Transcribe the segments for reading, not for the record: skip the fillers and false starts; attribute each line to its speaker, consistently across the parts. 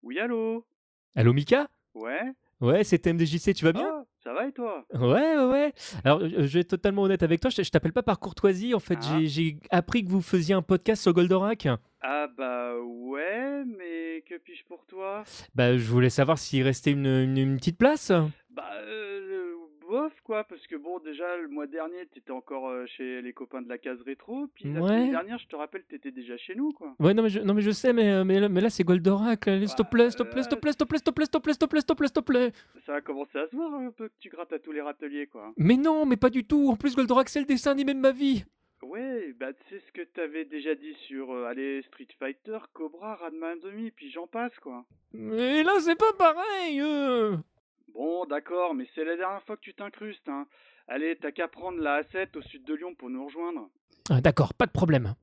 Speaker 1: Oui, allô?
Speaker 2: Allô Mika?
Speaker 1: Ouais?
Speaker 2: Ouais, c'est TMDJC, tu vas bien?
Speaker 1: Ah, ça va et toi?
Speaker 2: Ouais, ouais, ouais. Alors, je vais être totalement honnête avec toi, je t'appelle pas par courtoisie, en fait,
Speaker 1: Hein?
Speaker 2: j'ai appris que vous faisiez un podcast sur Goldorak.
Speaker 1: Ah bah ouais, mais que puis-je pour toi?
Speaker 2: Bah, je voulais savoir s'il restait une petite place.
Speaker 1: Bah, bof quoi, parce que bon, déjà le mois dernier, t'étais encore chez les copains de la case rétro, puis la semaine
Speaker 2: Ouais.
Speaker 1: dernière, je te rappelle, t'étais déjà chez nous quoi.
Speaker 2: Ouais, non, mais je sais, mais là, c'est Goldorak. Allez, s'il te
Speaker 1: Bah,
Speaker 2: plaît, s'il te plaît, s'il te plaît, s'il te plaît, s'il te plaît, s'il te plaît, s'il te plaît, s'il te plaît, s'il te plaît.
Speaker 1: ça va commencer à se voir un peu que tu grattes à tous les râteliers quoi.
Speaker 2: Mais non, mais pas du tout. En plus, Goldorak, c'est le dessin animé de ma vie.
Speaker 1: Ouais, bah c'est ce que t'avais déjà dit sur, allez, Street Fighter, Cobra, Ranma 1,5, puis j'en passe quoi.
Speaker 2: Mais là, c'est pas pareil.
Speaker 1: Bon, d'accord, mais c'est la dernière fois que tu t'incrustes, hein. Allez, t'as qu'à prendre la A7 au sud de Lyon pour nous rejoindre.
Speaker 2: Ah, d'accord, pas de problème.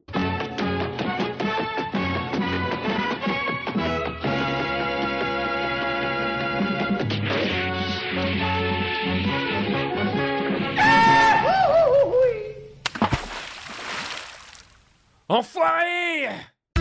Speaker 2: Enfoiré!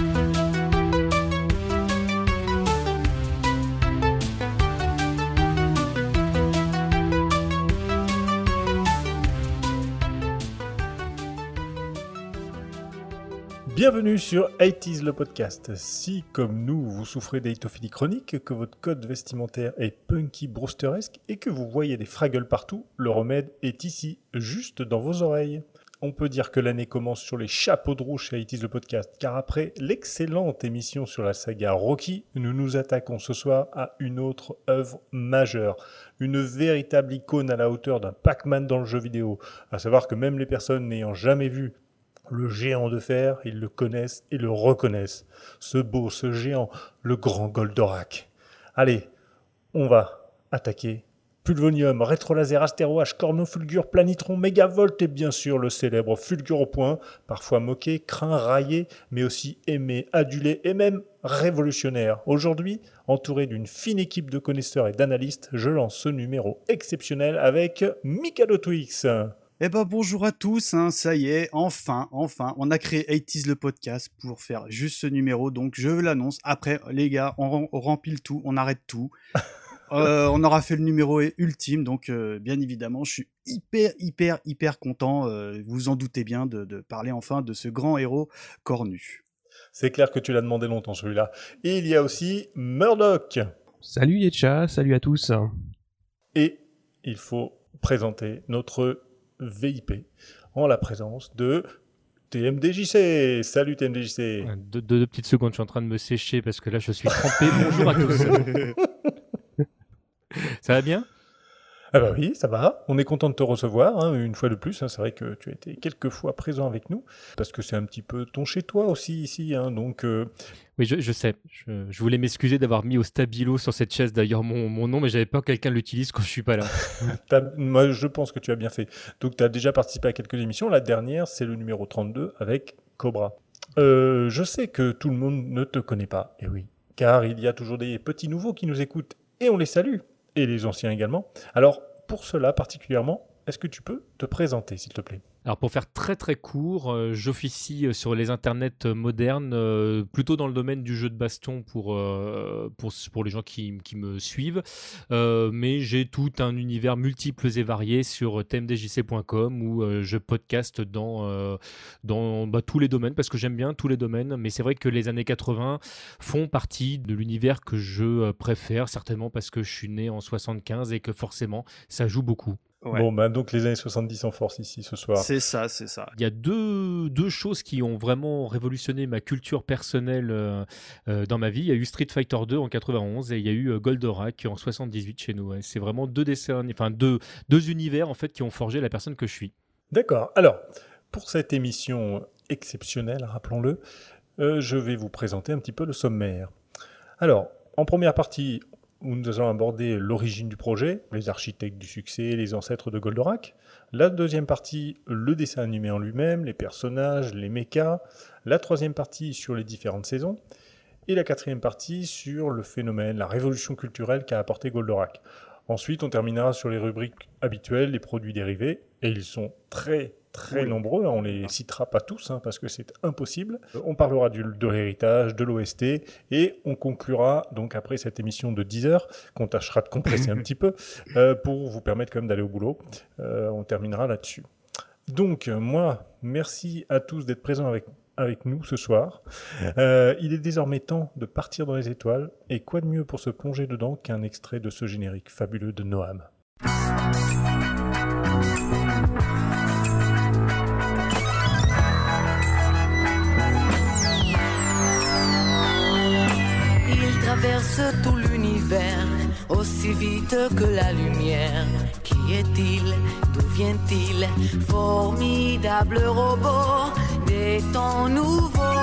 Speaker 3: Bienvenue sur 80s le podcast. Si, comme nous, vous souffrez d'étophilie chronique, que votre code vestimentaire est punky brewsteresque et que vous voyez des fraggles partout, le remède est ici, juste dans vos oreilles. On peut dire que l'année commence sur les chapeaux de roue chez 80s le podcast, car après l'excellente émission sur la saga Rocky, nous nous attaquons ce soir à une autre œuvre majeure, une véritable icône à la hauteur d'un Pac-Man dans le jeu vidéo, à savoir que même les personnes n'ayant jamais vu le géant de fer, ils le connaissent et le reconnaissent. Ce géant, le grand Goldorak. Allez, on va attaquer Pulvonium, Rétrolaser, Astéroach, Cornofulgur, Planitron, Mégavolt et bien sûr le célèbre Fulgur au point, parfois moqué, craint, raillé, mais aussi aimé, adulé et même révolutionnaire. Aujourd'hui, entouré d'une fine équipe de connaisseurs et d'analystes, je lance ce numéro exceptionnel avec Mikado Twix.
Speaker 4: Eh ben bonjour à tous, hein, ça y est, enfin, on a créé 80s le podcast pour faire juste ce numéro, donc je l'annonce. Après, les gars, on rempile tout, on arrête tout. On aura fait le numéro ultime, donc bien évidemment, je suis hyper content, vous vous en doutez bien, de parler enfin de ce grand héros cornu.
Speaker 3: C'est clair que tu l'as demandé longtemps celui-là. Et il y a aussi Murdoch.
Speaker 5: Salut Yetcha, salut à tous.
Speaker 3: Et il faut présenter notre VIP en la présence de TMDJC. Salut TMDJC.
Speaker 2: Deux petites secondes, je suis en train de me sécher parce que là, je suis trempé. Bonjour à tous. Ça va bien?
Speaker 3: Ah bah oui, ça va. On est content de te recevoir, hein, une fois de plus. Hein. C'est vrai que tu as été quelques fois présent avec nous, parce que c'est un petit peu ton chez-toi aussi ici. Hein, donc,
Speaker 2: Oui, je sais. Je voulais m'excuser d'avoir mis au stabilo sur cette chaise d'ailleurs mon nom, mais j'avais peur que quelqu'un l'utilise quand je suis pas là.
Speaker 3: moi, je pense que tu as bien fait. Donc, tu as déjà participé à quelques émissions. La dernière, c'est le numéro 32 avec Cobra. Je sais que tout le monde ne te connaît pas, et oui, car il y a toujours des petits nouveaux qui nous écoutent, et on les salue, et les anciens également. Alors, pour cela particulièrement, est-ce que tu peux te présenter, s'il te plaît ?
Speaker 2: Alors pour faire très très court, j'officie sur les internets modernes, plutôt dans le domaine du jeu de baston pour les gens qui me suivent, mais j'ai tout un univers multiples et varié sur tmdjc.com où je podcaste dans tous les domaines parce que j'aime bien tous les domaines, mais c'est vrai que les années 80 font partie de l'univers que je préfère, certainement parce que je suis né en 75 et que forcément ça joue beaucoup.
Speaker 4: Ouais.
Speaker 3: Bon, bah donc les années 70 en force ici ce soir.
Speaker 4: C'est ça.
Speaker 2: Il y a deux choses qui ont vraiment révolutionné ma culture personnelle dans ma vie. Il y a eu Street Fighter 2 en 91 et il y a eu Goldorak en 78 chez nous. Ouais. C'est vraiment deux univers en fait qui ont forgé la personne que je suis.
Speaker 3: D'accord. Alors, pour cette émission exceptionnelle, rappelons-le, je vais vous présenter un petit peu le sommaire. Alors, en première partie, nous allons aborder l'origine du projet, les architectes du succès, les ancêtres de Goldorak. La deuxième partie, le dessin animé en lui-même, les personnages, les mechas. La troisième partie sur les différentes saisons. Et la quatrième partie sur le phénomène, la révolution culturelle qu'a apporté Goldorak. Ensuite, on terminera sur les rubriques habituelles, les produits dérivés, et ils sont très très
Speaker 4: Oui.
Speaker 3: nombreux, on les citera pas tous parce que c'est impossible. On parlera de l'héritage, de l'OST et on conclura donc après cette émission de 10 heures qu'on tâchera de compresser un petit peu pour vous permettre quand même d'aller au boulot. On terminera là-dessus. Donc moi, merci à tous d'être présents avec nous ce soir. Il est désormais temps de partir dans les étoiles et quoi de mieux pour se plonger dedans qu'un extrait de ce générique fabuleux de Noam.
Speaker 6: Il traverse tout l'univers aussi vite que la lumière. Qui est-il? D'où vient-il? Formidable robot des temps nouveaux.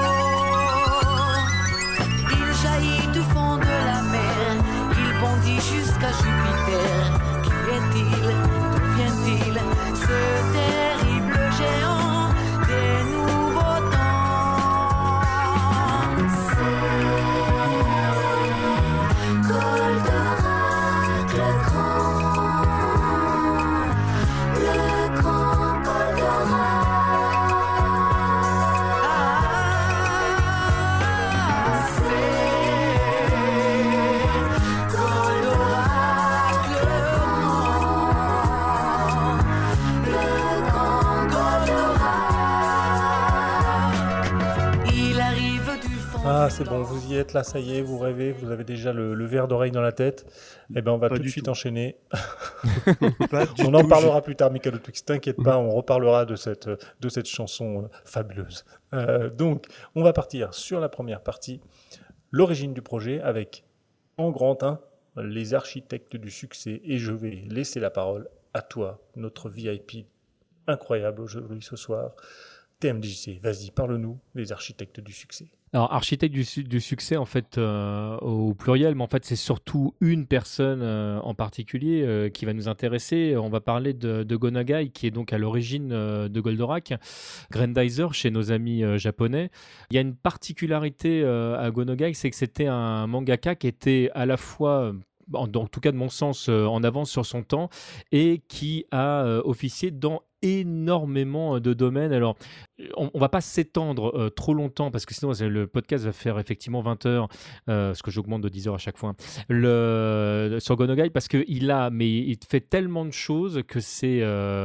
Speaker 6: Il jaillit du fond de la mer, il bondit jusqu'à Jupiter. Qui est-il? D'où vient-il? Ce terrible géant des nouveaux temps. C'est Goldorak le grand Goldorak. C'est Goldorak le grand Goldorak. Il arrive du fond.
Speaker 3: Ah, c'est bon, vous y êtes là, ça y est, vous rêvez, vous avez déjà le verre d'oreille dans la tête. Eh ben, on va
Speaker 4: Pas
Speaker 3: tout de
Speaker 4: du
Speaker 3: suite
Speaker 4: tout.
Speaker 3: enchaîner.
Speaker 4: Pas du
Speaker 3: On en
Speaker 4: tout,
Speaker 3: parlera plus tard, Michael Twix, t'inquiète pas, on reparlera de cette chanson fabuleuse. Donc, on va partir sur la première partie, l'origine du projet, avec en grand 1, les architectes du succès. Et je vais laisser la parole à toi, notre VIP incroyable aujourd'hui ce soir. TMDJC, vas-y, parle-nous des architectes du succès.
Speaker 2: Alors, architecte du succès, en fait, au pluriel, mais en fait, c'est surtout une personne en particulier qui va nous intéresser. On va parler de Go Nagai, qui est donc à l'origine de Goldorak, Grandizer chez nos amis japonais. Il y a une particularité à Go Nagai, c'est que c'était un mangaka qui était à la fois en tout cas de mon sens, en avance sur son temps, et qui a officié dans énormément de domaines. Alors, on va pas s'étendre trop longtemps parce que sinon le podcast va faire effectivement 20 heures, parce que j'augmente de 10 heures à chaque fois, sur Go Nagai, parce mais il fait tellement de choses que c'est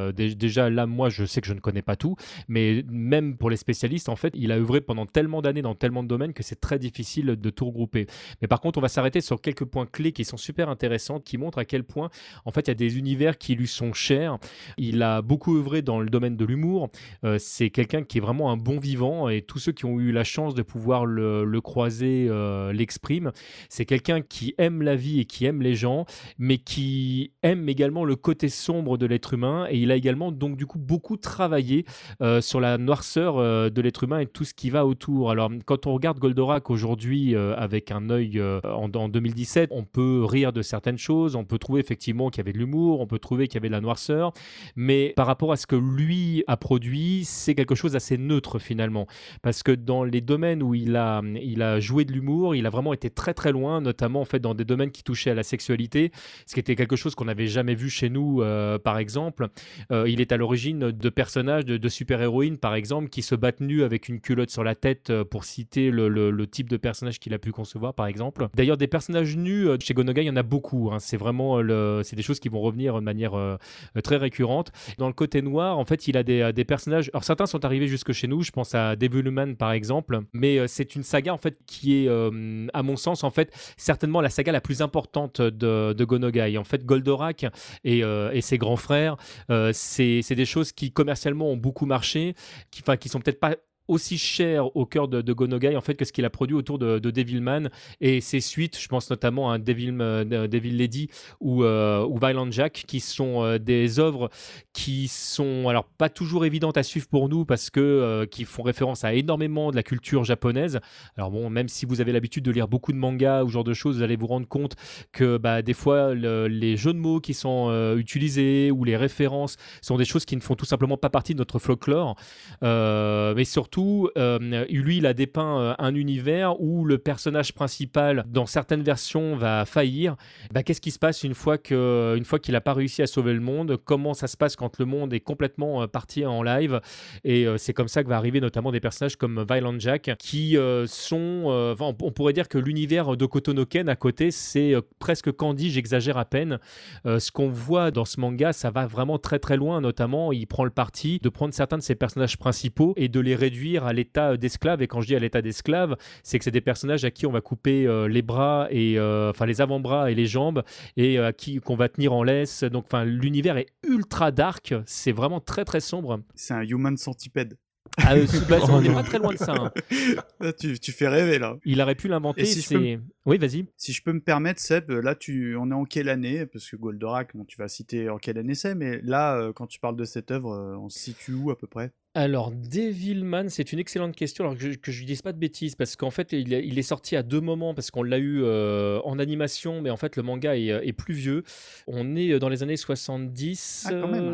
Speaker 2: déjà là, moi je sais que je ne connais pas tout, mais même pour les spécialistes, en fait, il a œuvré pendant tellement d'années dans tellement de domaines que c'est très difficile de tout regrouper. Mais par contre, on va s'arrêter sur quelques points clés qui sont super intéressants, qui montrent à quel point, en fait, il y a des univers qui lui sont chers. Il a beaucoup œuvré dans le domaine de l'humour. C'est quelqu'un qui est vraiment un bon vivant, et tous ceux qui ont eu la chance de pouvoir le croiser l'expriment. C'est quelqu'un qui aime la vie et qui aime les gens, mais qui aime également le côté sombre de l'être humain, et il a également donc du coup beaucoup travaillé sur la noirceur de l'être humain et tout ce qui va autour. Alors quand on regarde Goldorak aujourd'hui avec un œil en 2017, on peut rire de certaines choses, on peut trouver effectivement qu'il y avait de l'humour, on peut trouver qu'il y avait de la noirceur, mais par rapport à ce que lui a produit, c'est quelque chose d'assez neutre finalement, parce que dans les domaines où il a joué de l'humour, il a vraiment été très très loin, notamment en fait dans des domaines qui touchaient à la sexualité, ce qui était quelque chose qu'on n'avait jamais vu chez nous par exemple. Il est à l'origine de personnages de super-héroïnes par exemple qui se battent nus avec une culotte sur la tête, pour citer le type de personnage qu'il a pu concevoir par exemple. D'ailleurs, des personnages nus chez Go Nagai, il y en a beaucoup, c'est vraiment c'est des choses qui vont revenir de manière très récurrente. Dans le côté noir, en fait, il a des personnages. Alors certains sont arrivés jusque chez nous, je pense à Devilman par exemple, mais c'est une saga en fait qui est, à mon sens, en fait, certainement la saga la plus importante de Go Nagai. En fait, Goldorak et ses grands frères, c'est des choses qui commercialement ont beaucoup marché, qui sont peut-être pas aussi cher au cœur de Go Nagai en fait que ce qu'il a produit autour de Devilman et ses suites. Je pense notamment à Devil Lady ou Violent Jack, qui sont des œuvres qui sont alors pas toujours évidentes à suivre pour nous parce que qui font référence à énormément de la culture japonaise. Alors bon, même si vous avez l'habitude de lire beaucoup de mangas ou ce genre de choses, vous allez vous rendre compte que des fois les jeux de mots qui sont utilisés ou les références sont des choses qui ne font tout simplement pas partie de notre folklore, mais surtout surtout, lui, il a dépeint un univers où le personnage principal, dans certaines versions, va faillir. Qu'est-ce qui se passe une fois qu'il n'a pas réussi à sauver le monde? Comment ça se passe quand le monde est complètement parti en live? Et c'est comme ça que va arriver notamment des personnages comme Violent Jack, qui sont... on pourrait dire que l'univers de Kotonoken à côté, c'est presque Candy, j'exagère à peine. Ce qu'on voit dans ce manga, ça va vraiment très très loin. Notamment, il prend le parti de prendre certains de ses personnages principaux et de les réduire à l'état d'esclaves. Et quand je dis à l'état d'esclaves, c'est que c'est des personnages à qui on va couper les bras et les avant-bras et les jambes, et à qui qu'on va tenir en laisse. Donc l'univers est ultra dark, c'est vraiment très très sombre.
Speaker 4: C'est un human centipede.
Speaker 2: On n'est pas très loin de ça. Hein.
Speaker 4: Tu fais rêver là.
Speaker 2: Il aurait pu l'inventer. Oui, vas-y.
Speaker 4: Si je peux me permettre, Seb, là on est en quelle année? Parce que Goldorak, tu vas citer en quelle année c'est, mais là, quand tu parles de cette œuvre, on se situe où à peu près?
Speaker 2: Alors, Devilman, c'est une excellente question, alors que je ne dise pas de bêtises, parce qu'en fait, il est sorti à 2 moments, parce qu'on l'a eu en animation, mais en fait, le manga est plus vieux. On est dans les années 70.
Speaker 4: Ah, quand même,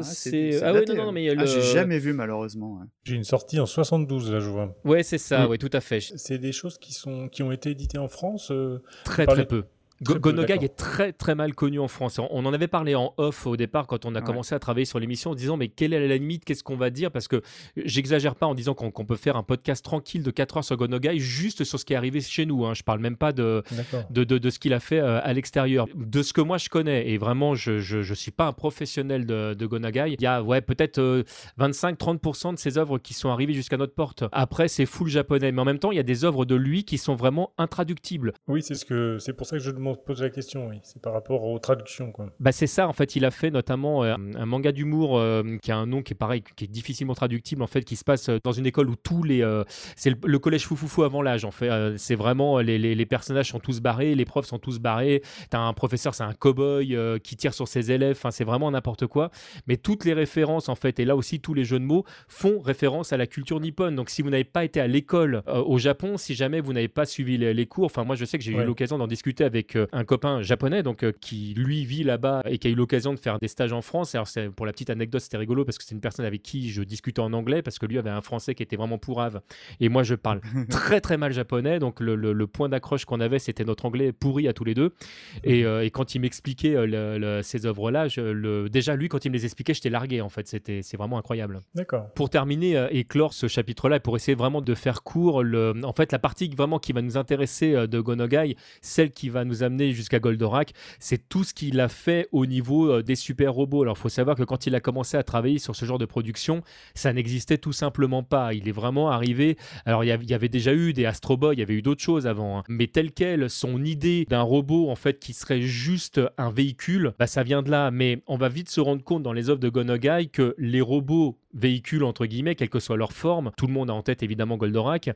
Speaker 2: mais
Speaker 4: j'ai jamais vu, malheureusement. Ouais.
Speaker 3: J'ai une sortie en 72, là, je vois.
Speaker 2: Ouais, c'est ça, ouais, tout à fait.
Speaker 3: C'est des choses qui ont été éditées en France
Speaker 2: Très peu. Gonogai est très très mal connu en France. On en avait parlé en off au départ quand on a commencé à travailler sur l'émission, en disant mais quelle est la limite, qu'est-ce qu'on va dire, parce que j'exagère pas en disant qu'on peut faire un podcast tranquille de 4 heures sur Gonogai juste sur ce qui est arrivé chez nous. Je parle même pas de ce qu'il a fait à l'extérieur. De ce que moi je connais, et vraiment je suis pas un professionnel de Gonogai, il y a peut-être 25-30% de ses œuvres qui sont arrivées jusqu'à notre porte. Après c'est full japonais, mais en même temps il y a des œuvres de lui qui sont vraiment intraductibles.
Speaker 3: Oui, c'est pour ça que je pose la question, oui. C'est par rapport aux traductions, quoi.
Speaker 2: C'est ça, en fait, il a fait notamment un manga d'humour qui a un nom qui est pareil, qui est difficilement traductible, en fait, qui se passe dans une école où c'est le collège foufoufou avant l'âge, en fait. C'est vraiment, les personnages sont tous barrés, les profs sont tous barrés, t'as un professeur, c'est un cow-boy qui tire sur ses élèves, c'est vraiment n'importe quoi. Mais toutes les références, en fait, et là aussi, tous les jeux de mots font référence à la culture nippone. Donc, si vous n'avez pas été à l'école au Japon, si jamais vous n'avez pas suivi les cours, moi, je sais que j'ai eu l'occasion d'en discuter avec un copain japonais qui lui vit là-bas et qui a eu l'occasion de faire des stages en France. Alors pour la petite anecdote, c'était rigolo parce que c'est une personne avec qui je discutais en anglais, parce que lui avait un français qui était vraiment pourrave et moi je parle très très mal japonais, donc le point d'accroche qu'on avait, c'était notre anglais pourri à tous les deux. Et quand il m'expliquait ces œuvres-là, déjà lui, quand il me les expliquait, j'étais largué, en fait. C'est vraiment incroyable.
Speaker 3: D'accord.
Speaker 2: Pour terminer et clore ce chapitre-là, pour essayer vraiment de faire court, en fait la partie vraiment qui va nous intéresser de Gonogai, celle qui va nous amener jusqu'à Goldorak, c'est tout ce qu'il a fait au niveau des super robots. Alors il faut savoir que quand il a commencé à travailler sur ce genre de production, ça n'existait tout simplement pas. Il est vraiment arrivé, alors il y avait déjà eu des Astro Boy, il y avait eu d'autres choses avant, mais tel quel, son idée d'un robot en fait qui serait juste un véhicule, ça vient de là. Mais on va vite se rendre compte dans les œuvres de Gonogai que les robots véhicules entre guillemets, quelle que soit leur forme, tout le monde a en tête évidemment Goldorak,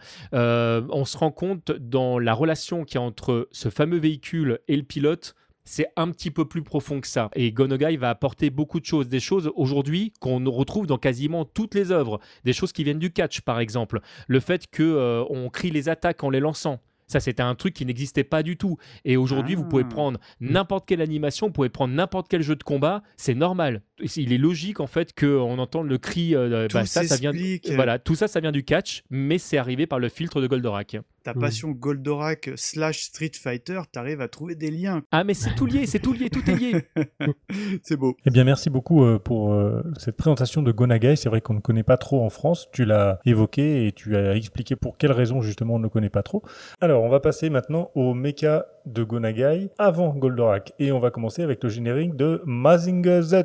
Speaker 2: on se rend compte dans la relation qu'il y a entre ce fameux véhicule et le pilote, c'est un petit peu plus profond que ça. Et Gonogai va apporter beaucoup de choses, des choses aujourd'hui qu'on retrouve dans quasiment toutes les œuvres, des choses qui viennent du catch par exemple, le fait qu'on crie les attaques en les lançant. Ça, c'était un truc qui n'existait pas du tout. Et aujourd'hui, vous pouvez prendre n'importe quelle animation, vous pouvez prendre n'importe quel jeu de combat, c'est normal. Il est logique, en fait, qu'on entende le cri. Ça vient, tout ça, ça vient du catch, mais c'est arrivé par le filtre de Goldorak.
Speaker 4: Ta passion Goldorak / Street Fighter, t'arrives à trouver des liens.
Speaker 2: Ah, mais c'est tout lié, tout est lié.
Speaker 4: C'est beau.
Speaker 3: Eh bien, merci beaucoup pour cette présentation de Gonogai. C'est vrai qu'on ne connaît pas trop en France. Tu l'as évoqué et tu as expliqué pour quelles raisons, justement, on ne le connaît pas trop. Alors, on va passer maintenant au mecha de Gonogai avant Goldorak. Et on va commencer avec le générique de Mazinger Z.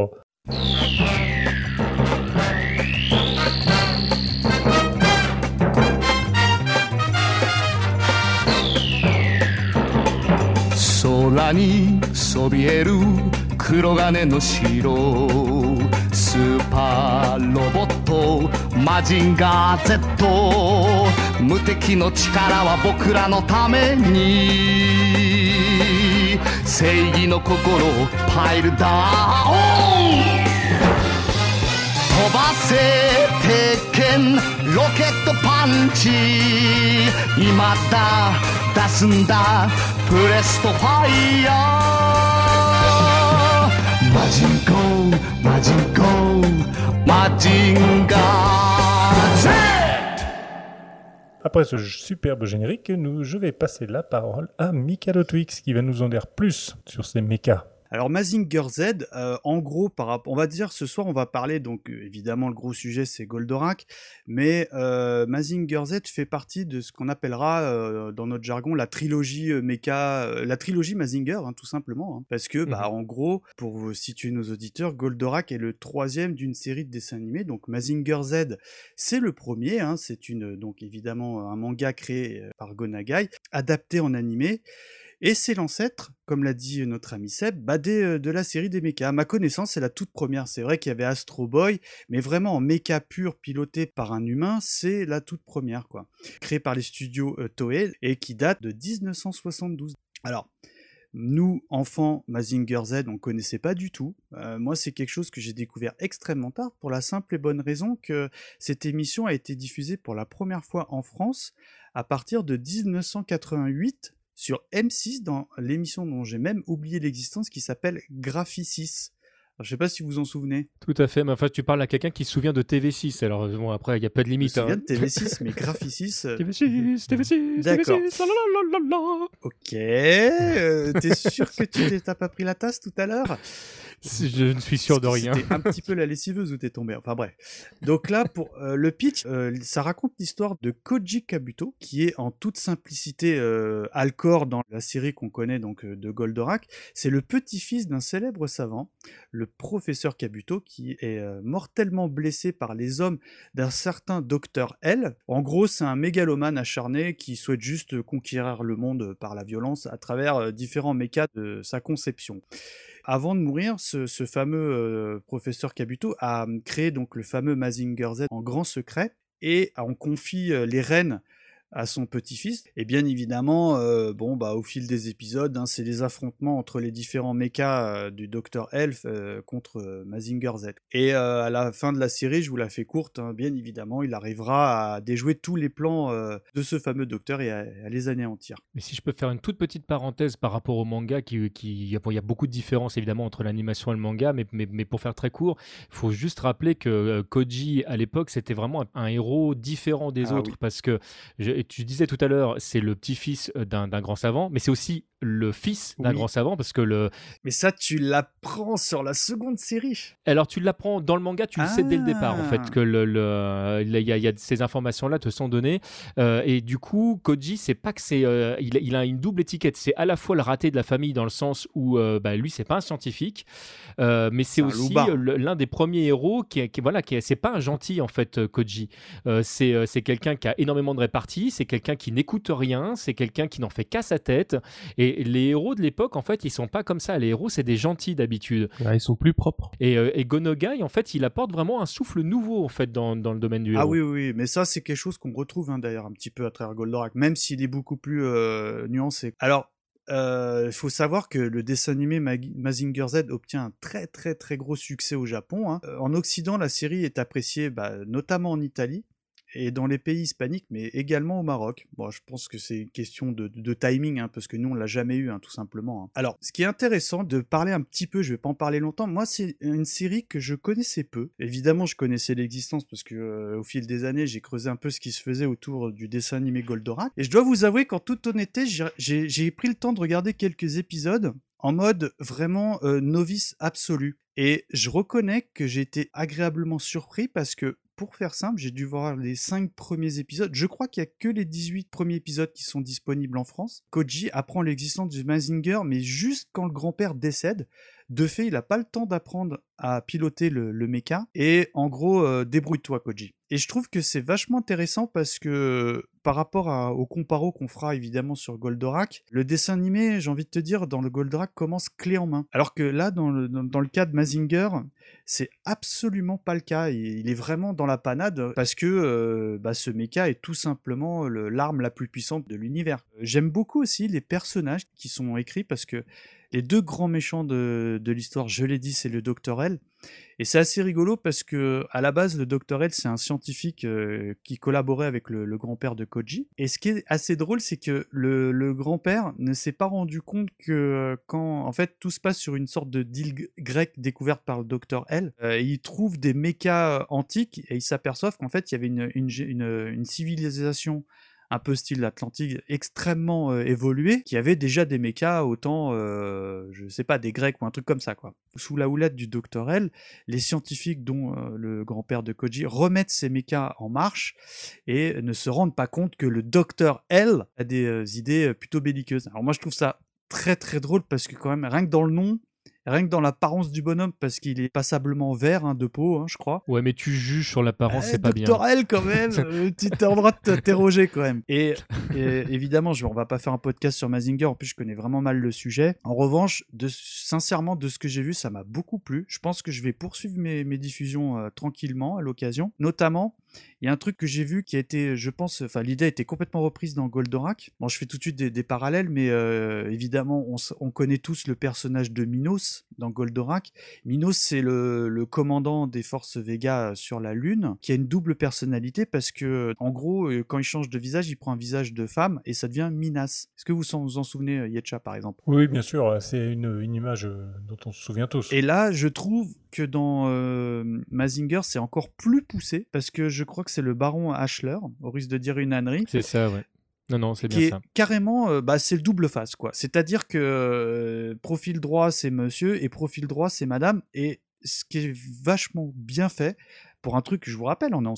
Speaker 7: 空にそびえる黒金の城スーパーロボットマジンガー Z 無敵の力は僕らのために正義の心をパイルダウン飛ばせ鉄拳ロケットパンチ今だ出すんだプレストファイヤーマジンコーマジンコーマジンガー Z
Speaker 3: Après ce superbe générique, je vais passer la parole à Mikado Twix qui va nous en dire plus sur ces mechas.
Speaker 4: Alors Mazinger Z, en gros, on va dire ce soir on va parler, donc évidemment le gros sujet c'est Goldorak, mais Mazinger Z fait partie de ce qu'on appellera dans notre jargon la trilogie mecha, la trilogie Mazinger, hein, tout simplement, hein, parce que en gros, pour vous situer nos auditeurs, Goldorak est le 3e d'une série de dessins animés, donc Mazinger Z c'est le premier, hein, c'est donc évidemment un manga créé par Go Nagai, adapté en animé. Et c'est l'ancêtre, comme l'a dit notre ami Seb, de la série des mechas. À ma connaissance, c'est la toute première. C'est vrai qu'il y avait Astro Boy, mais vraiment en mecha pur, piloté par un humain, c'est la toute première, quoi. Créée par les studios Toei et qui date de 1972. Alors, nous, enfants, Mazinger Z, on ne connaissait pas du tout. Moi, c'est quelque chose que j'ai découvert extrêmement tard, pour la simple et bonne raison que cette émission a été diffusée pour la première fois en France à partir de 1988, sur M6, dans l'émission dont j'ai même oublié l'existence, qui s'appelle Graphicis. Alors, je sais pas si vous en souvenez.
Speaker 2: Tout à fait, mais enfin tu parles à quelqu'un qui se souvient de TV6, alors bon après il n'y a pas de limite.
Speaker 4: Je me souviens de TV6, mais Graphicis...
Speaker 2: TV6,
Speaker 4: D'accord.
Speaker 2: TV6, lalalala.
Speaker 4: Ok, t'es sûr que tu t'as pas pris la tasse tout à l'heure?
Speaker 2: Je ne suis sûr de rien.
Speaker 4: C'était un petit peu la lessiveuse où t'es tombé. Enfin bref. Donc là, pour le pitch, ça raconte l'histoire de Koji Kabuto, qui est en toute simplicité Alcor dans la série qu'on connaît donc de Goldorak. C'est le petit-fils d'un célèbre savant, le professeur Kabuto, qui est mortellement blessé par les hommes d'un certain Dr L. En gros, c'est un mégalomane acharné qui souhaite juste conquérir le monde par la violence à travers différents mechas de sa conception. Avant de mourir, ce fameux professeur Kabuto a créé donc le fameux Mazinger Z en grand secret et on confie les rênes à son petit-fils. Et bien évidemment, au fil des épisodes, hein, c'est les affrontements entre les différents mechas du Dr Elf contre Mazinger Z. Et à la fin de la série, je vous la fais courte, hein, bien évidemment, il arrivera à déjouer tous les plans de ce fameux docteur et à les anéantir.
Speaker 2: Mais si je peux faire une toute petite parenthèse par rapport au manga, il y a beaucoup de différences évidemment entre l'animation et le manga, mais pour faire très court, il faut juste rappeler que Koji à l'époque c'était vraiment un héros différent des autres,
Speaker 4: oui.
Speaker 2: parce que tu disais tout à l'heure, c'est le petit-fils d'un grand savant, mais c'est aussi le fils d'un grand savant, parce que
Speaker 4: Mais ça, tu l'apprends sur la seconde série.
Speaker 2: Alors tu l'apprends dans le manga, tu le sais dès le départ en fait, que il y a ces informations-là te sont données, et du coup Koji, c'est pas que c'est, il a une double étiquette, c'est à la fois le raté de la famille dans le sens où lui c'est pas un scientifique, mais c'est aussi l'un des premiers héros c'est pas un gentil en fait, Koji. C'est quelqu'un qui a énormément de répartie, c'est quelqu'un qui n'écoute rien, c'est quelqu'un qui n'en fait qu'à sa tête. Et les héros de l'époque, en fait, ils sont pas comme ça. Les héros, c'est des gentils d'habitude.
Speaker 5: Ouais, ils sont plus propres.
Speaker 2: Et Go Nagai, en fait, il apporte vraiment un souffle nouveau en fait dans le domaine du héros.
Speaker 4: Ah oui, mais ça c'est quelque chose qu'on retrouve d'ailleurs un petit peu à travers Goldorak, même s'il est beaucoup plus nuancé. Alors, il faut savoir que le dessin animé Mazinger Z obtient un très très très gros succès au Japon, hein. En Occident, la série est appréciée notamment en Italie et dans les pays hispaniques, mais également au Maroc. Bon, je pense que c'est une question de timing, hein, parce que nous, on l'a jamais eu, hein, tout simplement. Hein. Alors, ce qui est intéressant de parler un petit peu, je vais pas en parler longtemps, moi, c'est une série que je connaissais peu. Évidemment, je connaissais l'existence, parce que au fil des années, j'ai creusé un peu ce qui se faisait autour du dessin animé Goldorak. Et je dois vous avouer qu'en toute honnêteté, j'ai pris le temps de regarder quelques épisodes en mode vraiment novice absolu. Et je reconnais que j'ai été agréablement surpris parce que, pour faire simple, j'ai dû voir les 5 premiers épisodes. Je crois qu'il n'y a que les 18 premiers épisodes qui sont disponibles en France. Koji apprend l'existence du Mazinger, mais juste quand le grand-père décède. De fait, il n'a pas le temps d'apprendre à piloter le mecha. Et en gros, débrouille-toi, Koji. Et je trouve que c'est vachement intéressant parce que, par rapport au comparo qu'on fera évidemment sur Goldorak, le dessin animé, j'ai envie de te dire, dans le Goldorak commence clé en main. Alors que là, dans le cas de Mazinger, c'est absolument pas le cas. Il est vraiment dans la panade parce que ce mecha est tout simplement l'arme la plus puissante de l'univers. J'aime beaucoup aussi les personnages qui sont écrits parce que les 2 grands méchants de l'histoire, je l'ai dit, c'est le Dr L. Et c'est assez rigolo parce que à la base, le Dr L, c'est un scientifique qui collaborait avec le grand-père de Koji. Et ce qui est assez drôle, c'est que le grand-père ne s'est pas rendu compte que quand en fait tout se passe sur une sorte de d'île grecque découverte par le Dr L, il trouve des mechas antiques et il s'aperçoit qu'en fait il y avait une civilisation un peu style Atlantique, extrêmement évolué, qui avait déjà des mechas autant, je sais pas, des Grecs ou un truc comme ça, quoi. Sous la houlette du Dr. L, les scientifiques, dont le grand-père de Koji, remettent ces mechas en marche et ne se rendent pas compte que le Dr. L a des idées plutôt belliqueuses. Alors moi, je trouve ça très très drôle parce que quand même, rien que dans le nom, rien que dans l'apparence du bonhomme, parce qu'il est passablement vert de peau, je crois.
Speaker 2: Ouais, mais tu juges sur l'apparence, c'est pas bien.
Speaker 4: Dr. L, quand même, tu as le droit de t'interroger quand même. Et évidemment, on va pas faire un podcast sur Mazinger, en plus je connais vraiment mal le sujet. En revanche, sincèrement, de ce que j'ai vu, ça m'a beaucoup plu. Je pense que je vais poursuivre mes diffusions tranquillement à l'occasion. Notamment, il y a un truc que j'ai vu qui a été, je pense, l'idée a été complètement reprise dans Goldorak. Bon, je fais tout de suite des parallèles, mais évidemment, on connaît tous le personnage de Minos dans Goldorak. Minos, c'est le commandant des forces Vega sur la Lune, qui a une double personnalité parce que, en gros, quand il change de visage, il prend un visage de femme et ça devient Minas. Est-ce que vous en souvenez, Yetcha, par exemple?
Speaker 3: Oui, bien sûr, c'est une image dont on se souvient tous.
Speaker 4: Et là, je trouve que dans Mazinger, c'est encore plus poussé parce que je crois que c'est le baron Ashler, au risque de dire une ânerie.
Speaker 2: C'est ça, ouais. Non, c'est bien
Speaker 4: qui est
Speaker 2: ça.
Speaker 4: carrément, c'est le double face, quoi. C'est-à-dire que profil droit, c'est monsieur, et profil droit, c'est madame. Et ce qui est vachement bien fait, pour un truc que je vous rappelle, on est en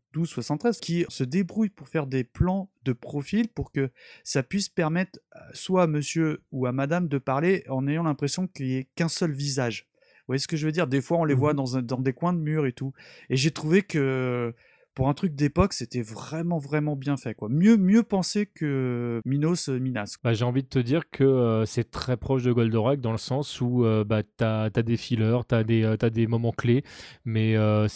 Speaker 4: 72-73, qui se débrouille pour faire des plans de profil pour que ça puisse permettre soit à monsieur ou à madame de parler en ayant l'impression qu'il n'y ait qu'un seul visage. Vous voyez ce que je veux dire? Des fois, on les voit dans des coins de mur et tout. Et j'ai trouvé que pour un truc d'époque, c'était vraiment, vraiment bien fait, quoi. Mieux pensé que Minas.
Speaker 2: Bah, j'ai envie de te dire que c'est très proche de Goldorak dans le sens où t'as des fillers, t'as des moments clés, mais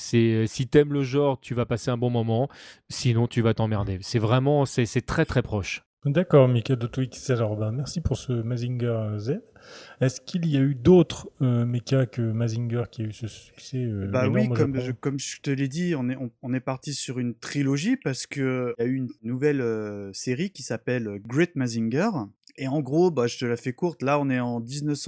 Speaker 2: si t'aimes le genre, tu vas passer un bon moment, sinon tu vas t'emmerder. C'est vraiment, c'est très très proche.
Speaker 3: D'accord, Mika de Twix. Alors, merci pour ce Mazinger Z. Est-ce qu'il y a eu d'autres mechas que Mazinger qui a eu ce succès énorme
Speaker 4: oui,
Speaker 3: au Japon
Speaker 4: comme je te l'ai dit, on est parti sur une trilogie parce qu'il y a eu une nouvelle série qui s'appelle Great Mazinger. Et en gros, je te la fais courte, là on est en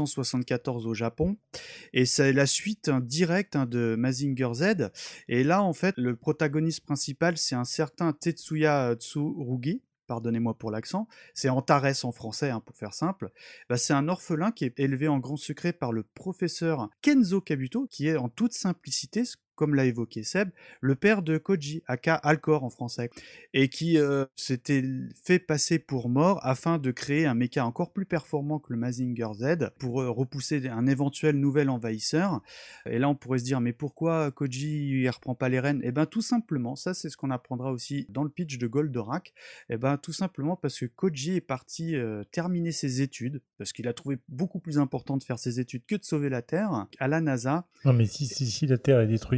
Speaker 4: 1974 au Japon, et c'est la suite directe de Mazinger Z. Et là, en fait, le protagoniste principal, c'est un certain Tetsuya Tsurugi. Pardonnez-moi pour l'accent, c'est Antares en français, pour faire simple. C'est un orphelin qui est élevé en grand secret par le professeur Kenzo Kabuto, qui est en toute simplicité, comme l'a évoqué Seb, le père de Koji, aka Alcor en français, et qui s'était fait passer pour mort afin de créer un mecha encore plus performant que le Mazinger Z pour repousser un éventuel nouvel envahisseur. Et là, on pourrait se dire, mais pourquoi Koji il reprend pas les rênes? Eh bien, tout simplement, ça c'est ce qu'on apprendra aussi dans le pitch de Goldorak, tout simplement parce que Koji est parti terminer ses études, parce qu'il a trouvé beaucoup plus important de faire ses études que de sauver la Terre, à la NASA.
Speaker 3: Non, mais si la Terre est détruite,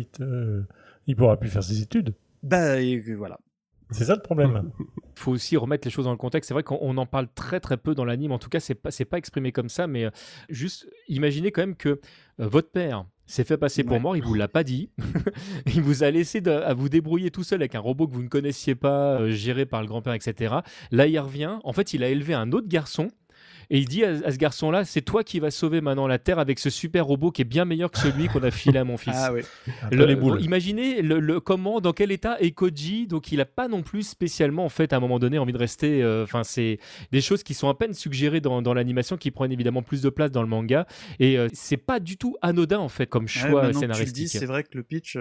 Speaker 3: il pourra plus faire ses études.
Speaker 4: Et voilà.
Speaker 3: C'est ça le problème.
Speaker 2: Il faut aussi remettre les choses dans le contexte. C'est vrai qu'on en parle très très peu dans l'anime. En tout cas, c'est pas exprimé comme ça, mais juste imaginez quand même que votre père s'est fait passer pour mort, il vous l'a pas dit. Il vous a laissé à vous débrouiller tout seul avec un robot que vous ne connaissiez pas, géré par le grand-père, etc. Là, il revient. En fait, il a élevé un autre garçon. Et il dit à ce garçon-là, c'est toi qui vas sauver maintenant la Terre avec ce super robot qui est bien meilleur que celui qu'on a filé à mon fils.
Speaker 4: Ah oui.
Speaker 2: Imaginez comment, dans quel état est Koji. Donc il n'a pas non plus spécialement, en fait, à un moment donné, envie de rester. C'est des choses qui sont à peine suggérées dans l'animation, qui prennent évidemment plus de place dans le manga. Et c'est pas du tout anodin, en fait, comme choix scénaristique.
Speaker 4: Tu le dis, c'est vrai que le pitch.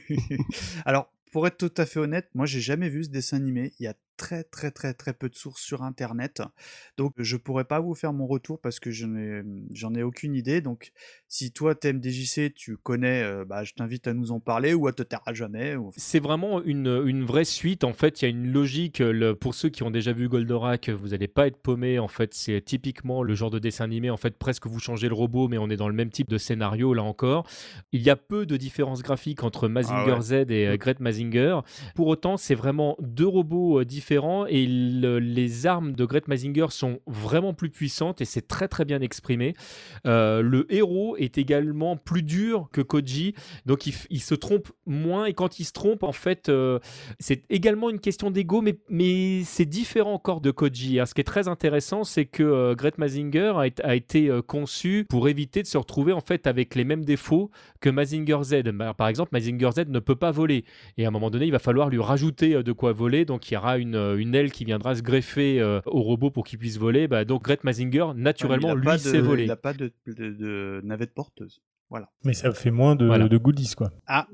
Speaker 4: Alors, pour être tout à fait honnête, moi, j'ai jamais vu ce dessin animé. Il y a très très très très peu de sources sur internet, donc je pourrais pas vous faire mon retour parce que j'en ai aucune idée. Donc si toi t'aimes DJC, tu connais, je t'invite à nous en parler ou à te taire à jamais.
Speaker 2: C'est vraiment une vraie suite. En fait, il y a une logique. Pour ceux qui ont déjà vu Goldorak, vous n'allez pas être paumé. En fait, c'est typiquement le genre de dessin animé. En fait, presque vous changez le robot, mais on est dans le même type de scénario là encore. Il y a peu de différences graphiques entre Mazinger Z et Great Mazinger. Pour autant, c'est vraiment deux robots différents et les armes de Great Mazinger sont vraiment plus puissantes et c'est très très bien exprimé. Le héros est également plus dur que Koji, donc il se trompe moins, et quand il se trompe, en fait, c'est également une question d'ego, mais c'est différent encore de Koji. Alors, ce qui est très intéressant, c'est que Great Mazinger a été conçu pour éviter de se retrouver en fait avec les mêmes défauts que Mazinger Z. Par exemple, Mazinger Z ne peut pas voler, et à un moment donné, il va falloir lui rajouter de quoi voler, donc il y aura une une aile qui viendra se greffer au robot pour qu'il puisse voler. Donc Gret Mazinger, naturellement, lui, sait voler.
Speaker 4: Il n'a pas de navette porteuse. Voilà.
Speaker 3: Mais ça fait moins de goodies, quoi.
Speaker 4: Ah.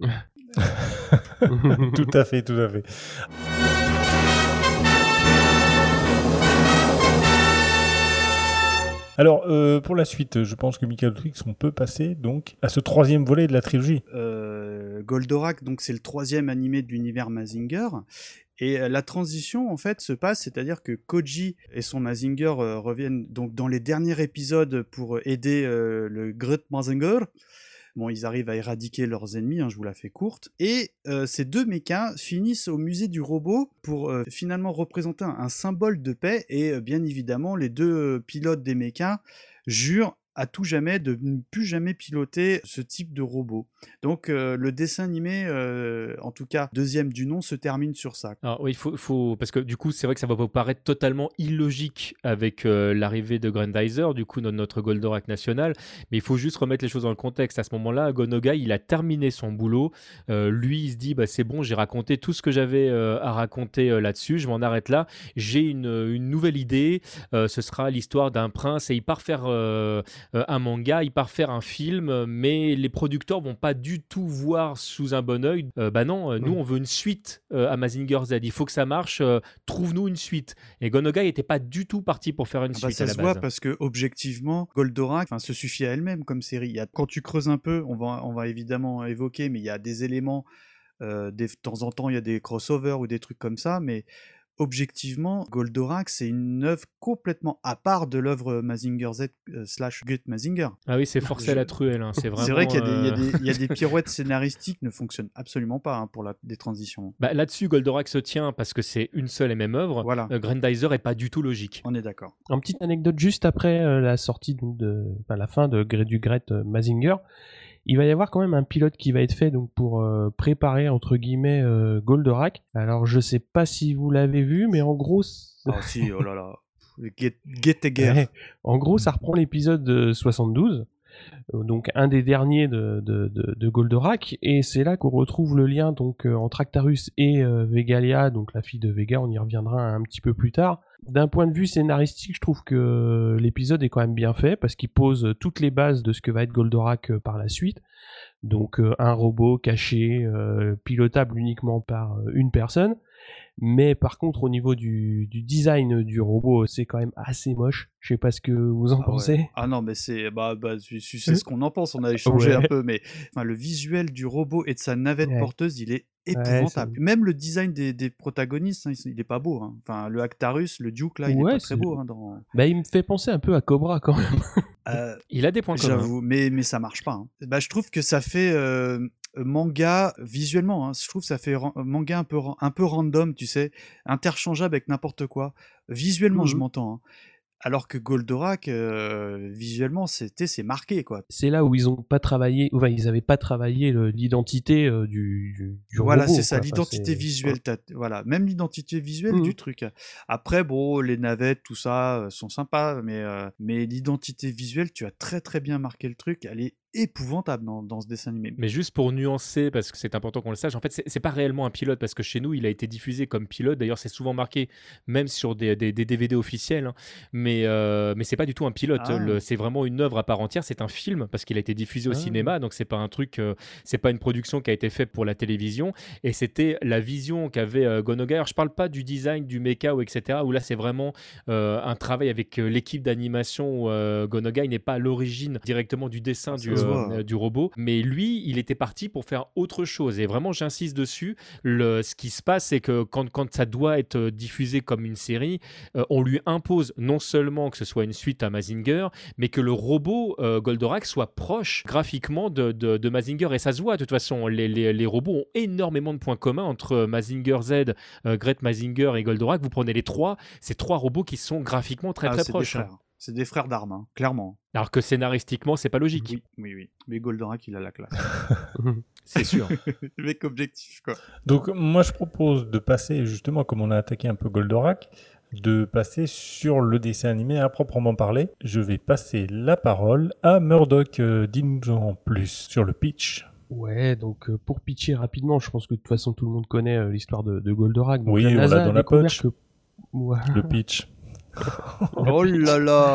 Speaker 3: Tout à fait. Alors, pour la suite, je pense que Michael Twix, on peut passer donc à ce 3e volet de la trilogie.
Speaker 4: Goldorak, donc c'est le 3e animé de l'univers Mazinger. Et la transition, en fait, se passe, c'est-à-dire que Koji et son Mazinger reviennent donc dans les derniers épisodes pour aider le Gret Mazinger. Bon, ils arrivent à éradiquer leurs ennemis, je vous la fais courte. Et ces 2 mechas finissent au musée du robot pour finalement représenter un symbole de paix. Et bien évidemment, les 2 pilotes des mechas jurent à tout jamais de ne plus jamais piloter ce type de robot. Donc le dessin animé, en tout cas 2e du nom, se termine sur ça.
Speaker 2: Alors oui, faut parce que du coup c'est vrai que ça va vous paraître totalement illogique avec l'arrivée de Grandizer, du coup notre Goldorak national, mais il faut juste remettre les choses dans le contexte. À ce moment-là, Go Nagai, il a terminé son boulot, lui il se dit c'est bon, j'ai raconté tout ce que j'avais à raconter là-dessus, je m'en arrête là, j'ai une nouvelle idée, ce sera l'histoire d'un prince et il part faire un manga, il part faire un film, mais les producteurs vont pas du tout voir sous un bon œil. Nous on veut une suite à Mazinger Z, il faut que ça marche, trouve-nous une suite. Et Go Nagai était pas du tout parti pour faire une suite
Speaker 4: ça
Speaker 2: à la
Speaker 4: se
Speaker 2: base.
Speaker 4: voit parce que objectivement, Goldorak se suffit à elle-même comme série. Quand tu creuses un peu, on va évidemment évoquer, mais il y a des éléments, de temps en temps il y a des crossovers ou des trucs comme ça, mais objectivement, Goldorak, c'est une œuvre complètement à part de l'œuvre Mazinger Z / Gret Mazinger.
Speaker 2: Ah oui, c'est forcé à la truelle. C'est vraiment.
Speaker 4: C'est vrai qu'il y a des pirouettes scénaristiques qui ne fonctionnent absolument pas pour des transitions.
Speaker 2: Là-dessus, Goldorak se tient parce que c'est une seule et même œuvre.
Speaker 4: Voilà.
Speaker 2: Grandizer est pas du tout logique.
Speaker 4: On est d'accord.
Speaker 5: Une petite anecdote juste après la sortie la fin du Gret Mazinger. Il va y avoir quand même un pilote qui va être fait donc pour préparer entre guillemets Goldorak. Alors je sais pas si vous l'avez vu, mais en gros.
Speaker 4: Ah si, oh là là. Get.
Speaker 5: Ouais. En gros, ça reprend l'épisode 72. Donc un des derniers de Goldorak, et c'est là qu'on retrouve le lien donc entre Actarus et Vegalia, donc la fille de Vega. On y reviendra un petit peu plus tard. D'un point de vue scénaristique, je trouve que l'épisode est quand même bien fait parce qu'il pose toutes les bases de ce que va être Goldorak par la suite. Donc un robot caché, pilotable uniquement par une personne. Mais par contre, au niveau du design du robot, c'est quand même assez moche. Je sais pas ce que vous en pensez.
Speaker 4: Ouais. Ah non, mais c'est tu sais ce qu'on en pense. On a échangé un peu, mais le visuel du robot et de sa navette porteuse, il est épouvantable. Même le design des protagonistes, il est pas beau. Le Actarus, le Duke là, il est pas très beau.
Speaker 5: Il me fait penser un peu à Cobra quand même.
Speaker 2: Il a des points communs.
Speaker 4: J'avoue, mais ça marche pas. Je trouve que ça fait manga visuellement, je trouve que ça fait manga un peu random, tu sais, interchangeable avec n'importe quoi. Visuellement, je m'entends. Alors que Goldorak, visuellement, c'est marqué, quoi.
Speaker 5: C'est là où ils ont pas travaillé, ils avaient pas travaillé l'identité du
Speaker 4: voilà,
Speaker 5: robot.
Speaker 4: C'est ça, l'identité visuelle. Voilà, même l'identité visuelle du truc. Après, les navettes, tout ça, sont sympas, mais l'identité visuelle, tu as très très bien marqué le truc. Elle est épouvantable dans ce dessin animé.
Speaker 2: Mais juste pour nuancer, parce que c'est important qu'on le sache, en fait c'est pas réellement un pilote, parce que chez nous il a été diffusé comme pilote, d'ailleurs c'est souvent marqué même sur des DVD officiels, mais c'est pas du tout un pilote. C'est vraiment une œuvre à part entière, c'est un film parce qu'il a été diffusé au cinéma, donc c'est pas un truc, c'est pas une production qui a été faite pour la télévision, et c'était la vision qu'avait Go Nagai. Alors je parle pas du design du mecha ou etc, où là c'est vraiment un travail avec l'équipe d'animation, où Go Nagai n'est pas à l'origine directement du dessin du robot, mais lui il était parti pour faire autre chose, et vraiment j'insiste dessus. Ce qui se passe, c'est que quand ça doit être diffusé comme une série, on lui impose non seulement que ce soit une suite à Mazinger, mais que le robot Goldorak soit proche graphiquement de Mazinger, et ça se voit de toute façon. Les robots ont énormément de points communs entre Mazinger Z, Gret Mazinger et Goldorak. Vous prenez les trois, c'est trois robots qui sont graphiquement très proches.
Speaker 4: C'est des frères d'armes, clairement.
Speaker 2: Alors que scénaristiquement, c'est pas logique.
Speaker 4: Oui. Mais Goldorak, il a la classe.
Speaker 2: C'est sûr.
Speaker 4: Le mec objectif, quoi.
Speaker 3: Donc, moi, je propose de passer, justement, comme on a attaqué un peu Goldorak, de passer sur le dessin animé à proprement parler. Je vais passer la parole à Murdoch. Dis-nous en plus sur le pitch.
Speaker 5: Ouais, donc pour pitcher rapidement, je pense que de toute façon tout le monde connaît l'histoire de Goldorak. Donc,
Speaker 3: Oui,
Speaker 5: la
Speaker 3: on
Speaker 5: NASA
Speaker 3: l'a
Speaker 5: a
Speaker 3: dans la
Speaker 5: découvert
Speaker 3: poche.
Speaker 5: que... Ouais.
Speaker 3: Le pitch.
Speaker 4: Oh là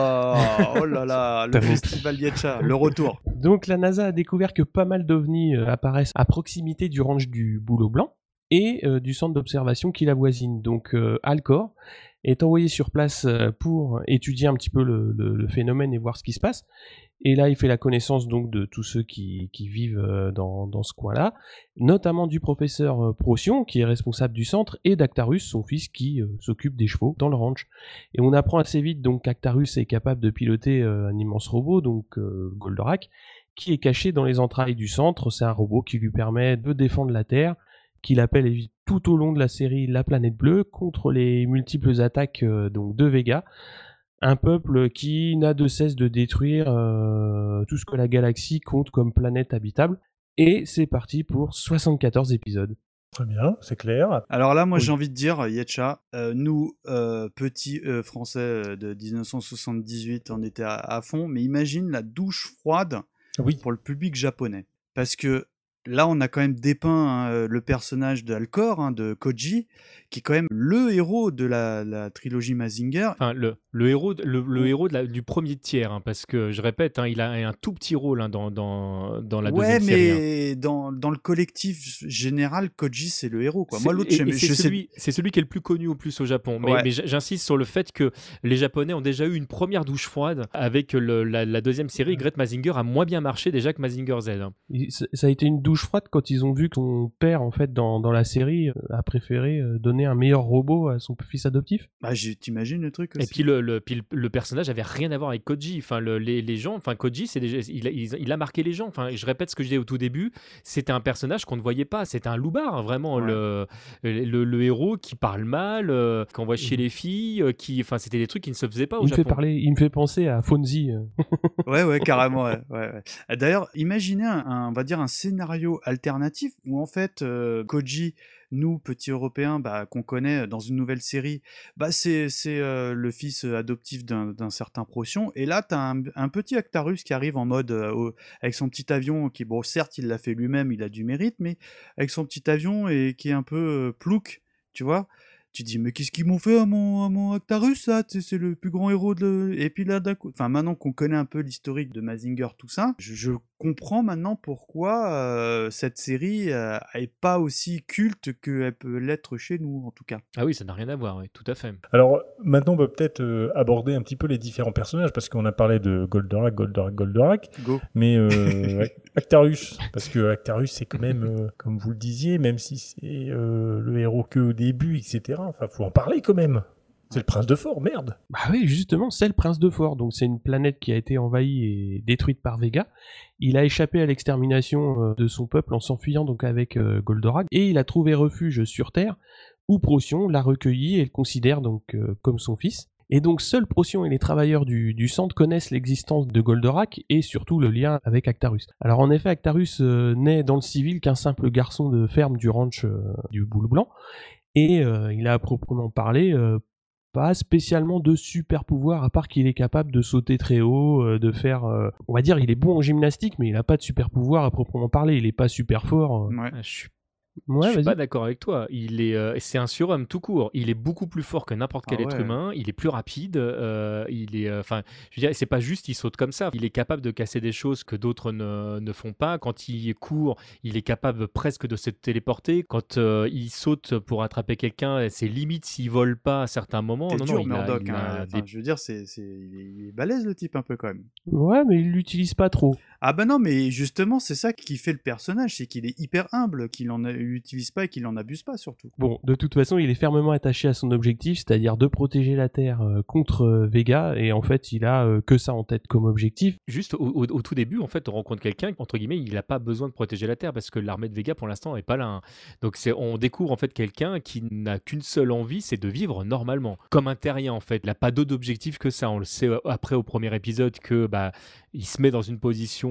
Speaker 4: là, le
Speaker 5: T'as
Speaker 4: festival Yetcha, le retour.
Speaker 5: Donc la NASA a découvert que pas mal d'ovnis apparaissent à proximité du ranch du Bouleau Blanc et du centre d'observation qui l'avoisine. Donc Alcor est envoyé sur place pour étudier un petit peu le phénomène et voir ce qui se passe. Et là, il fait la connaissance donc de tous ceux qui vivent dans ce coin-là, notamment du professeur Procyon, qui est responsable du centre, et d'Actarus, son fils, qui s'occupe des chevaux dans le ranch. Et on apprend assez vite donc qu'Actarus est capable de piloter un immense robot, donc Goldorak, qui est caché dans les entrailles du centre. C'est un robot qui lui permet de défendre la Terre, qu'il appelle tout au long de la série la planète bleue, contre les multiples attaques donc de Vega. Un peuple qui n'a de cesse de détruire tout ce que la galaxie compte comme planète habitable. Et c'est parti pour 74 épisodes.
Speaker 3: Très bien, c'est clair.
Speaker 4: Alors là, moi
Speaker 3: Oui.
Speaker 4: j'ai envie de dire, Yetcha, nous, petits Français de 1978, on était à fond, mais imagine la douche froide
Speaker 3: Oui.
Speaker 4: pour le public japonais. Parce que là, on a quand même dépeint le personnage d'Alcor, de Koji, qui est quand même le héros de la trilogie Mazinger.
Speaker 2: Enfin, le héros, héros du premier tiers, hein, parce que je répète, hein, il a un tout petit rôle hein, dans la
Speaker 4: Ouais,
Speaker 2: deuxième série. hein.
Speaker 4: mais dans le collectif général, Koji, c'est le héros, quoi.
Speaker 2: C'est-
Speaker 4: Moi, l'autre,
Speaker 2: et
Speaker 4: je sais...
Speaker 2: c'est celui qui est le plus connu au plus au Japon. Mais,
Speaker 4: Ouais.
Speaker 2: mais j'insiste sur le fait que les Japonais ont déjà eu une première douche froide avec la deuxième série. Great Mazinger a moins bien marché déjà que Mazinger Z. hein.
Speaker 5: Ça a été une douche froide quand ils ont vu que son père, en fait, dans la série, a préféré donner un meilleur robot à son fils adoptif.
Speaker 4: Bah, t'imagines le truc
Speaker 2: Et
Speaker 4: aussi.
Speaker 2: puis le personnage avait rien à voir avec Koji. Enfin, les gens, enfin Koji, c'est déjà, il a marqué les gens. Enfin, je répète ce que je disais au tout début. C'était un personnage qu'on ne voyait pas. C'était un loupard, hein, vraiment
Speaker 4: Ouais.
Speaker 2: le héros qui parle mal, qui envoie chier les filles, enfin, c'était des trucs qui ne se faisaient pas au Japon.
Speaker 5: Il me fait penser à Fonzie.
Speaker 4: Ouais, carrément, ouais. D'ailleurs, imaginez on va dire un scénario alternatif où en fait, Koji, nous, petits Européens, qu'on connaît dans une nouvelle série, c'est le fils adoptif d'un certain Procyon. Et là, t'as un petit Actarus qui arrive en mode, avec son petit avion, qui, bon, certes, il l'a fait lui-même, il a du mérite, mais avec son petit avion et qui est un peu plouc, tu vois. Tu dis, mais qu'est-ce qu'ils m'ont fait à mon Actarus, là? C'est le plus grand héros Et puis là, d'un coup, enfin, maintenant qu'on connaît un peu l'historique de Mazinger, tout ça, je comprends maintenant pourquoi cette série est pas aussi culte qu'elle peut l'être chez nous, en tout cas.
Speaker 2: Ah oui, ça n'a rien à voir, oui, tout à fait.
Speaker 3: Alors maintenant, on va peut-être aborder un petit peu les différents personnages, parce qu'on a parlé de Goldorak,
Speaker 4: Go.
Speaker 3: mais Actarus, parce que Actarus, c'est quand même, comme vous le disiez, même si c'est le héros que au début, etc., enfin, faut en parler quand même. C'est le prince de Fort, merde.
Speaker 5: Bah oui, justement, c'est le prince de Fort. Donc c'est une planète qui a été envahie et détruite par Vega. Il a échappé à l'extermination de son peuple en s'enfuyant donc avec Goldorak, et il a trouvé refuge sur Terre, où Procyon l'a recueilli et le considère donc comme son fils. Et donc seuls Procyon et les travailleurs du centre connaissent l'existence de Goldorak et surtout le lien avec Actarus. Alors en effet, Actarus n'est dans le civil qu'un simple garçon de ferme du ranch du Boule Blanc, et il a à proprement parler pas spécialement de super pouvoir, à part qu'il est capable de sauter très haut, de faire... on va dire, il est bon en gymnastique, mais il a pas de super pouvoir à proprement parler, il est pas super fort.
Speaker 4: Ouais.
Speaker 2: Ah, je
Speaker 5: Ouais,
Speaker 2: suis
Speaker 5: vas-y.
Speaker 2: pas d'accord avec toi. C'est un surhomme tout court. Il est beaucoup plus fort que n'importe quel
Speaker 4: Ah
Speaker 2: être
Speaker 4: ouais.
Speaker 2: humain. Il est plus rapide. Enfin, je veux dire, c'est pas juste il saute comme ça. Il est capable de casser des choses que d'autres ne font pas. Quand il court, il est capable presque de se téléporter. Quand il saute pour attraper quelqu'un, c'est limite s'il vole pas à certains moments.
Speaker 4: T'es
Speaker 2: Non,
Speaker 4: dur,
Speaker 2: il a
Speaker 4: Murdoch.
Speaker 2: des-
Speaker 4: Je veux dire, il est balèze, le type, un peu, quand même.
Speaker 5: Ouais, mais il l'utilise pas trop.
Speaker 4: Ah bah non, mais justement, c'est ça qui fait le personnage, c'est qu'il est hyper humble, qu'il en utilise pas et qu'il en abuse pas, surtout.
Speaker 5: Bon, de toute façon, il est fermement attaché à son objectif, c'est-à-dire de protéger la Terre contre Vega, et en fait, il a que ça en tête comme objectif.
Speaker 2: Juste au tout début, en fait, on rencontre quelqu'un, entre guillemets, il n'a pas besoin de protéger la Terre parce que l'armée de Vega, pour l'instant, n'est pas là. hein. Donc, on découvre en fait quelqu'un qui n'a qu'une seule envie, c'est de vivre normalement. Comme un terrien, en fait. Il n'a pas d'autre objectif que ça. On le sait après au premier épisode que il se met dans une position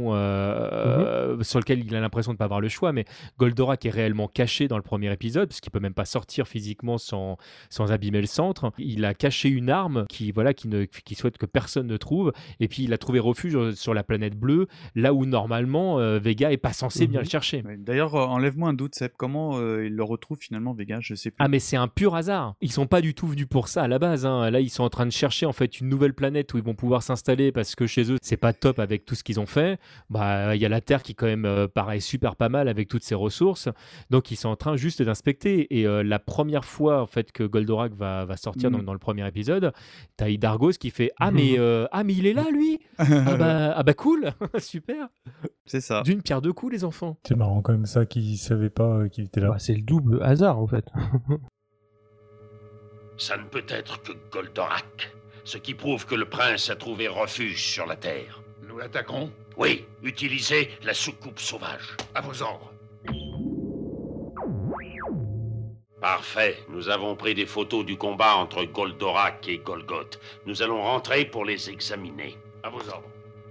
Speaker 2: mission sur lequel il a l'impression de ne pas avoir le choix, mais Goldorak est réellement caché dans le premier épisode, puisqu'il ne peut même pas sortir physiquement sans abîmer le centre. Il a caché une arme qui souhaite que personne ne trouve, et puis il a trouvé refuge sur la planète bleue, là où normalement Vega n'est pas censé bien le chercher.
Speaker 4: Ouais, d'ailleurs, enlève-moi un doute, Seb, comment il le retrouve finalement, Vega, je sais plus.
Speaker 2: Ah mais c'est un pur hasard. Ils sont pas du tout venus pour ça à la base. Hein. Là, ils sont en train de chercher en fait une nouvelle planète où ils vont pouvoir s'installer parce que chez eux, c'est pas top avec tout ce qu'ils ont fait. Bah, il y a la Terre qui quand même paraît super pas mal avec toutes ses ressources. Donc, ils sont en train juste d'inspecter. Et la première fois en fait que Goldorak va sortir dans le premier épisode, t'as Hydargos qui fait mais il est là lui. ah bah cool, super.
Speaker 4: C'est ça.
Speaker 2: D'une pierre deux coups les enfants.
Speaker 3: C'est marrant quand même ça qu'ils savaient pas qu'il était là.
Speaker 5: Bah, c'est le double hasard en fait.
Speaker 8: Ça ne peut être que Goldorak, ce qui prouve que le prince a trouvé refuge sur la Terre.
Speaker 9: Nous l'attaquons?
Speaker 8: Oui, utilisez la soucoupe sauvage.
Speaker 9: À vos ordres.
Speaker 8: Parfait, nous avons pris des photos du combat entre Goldorak et Golgoth. Nous allons rentrer pour les examiner.
Speaker 9: À vos ordres.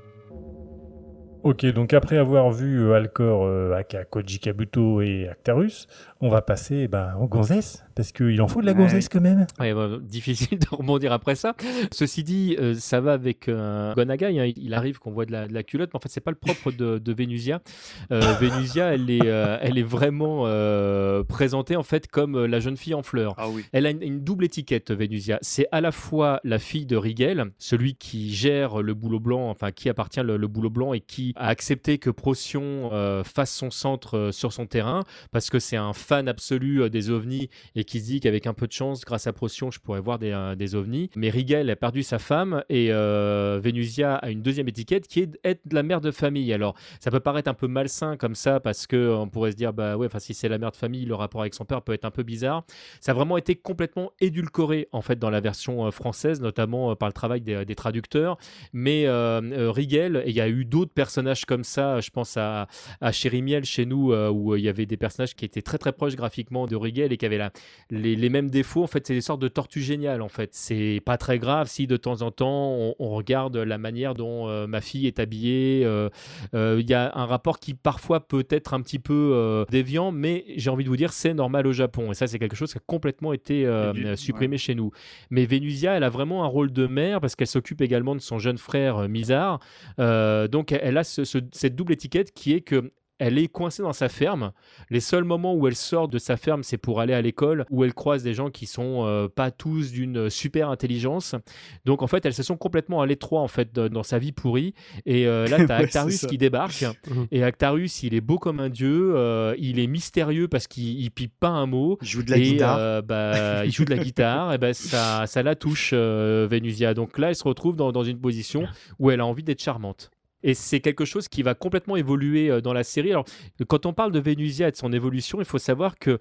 Speaker 3: Ok, donc après avoir vu Alcor, aka Koji Kabuto et Actarus, on va passer aux gonzesses, parce qu'il en faut de la gonzesse quand même.
Speaker 2: Ouais, difficile de rebondir après ça. Ceci dit, ça va avec Gonagai, hein, il arrive qu'on voit de la culotte, mais en fait c'est pas le propre de Venusia. Venusia, elle est vraiment présentée en fait comme la jeune fille en fleurs.
Speaker 4: Ah oui.
Speaker 2: Elle a une double étiquette, Venusia. C'est à la fois la fille de Rigel, celui qui gère le boulot blanc, enfin qui appartient le boulot blanc et qui a accepté que Procyon fasse son centre sur son terrain, parce que c'est un fan absolu des ovnis et qui se dit qu'avec un peu de chance, grâce à Procyon, je pourrais voir des ovnis. Mais Rigel a perdu sa femme et Venusia a une deuxième étiquette qui est d'être la mère de famille. Alors, ça peut paraître un peu malsain comme ça, parce qu'on pourrait se dire, si c'est la mère de famille, le rapport avec son père peut être un peu bizarre. Ça a vraiment été complètement édulcoré, en fait, dans la version française, notamment par le travail des traducteurs. Mais Rigel, et il y a eu d'autres personnages comme ça, je pense à Chérimiel chez nous, où il y avait des personnages qui étaient très très proches graphiquement de Rigel et qui avaient les mêmes défauts. En fait, c'est des sortes de tortues géniales. En fait, c'est pas très grave si de temps en temps on regarde la manière dont ma fille est habillée. Il y a un rapport qui parfois peut être un petit peu déviant, mais j'ai envie de vous dire c'est normal au Japon, et ça c'est quelque chose qui a complètement été supprimé chez nous. Mais Venusia, elle a vraiment un rôle de mère parce qu'elle s'occupe également de son jeune frère Mizar. Donc elle a cette double étiquette qui est que elle est coincée dans sa ferme. Les seuls moments où elle sort de sa ferme, c'est pour aller à l'école, où elle croise des gens qui sont pas tous d'une super intelligence. Donc en fait, elle se sent complètement à l'étroit en fait dans sa vie pourrie. Et là, t'as Actarus qui débarque. Et Actarus, il est beau comme un dieu. Il est mystérieux parce qu'il pipe pas un mot.
Speaker 4: Il joue de la guitare.
Speaker 2: Il joue de la guitare. Et ça la touche, Venusia. Donc là, elle se retrouve dans une position où elle a envie d'être charmante. Et c'est quelque chose qui va complètement évoluer dans la série. Alors, quand on parle de Venusia et de son évolution, il faut savoir que,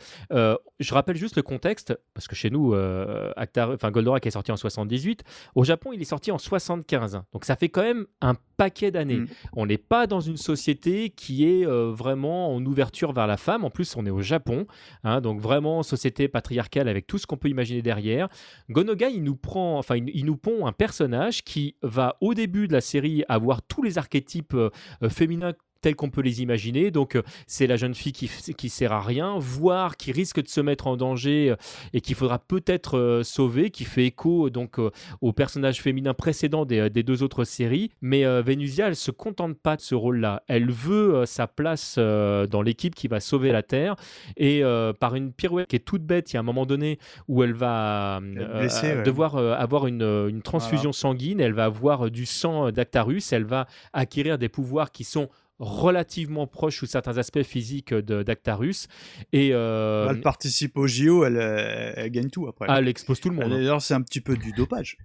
Speaker 2: je rappelle juste le contexte, parce que chez nous, Goldorak est sorti en 78. Au Japon, il est sorti en 75. Donc, ça fait quand même un paquet d'années. On n'est pas dans une société qui est vraiment en ouverture vers la femme. En plus, on est au Japon. Hein, donc, vraiment, société patriarcale avec tout ce qu'on peut imaginer derrière. Gonagai, il nous pond un personnage qui va, au début de la série, avoir tous les archétypes féminins tels qu'on peut les imaginer. Donc, c'est la jeune fille qui sert à rien, voire qui risque de se mettre en danger et qu'il faudra peut-être sauver, qui fait écho donc au personnage féminin précédent des deux autres séries. Mais Venusia, elle se contente pas de ce rôle-là. Elle veut sa place dans l'équipe qui va sauver la Terre. Et par une pirouette qui est toute bête, il y a un moment donné où elle va devoir avoir une transfusion sanguine. Elle va avoir du sang d'Actarus. Elle va acquérir des pouvoirs qui sont relativement proche sous certains aspects physiques d'Actarus. Et
Speaker 4: elle participe au JO, elle gagne tout après.
Speaker 2: Elle expose tout le monde.
Speaker 4: D'ailleurs, c'est un petit peu du dopage.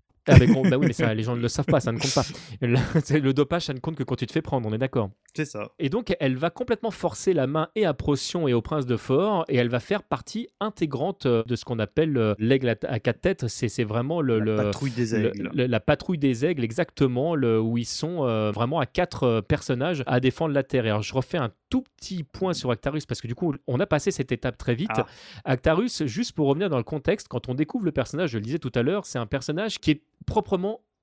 Speaker 2: Oui, mais ça, les gens ne le savent pas, ça ne compte pas. Le dopage, ça ne compte que quand tu te fais prendre, on est d'accord.
Speaker 4: C'est ça.
Speaker 2: Et donc, elle va complètement forcer la main et à Procyon et au Prince de Fort, et elle va faire partie intégrante de ce qu'on appelle l'aigle à quatre têtes. C'est vraiment
Speaker 4: la patrouille des aigles.
Speaker 2: La patrouille des aigles, exactement, où ils sont vraiment à 4 personnages à défendre la Terre. Et alors, je refais un tout petit point sur Actarus, parce que du coup, on a passé cette étape très vite. Actarus, juste pour revenir dans le contexte, quand on découvre le personnage, je le disais tout à l'heure, c'est un personnage qui est proprement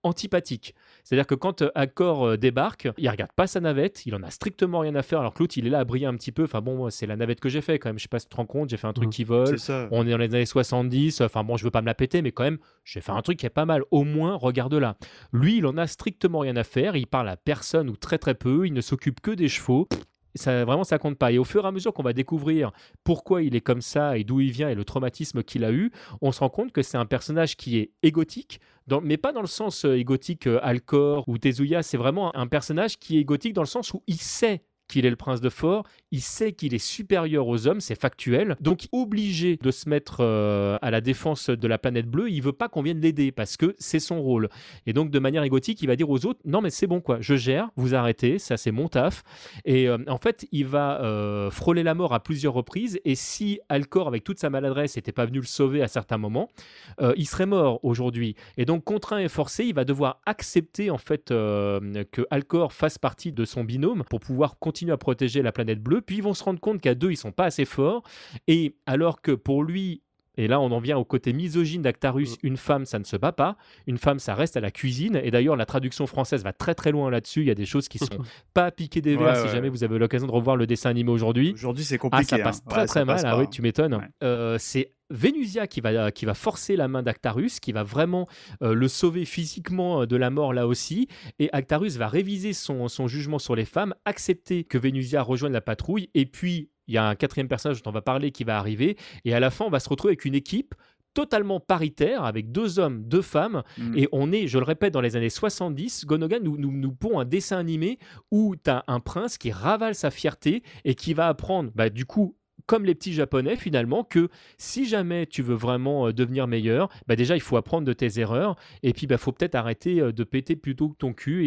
Speaker 2: antipathique. C'est-à-dire que quand Alcor débarque, il regarde pas sa navette, il en a strictement rien à faire, alors que l'autre il est là à briller un petit peu. Enfin bon, moi, c'est la navette que j'ai fait quand même, je sais pas si tu te rends compte, j'ai fait un truc qui vole,
Speaker 4: C'est ça.
Speaker 2: on est dans les années 70, enfin bon, je veux pas me la péter, mais quand même, j'ai fait un truc qui est pas mal, au moins regarde là. Lui, il en a strictement rien à faire, il parle à personne ou très très peu, il ne s'occupe que des chevaux. Ça, vraiment, ça compte pas. Et au fur et à mesure qu'on va découvrir pourquoi il est comme ça et d'où il vient et le traumatisme qu'il a eu, on se rend compte que c'est un personnage qui est égotique, mais pas dans le sens égotique Alcor ou Tezuya. C'est vraiment un personnage qui est égotique dans le sens où il sait qu'il est le prince de Fort, il sait qu'il est supérieur aux hommes, c'est factuel, donc obligé de se mettre à la défense de la planète bleue, il veut pas qu'on vienne l'aider parce que c'est son rôle. Et donc de manière égotique, il va dire aux autres, non mais c'est bon quoi, je gère, vous arrêtez, ça c'est mon taf. Et en fait, il va frôler la mort à plusieurs reprises, et si Alcor, avec toute sa maladresse, n'était pas venu le sauver à certains moments, il serait mort aujourd'hui. Et donc contraint et forcé, il va devoir accepter en fait que Alcor fasse partie de son binôme pour pouvoir continuer à protéger la planète bleue, puis ils vont se rendre compte qu'à deux, ils sont pas assez forts, et alors que pour lui, et là on en vient au côté misogyne d'Actarus, une femme ça ne se bat pas, une femme ça reste à la cuisine, et d'ailleurs la traduction française va très très loin là-dessus, il y a des choses qui sont pas à piquer des verres si jamais vous avez l'occasion de revoir le dessin animé aujourd'hui.
Speaker 4: Aujourd'hui c'est compliqué.
Speaker 2: Ça passe très très mal, oui tu m'étonnes. C'est Vénusia qui va forcer la main d'Actarus, qui va vraiment le sauver physiquement de la mort là aussi, et Actarus va réviser son jugement sur les femmes, accepter que Vénusia rejoigne la patrouille, et puis il y a un quatrième personnage dont on va parler qui va arriver, et à la fin on va se retrouver avec une équipe totalement paritaire, avec 2 hommes, 2 femmes, et on est, je le répète, dans les années 70, Gonogan nous pond un dessin animé où tu as un prince qui ravale sa fierté et qui va apprendre, du coup, comme les petits japonais finalement, que si jamais tu veux vraiment devenir meilleur, déjà il faut apprendre de tes erreurs, et puis faut peut-être arrêter de péter plutôt que ton cul, et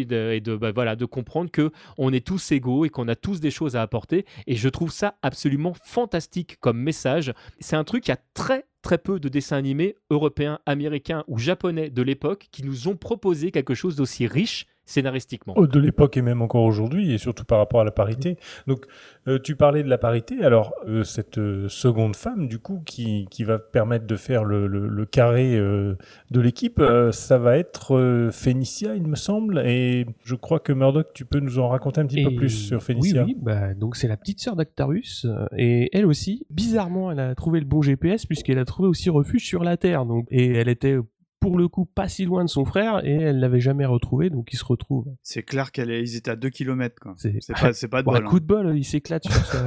Speaker 2: de comprendre que on est tous égaux et qu'on a tous des choses à apporter. Et je trouve ça absolument fantastique comme message. C'est un truc, il y a très très peu de dessins animés européens, américains ou japonais de l'époque qui nous ont proposé quelque chose d'aussi riche scénaristiquement.
Speaker 3: De l'époque et même encore aujourd'hui, et surtout par rapport à la parité. Donc, tu parlais de la parité. Alors, cette seconde femme, du coup, qui va permettre de faire le carré de l'équipe, ça va être Phénicia, il me semble. Et je crois que Murdoch, tu peux nous en raconter un petit peu plus sur Phénicia.
Speaker 5: Oui, donc c'est la petite sœur d'Actarus. Et elle aussi, bizarrement, elle a trouvé le bon GPS, puisqu'elle a trouvé aussi refuge sur la Terre. Donc, et elle était pour le coup pas si loin de son frère, et elle l'avait jamais retrouvé, donc ils se retrouvent.
Speaker 4: C'est clair qu'ils étaient à 2 km quoi. C'est pas de
Speaker 5: bon,
Speaker 4: bol.
Speaker 5: Un coup de bol, il s'éclate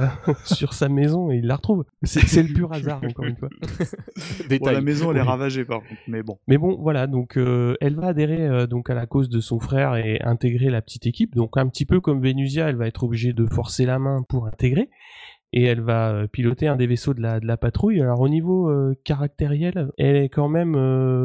Speaker 5: sur sa maison et il la retrouve. C'est le pur hasard, encore une fois.
Speaker 4: La maison elle est ravagée par contre, mais bon
Speaker 5: voilà, donc elle va adhérer donc à la cause de son frère et intégrer la petite équipe. Donc un petit peu comme Vénusia, elle va être obligée de forcer la main pour intégrer. Et elle va piloter un des vaisseaux de la patrouille. Alors au niveau caractériel, elle est quand même,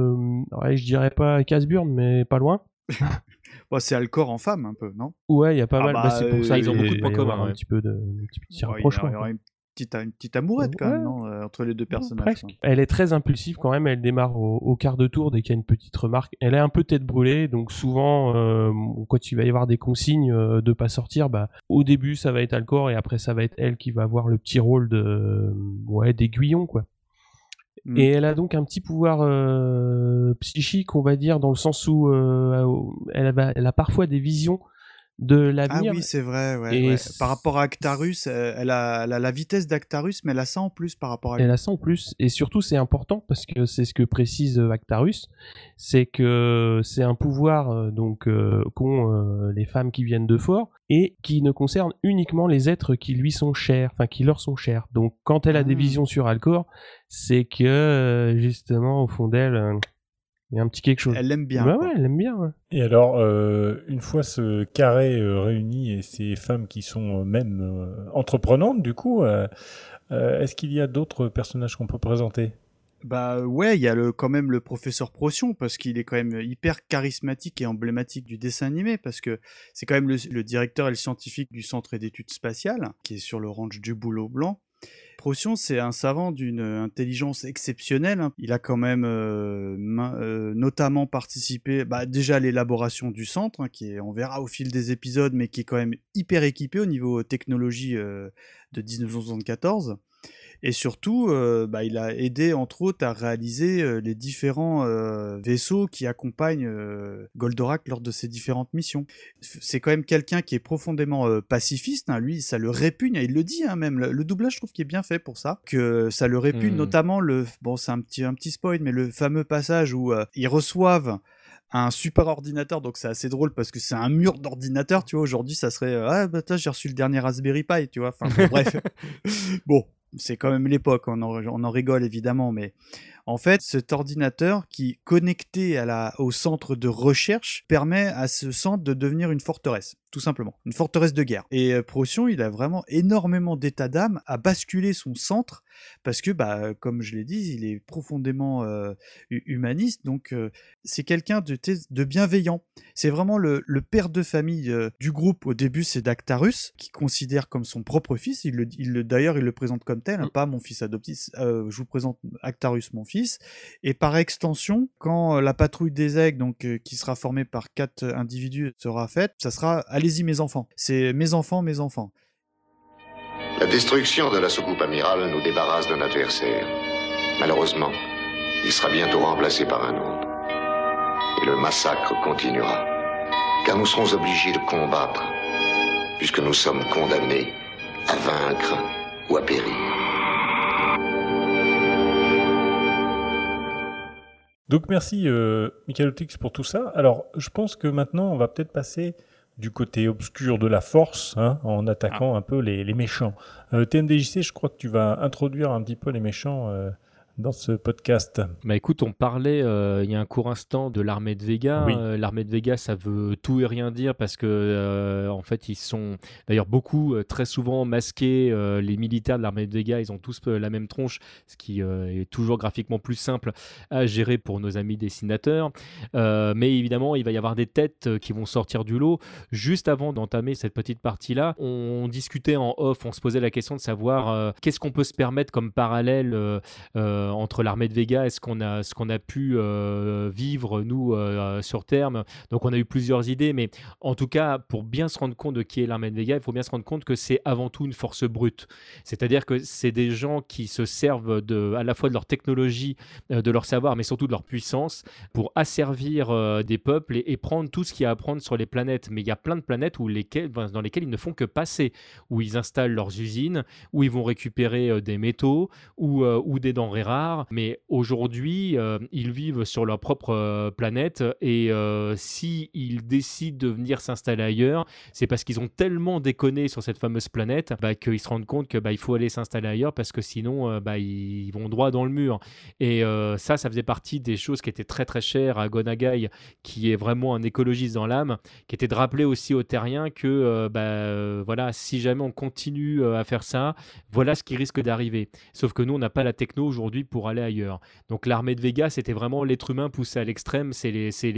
Speaker 5: je dirais pas casse-burne, mais pas loin.
Speaker 4: C'est Alcor en femme un peu, non?
Speaker 5: Ouais, il y a pas mal. C'est pour ça
Speaker 2: ils ont beaucoup de points communs.
Speaker 5: Un petit peu de petit rapprochement.
Speaker 4: Il y aura une petite amourette quand même, non, entre les deux personnages.
Speaker 5: Presque. Elle est très impulsive quand même, elle démarre au quart de tour dès qu'il y a une petite remarque. Elle est un peu tête brûlée, donc souvent quand il va y avoir des consignes de pas sortir, au début ça va être Alcor et après ça va être elle qui va avoir le petit rôle d'aiguillon quoi. Et elle a donc un petit pouvoir psychique, on va dire, dans le sens où elle a parfois des visions de l'avenir.
Speaker 4: Ah oui, c'est vrai. Par rapport à Actarus, elle a la vitesse d'Actarus, mais elle a ça en plus par rapport à lui.
Speaker 5: Elle a ça en plus, et surtout c'est important parce que c'est ce que précise Actarus, c'est que c'est un pouvoir qu'ont les femmes qui viennent de Fort et qui ne concerne uniquement les êtres qui lui sont chers, enfin qui leur sont chers. Donc quand elle a des visions sur Alcor, c'est que justement au fond d'elle il y a un petit quelque chose.
Speaker 4: Elle l'aime bien.
Speaker 5: Ouais, elle aime bien. Ouais.
Speaker 3: Et alors, une fois ce carré réuni et ces femmes qui sont même entreprenantes, du coup, est-ce qu'il y a d'autres personnages qu'on peut présenter ?
Speaker 4: Il y a quand même le professeur Procyon, parce qu'il est quand même hyper charismatique et emblématique du dessin animé, parce que c'est quand même le directeur et le scientifique du centre d'études spatiales, qui est sur le ranch du Boulot Blanc. Procyon, c'est un savant d'une intelligence exceptionnelle. Il a quand même notamment participé déjà à l'élaboration du centre, qui est, on verra au fil des épisodes, mais qui est quand même hyper équipé au niveau technologie de 1974. Et surtout, il a aidé entre autres à réaliser les différents vaisseaux qui accompagnent Goldorak lors de ses différentes missions. C'est quand même quelqu'un qui est profondément pacifiste, hein. Lui, ça le répugne, il le dit, hein, même. Le doublage, je trouve qu'il est bien fait pour ça, que ça le répugne, notamment c'est un petit spoil, mais le fameux passage où ils reçoivent un super ordinateur, donc c'est assez drôle parce que c'est un mur d'ordinateur, tu vois. Aujourd'hui, ça serait j'ai reçu le dernier Raspberry Pi, tu vois. Enfin, bon, bref. Bon, c'est quand même l'époque, on en rigole évidemment, mais en fait, cet ordinateur qui, connecté au centre de recherche, permet à ce centre de devenir une forteresse, tout simplement, une forteresse de guerre. Et Procyon, il a vraiment énormément d'état d'âme à basculer son centre, parce que, comme je l'ai dit, il est profondément humaniste, donc c'est quelqu'un de bienveillant. C'est vraiment le père de famille du groupe. Au début, c'est Dactarus, qui considère comme son propre fils. D'ailleurs, il le présente comme tel, hein, pas mon fils adoptif. Je vous présente Actarus, mon fils. Et par extension, quand la patrouille des aigles, qui sera formée par 4 individus, sera faite, ça sera « Allez-y mes enfants ». C'est « Mes enfants, mes enfants ».
Speaker 9: La destruction de la soucoupe amirale nous débarrasse d'un adversaire. Malheureusement, il sera bientôt remplacé par un autre. Et le massacre continuera. Car nous serons obligés de combattre, puisque nous sommes condamnés à vaincre ou à périr.
Speaker 3: Donc merci Michaelotix pour tout ça. Alors je pense que maintenant on va peut-être passer du côté obscur de la force, hein, en attaquant un peu les méchants. TMDJC, je crois que tu vas introduire un petit peu les méchants dans ce podcast.
Speaker 2: Écoute, on parlait il y a un court instant de l'armée de Vega.
Speaker 3: Oui.
Speaker 2: L'armée de Vega, ça veut tout et rien dire parce que en fait, ils sont d'ailleurs beaucoup, très souvent masqués. Les militaires de l'armée de Vega, ils ont tous la même tronche, ce qui est toujours graphiquement plus simple à gérer pour nos amis dessinateurs. Mais évidemment, il va y avoir des têtes qui vont sortir du lot. Juste avant d'entamer cette petite partie-là, on discutait en off, on se posait la question de savoir qu'est-ce qu'on peut se permettre comme parallèle entre l'armée de Vega et ce qu'on a pu vivre nous sur Terre. Donc on a eu plusieurs idées, mais en tout cas pour bien se rendre compte de qui est l'armée de Vega, il faut bien se rendre compte que c'est avant tout une force brute, c'est-à-dire que c'est des gens qui se servent à la fois de leur technologie, de leur savoir, mais surtout de leur puissance pour asservir des peuples et prendre tout ce qu'il y a à prendre sur les planètes. Mais il y a plein de planètes dans lesquelles ils ne font que passer, où ils installent leurs usines, où ils vont récupérer des métaux ou des denrées rares. Mais aujourd'hui, ils vivent sur leur propre planète et s'ils décident de venir s'installer ailleurs, c'est parce qu'ils ont tellement déconné sur cette fameuse planète qu'ils se rendent compte que il faut aller s'installer ailleurs parce que sinon ils vont droit dans le mur. Et ça faisait partie des choses qui étaient très très chères à Gonagai, qui est vraiment un écologiste dans l'âme, qui était de rappeler aussi aux terriens que voilà, si jamais on continue à faire ça, voilà ce qui risque d'arriver. Sauf que nous, on n'a pas la techno aujourd'hui pour aller ailleurs. Donc l'armée de Vega, c'était vraiment l'être humain poussé à l'extrême. C'est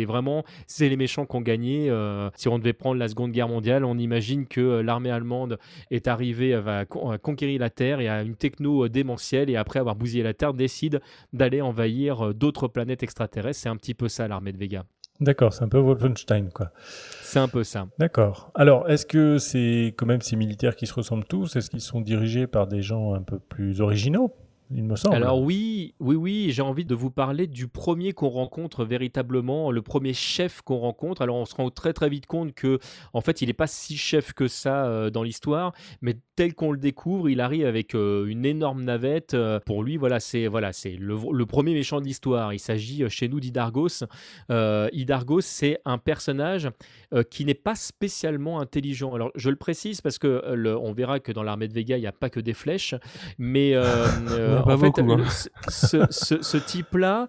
Speaker 2: les méchants qui ont gagné. Si on devait prendre la Seconde Guerre mondiale, on imagine que l'armée allemande est arrivée à conquérir la Terre et a une techno démentielle, et après avoir bousillé la Terre, décide d'aller envahir d'autres planètes extraterrestres. C'est un petit peu ça l'armée de Vega.
Speaker 3: D'accord, c'est un peu Wolfenstein, quoi.
Speaker 2: C'est un peu ça.
Speaker 3: D'accord. Alors, est-ce que c'est quand même ces militaires qui se ressemblent tous? Est-ce qu'ils sont dirigés par des gens un peu plus originaux, il me semble?
Speaker 2: Alors oui, j'ai envie de vous parler du premier qu'on rencontre véritablement, le premier chef qu'on rencontre. Alors on se rend très très vite compte que en fait il n'est pas si chef que ça dans l'histoire, mais tel qu'on le découvre, il arrive avec une énorme navette. Pour lui, c'est le premier méchant de l'histoire. Il s'agit chez nous d'Hydargos. Hydargos, c'est un personnage qui n'est pas spécialement intelligent. Alors je le précise parce que on verra que dans l'armée de Vega, il n'y a pas que des flèches, mais en fait, ce type-là,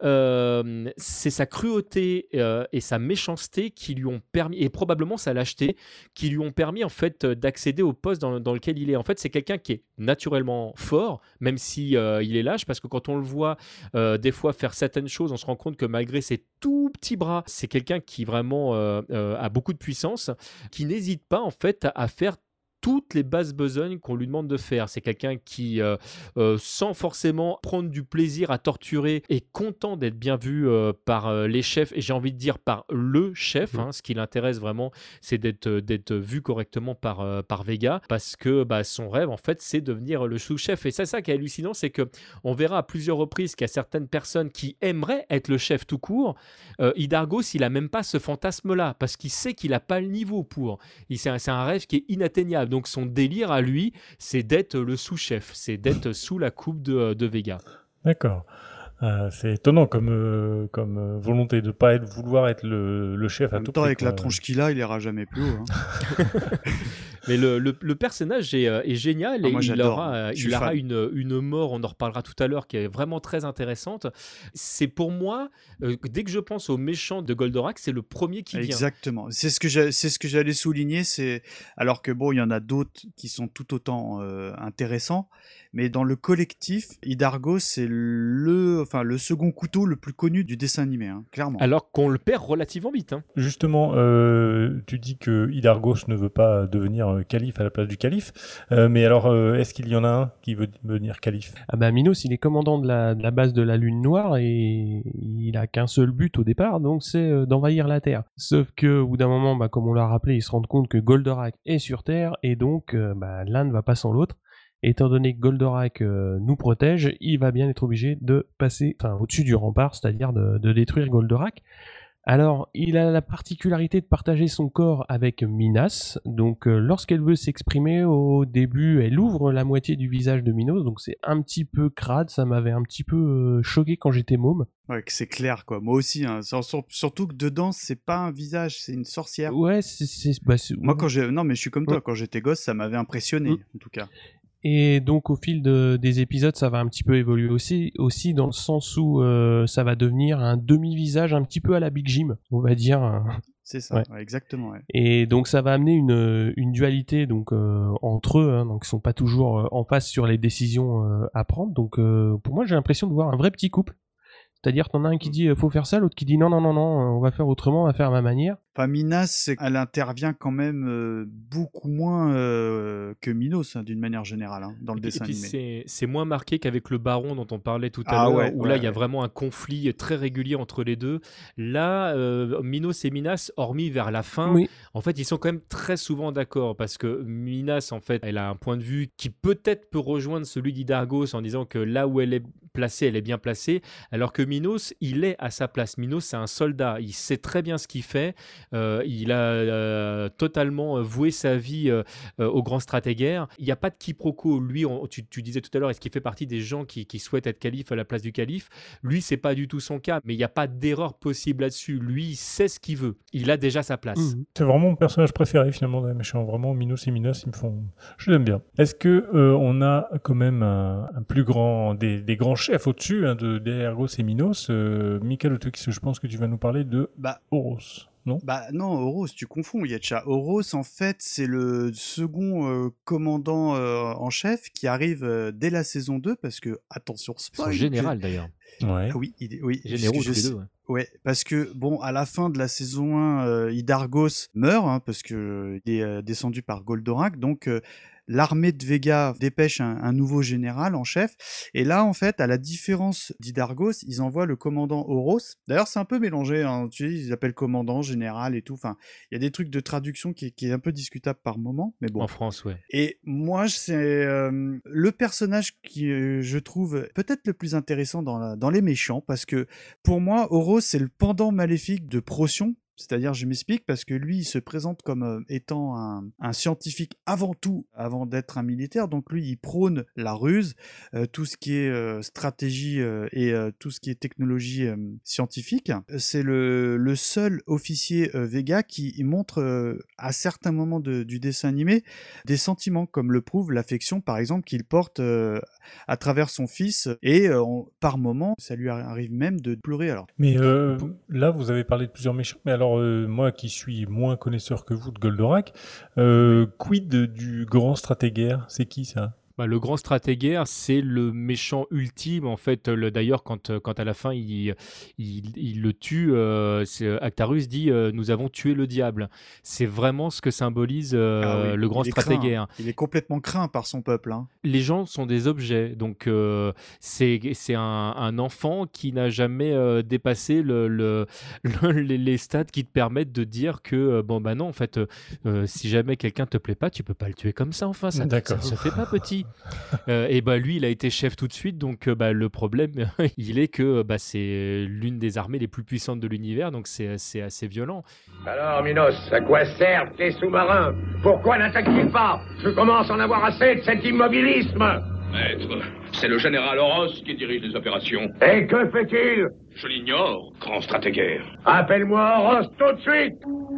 Speaker 2: c'est sa cruauté et sa méchanceté qui lui ont permis, et probablement sa lâcheté, qui lui ont permis en fait d'accéder au poste dans lequel il est. En fait, c'est quelqu'un qui est naturellement fort, même si il est lâche, parce que quand on le voit des fois faire certaines choses, on se rend compte que malgré ses tout petits bras, c'est quelqu'un qui vraiment a beaucoup de puissance, qui n'hésite pas en fait à faire toutes les basses besognes qu'on lui demande de faire. C'est quelqu'un qui, sans forcément prendre du plaisir à torturer, est content d'être bien vu par les chefs, et j'ai envie de dire par le chef. Ce qui l'intéresse vraiment, c'est d'être vu correctement par Vega, parce que son rêve, en fait, c'est devenir le sous-chef. Et c'est ça qui est hallucinant, c'est qu'on verra à plusieurs reprises qu'il y a certaines personnes qui aimeraient être le chef tout court. Hydargos, il n'a même pas ce fantasme-là, parce qu'il sait qu'il n'a pas le niveau pour. C'est un rêve qui est inatteignable. Donc son délire à lui, c'est d'être le sous-chef, c'est d'être sous la coupe de Vega.
Speaker 3: D'accord. C'est étonnant comme volonté de ne pas vouloir être le chef à tout prix.
Speaker 4: Avec la tronche qu'il a, il ira jamais plus haut.
Speaker 2: Mais le personnage est génial, et
Speaker 4: moi,
Speaker 2: il aura
Speaker 4: fan.
Speaker 2: une mort, on en reparlera tout à l'heure, qui est vraiment très intéressante. C'est pour moi, dès que je pense au méchant de Goldorak, c'est le premier qui vient.
Speaker 4: Exactement. C'est ce que j'allais souligner. Alors que il y en a d'autres qui sont tout autant intéressants, mais dans le collectif, Hydargos, c'est le second couteau le plus connu du dessin animé, clairement.
Speaker 2: Alors qu'on le perd relativement vite.
Speaker 3: Justement, tu dis que Hydargos ne veut pas devenir calife à la place du calife, mais alors est-ce qu'il y en a un qui veut devenir calife?
Speaker 5: Minos, il est commandant de la base de la Lune Noire, et il a qu'un seul but au départ, donc c'est d'envahir la Terre. Sauf que au bout d'un moment, comme on l'a rappelé, il se rend compte que Goldorak est sur Terre, et donc l'un ne va pas sans l'autre. Étant donné que Goldorak nous protège, il va bien être obligé de passer au-dessus du rempart, c'est-à-dire de détruire Goldorak. Alors, il a la particularité de partager son corps avec Minas. Donc, lorsqu'elle veut s'exprimer, au début, elle ouvre la moitié du visage de Minos. Donc, c'est un petit peu crade. Ça m'avait un petit peu choqué quand j'étais môme.
Speaker 4: Ouais, que c'est clair, quoi. Moi aussi, surtout que dedans, c'est pas un visage, c'est une sorcière.
Speaker 5: Ouais,
Speaker 4: Moi, non, mais je suis comme toi. Quand j'étais gosse, ça m'avait impressionné, en tout cas.
Speaker 5: Et donc au fil des épisodes, ça va un petit peu évoluer aussi dans le sens où ça va devenir un demi-visage un petit peu à la Big Jim, on va dire.
Speaker 4: C'est ça, ouais, exactement. Ouais.
Speaker 5: Et donc ça va amener une dualité entre eux, donc ils sont pas toujours en face sur les décisions à prendre. Donc pour moi, j'ai l'impression de voir un vrai petit couple. C'est-à-dire t'en as un qui dit faut faire ça, l'autre qui dit non, on va faire autrement, on va faire à ma manière.
Speaker 4: Enfin, Minas, elle intervient quand même beaucoup moins que Minos, d'une manière générale, dans le dessin animé.
Speaker 2: Et puis c'est moins marqué qu'avec le Baron dont on parlait tout à l'heure, où là il y a vraiment un conflit très régulier entre les deux. Là, Minos et Minas, hormis vers la fin, en fait ils sont quand même très souvent d'accord, parce que Minas, en fait, elle a un point de vue qui peut-être peut rejoindre celui d'Hydargos en disant que là où elle est placée, elle est bien placée, alors que Minos, il est à sa place. Minos, c'est un soldat, il sait très bien ce qu'il fait. Il a totalement voué sa vie au grand stratégaire. Il n'y a pas de quiproquo. Lui, tu disais tout à l'heure, est-ce qu'il fait partie des gens qui souhaitent être calife à la place du calife? Lui, c'est pas du tout son cas, mais il n'y a pas d'erreur possible là-dessus. Lui, il sait ce qu'il veut. Il a déjà sa place.
Speaker 3: C'est vraiment mon personnage préféré finalement dans les méchants. Vraiment, Minos et Minas, je l'aime bien. Est-ce que on a quand même un plus grand des grands chefs au-dessus de Hydargos et Minos? Michael Otokis, je pense que tu vas nous parler de Oros. Non,
Speaker 4: non, Oros, tu confonds. Yetcha. Oros, en fait, c'est le second commandant en chef qui arrive dès la saison 2, parce que, attention, spoil.
Speaker 2: Son général, d'ailleurs.
Speaker 3: Ouais.
Speaker 4: Oui,
Speaker 2: généraux tous les deux.
Speaker 4: Ouais, parce que, à la fin de la saison 1, Hydargos meurt, parce qu'il est descendu par Goldorak, donc l'armée de Vega dépêche un nouveau général en chef, et là, en fait, à la différence d'Hydargos, ils envoient le commandant Oros. D'ailleurs, c'est un peu mélangé, tu sais, ils appellent commandant, général et tout, enfin, il y a des trucs de traduction qui est un peu discutable par moment, mais bon.
Speaker 2: En France, ouais.
Speaker 4: Et moi, c'est le personnage qui, je trouve, peut-être le plus intéressant dans les méchants, parce que, pour moi, Oros, c'est le pendant maléfique de Procyon. C'est-à-dire, je m'explique, parce que lui, il se présente comme étant un scientifique avant tout, avant d'être un militaire. Donc lui, il prône la ruse, tout ce qui est stratégie et tout ce qui est technologie scientifique. C'est le seul officier Vega qui montre à certains moments du dessin animé des sentiments, comme le prouve l'affection, par exemple, qu'il porte à travers son fils. Et par moments, ça lui arrive même de pleurer. Alors.
Speaker 3: Mais là, vous avez parlé de plusieurs méchants, mais alors moi qui suis moins connaisseur que vous de Goldorak, quid du grand stratégaire? C'est qui ça?
Speaker 2: Le grand stratégaire, c'est le méchant ultime. En fait, d'ailleurs, quand à la fin, il le tue, Actarus dit nous avons tué le diable. C'est vraiment ce que symbolise le grand stratégaire.
Speaker 4: Il est complètement craint par son peuple.
Speaker 2: Les gens sont des objets. Donc, c'est un enfant qui n'a jamais dépassé les stades qui te permettent de dire que, non, en fait, si jamais quelqu'un te plaît pas, tu peux pas le tuer comme ça. Enfin, ça ne se fait pas petit. Et lui, il a été chef tout de suite, donc le problème, il est que c'est l'une des armées les plus puissantes de l'univers, donc c'est assez violent.
Speaker 10: Alors, Minos, à quoi servent tes sous-marins? Pourquoi n'attaquent-ils pas? Je commence à en avoir assez de cet immobilisme.
Speaker 11: Maître, c'est le général Oros qui dirige les opérations.
Speaker 10: Et que fait-il?
Speaker 11: Je l'ignore, grand stratégaire.
Speaker 10: Appelle-moi Oros tout de suite.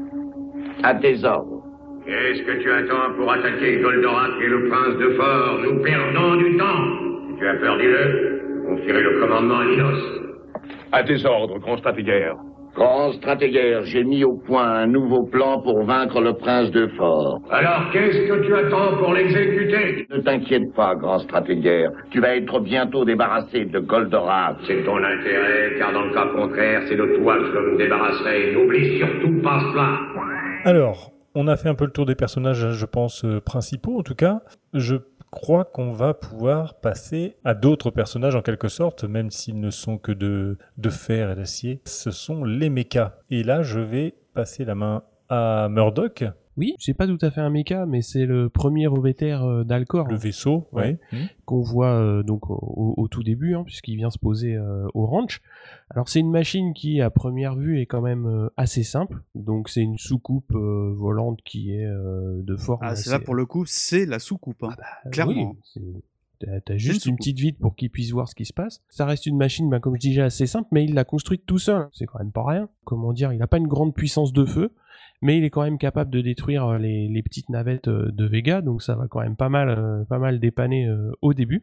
Speaker 9: À tes ordres.
Speaker 10: Qu'est-ce que tu attends pour attaquer Goldorak et le prince de Fort? Nous perdons du temps. Si tu as peur, dis-le. Confierai le commandement à Minos.
Speaker 11: À tes ordres, grand stratégaire.
Speaker 9: Grand stratégaire, j'ai mis au point un nouveau plan pour vaincre le prince de Fort.
Speaker 10: Alors, qu'est-ce que tu attends pour l'exécuter?
Speaker 9: Ne t'inquiète pas, grand stratégaire. Tu vas être bientôt débarrassé de Goldorak.
Speaker 10: C'est ton intérêt, car dans le cas contraire, c'est de toi que je me débarrasserai. N'oublie surtout pas cela.
Speaker 3: Alors, on a fait un peu le tour des personnages, je pense, principaux en tout cas. Je crois qu'on va pouvoir passer à d'autres personnages en quelque sorte, même s'ils ne sont que de fer et d'acier. Ce sont les mechas. Et là, je vais passer la main à Murdoch.
Speaker 5: Oui, c'est pas tout à fait un méca, mais c'est le premier ovétère d'Alcor.
Speaker 3: Le vaisseau, ouais.
Speaker 5: Qu'on voit donc au tout début, puisqu'il vient se poser au ranch. Alors c'est une machine qui, à première vue, est quand même assez simple. Donc c'est une soucoupe volante qui est de forme assez...
Speaker 4: c'est là pour le coup, c'est la soucoupe, clairement.
Speaker 5: Oui, t'as juste une petite vitre pour qu'il puisse voir ce qui se passe. Ça reste une machine, comme je disais, assez simple, mais il l'a construite tout seul. C'est quand même pas rien. Comment dire, il a pas une grande puissance de feu, mais il est quand même capable de détruire les petites navettes de Vega, donc ça va quand même pas mal dépanner au début.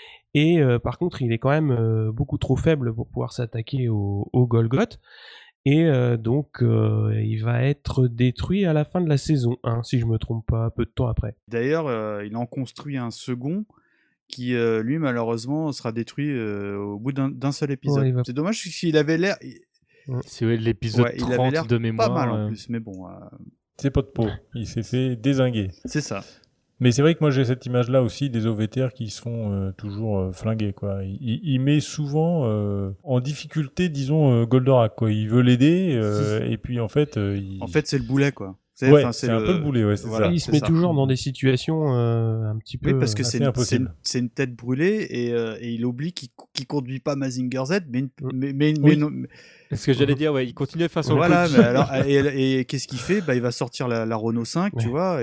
Speaker 5: Et par contre, il est quand même beaucoup trop faible pour pouvoir s'attaquer au Golgoth. Et donc, il va être détruit à la fin de la saison 1, si je me trompe pas, peu de temps après.
Speaker 4: D'ailleurs, il en construit un second qui, lui, malheureusement, sera détruit au bout d'un seul épisode. Ouais, c'est dommage, parce qu'il avait l'air...
Speaker 2: C'est l'épisode 30 de mémoire.
Speaker 4: Pas mal en plus, mais bon...
Speaker 3: C'est pas de peau, il s'est fait dézinguer.
Speaker 4: C'est ça.
Speaker 3: Mais c'est vrai que moi j'ai cette image-là aussi des OVTR qui se font toujours flinguer, quoi. Il met souvent en difficulté, disons, Goldorak, quoi. Il veut l'aider, et puis en fait...
Speaker 4: En fait, c'est le boulet, quoi.
Speaker 3: C'est un peu le boulet, ouais, c'est ça.
Speaker 5: Il se met toujours dans des situations un petit peu...
Speaker 4: Oui, parce que c'est une tête brûlée, et il oublie qu'il conduit pas Mazinger Z, mais
Speaker 2: c'est ce que j'allais dire, ouais, il continue à faire son
Speaker 4: voilà, mais alors, et qu'est-ce qu'il fait? Il va sortir la Renault 5, tu vois,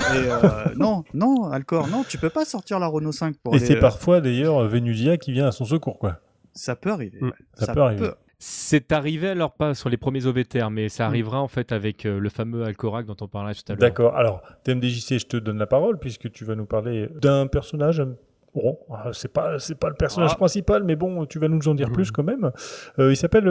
Speaker 4: non, Alcor, non, tu peux pas sortir la Renault 5 pour
Speaker 3: aller... c'est parfois, d'ailleurs, Venusia qui vient à son secours, quoi.
Speaker 4: Ça peut arriver.
Speaker 3: Ça peut arriver.
Speaker 2: C'est arrivé, alors pas sur les premiers OVTR, mais ça arrivera en fait avec le fameux Alcorak dont on parlait tout à l'heure.
Speaker 3: D'accord, alors, TMDJC, je te donne la parole, puisque tu vas nous parler d'un personnage... Bon, c'est pas le personnage principal, mais bon, tu vas nous en dire plus quand même. Il s'appelle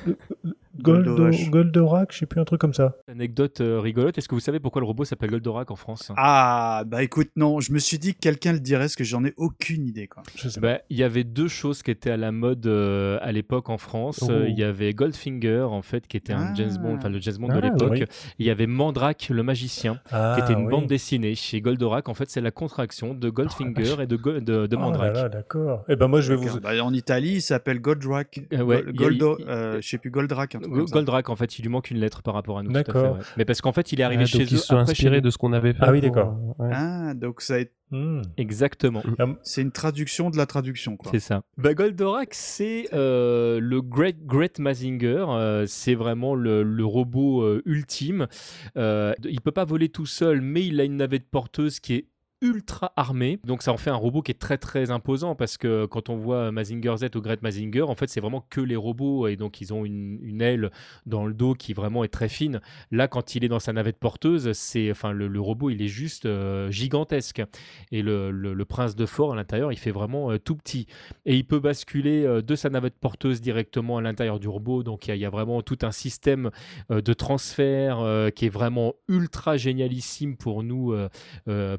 Speaker 3: Goldorak, je sais plus, un truc comme ça.
Speaker 2: Anecdote rigolote, est-ce que vous savez pourquoi le robot s'appelle Goldorak en France?
Speaker 4: Ah, écoute, non, je me suis dit que quelqu'un le dirait, parce que j'en ai aucune idée, quoi.
Speaker 2: Il y avait deux choses qui étaient à la mode à l'époque en France. Il y avait Goldfinger, en fait, qui était un James Bond, le James Bond de l'époque. Oui. Il y avait Mandrake, le magicien, qui était une bande dessinée. Chez Goldorak, en fait, c'est la contraction de Goldfinger et de Mandrake.
Speaker 3: Là, d'accord. Et ben moi, je vais vous...
Speaker 4: en Italie, il s'appelle Goldrak. Je sais plus, Goldrak.
Speaker 2: Goldorak, en fait, il lui manque une lettre par rapport à nous.
Speaker 3: D'accord.
Speaker 2: Tout à fait, ouais. Mais parce qu'en fait, il est arrivé chez eux.
Speaker 5: Ils se sont inspirés de ce qu'on avait fait.
Speaker 3: Ah oui, d'accord.
Speaker 4: Ah, donc ça a été...
Speaker 2: Exactement.
Speaker 4: C'est une traduction de la traduction, quoi.
Speaker 2: C'est ça. Goldorak, c'est le Great Mazinger. C'est vraiment le robot ultime. Il peut pas voler tout seul, mais il a une navette porteuse qui est ultra armé, donc ça en fait un robot qui est très très imposant, parce que quand on voit Mazinger Z ou Great Mazinger, en fait c'est vraiment que les robots, et donc ils ont une aile dans le dos qui vraiment est très fine. Là, quand il est dans sa navette porteuse, le robot il est juste gigantesque, et le prince de Fort à l'intérieur il fait vraiment tout petit, et il peut basculer de sa navette porteuse directement à l'intérieur du robot, donc il y a vraiment tout un système de transfert qui est vraiment ultra génialissime pour nous petits enfants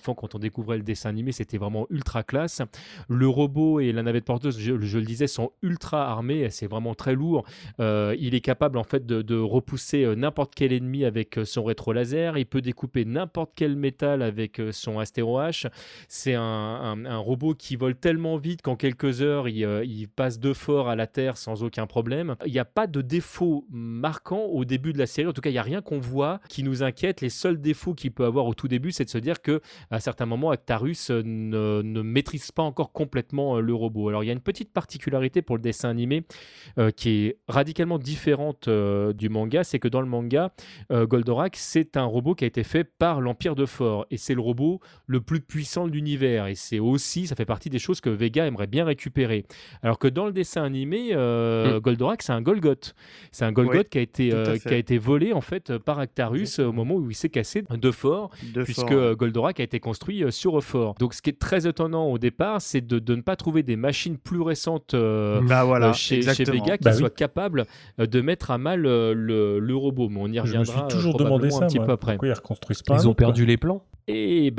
Speaker 2: enfant quand on découvrait le dessin animé, c'était vraiment ultra classe. Le robot et la navette porteuse, je le disais, sont ultra armés, c'est vraiment très lourd. Il est capable en fait de repousser n'importe quel ennemi avec son rétro laser, il peut découper n'importe quel métal avec son Astéro H. C'est un robot qui vole tellement vite qu'en quelques heures, il passe de fort à la Terre sans aucun problème. Il n'y a pas de défaut marquant au début de la série, en tout cas il n'y a rien qu'on voit qui nous inquiète. Les seuls défauts qu'il peut avoir au tout début, c'est de se dire qu'à certains moments, Actarus ne maîtrise pas encore complètement le robot. Alors il y a une petite particularité pour le dessin animé qui est radicalement différente du manga, c'est que dans le manga, Goldorak, c'est un robot qui a été fait par l'Empire de Thor, et c'est le robot le plus puissant de l'univers, et c'est aussi, ça fait partie des choses que Vega aimerait bien récupérer. Alors que dans le dessin animé, Goldorak, c'est un Golgoth. C'est un Golgoth qui a été volé en fait par Actarus au moment où il s'est cassé de Thor, puisque Goldorak a été construit sur Thor. Donc ce qui est très étonnant au départ, c'est de ne pas trouver des machines plus récentes chez Vega qui soient capables de mettre à mal le robot. Mais on y reviendra.
Speaker 3: Je me suis toujours demandé ça, pourquoi ils reconstruisent pas.
Speaker 5: Ils ont perdu les plans.
Speaker 2: Et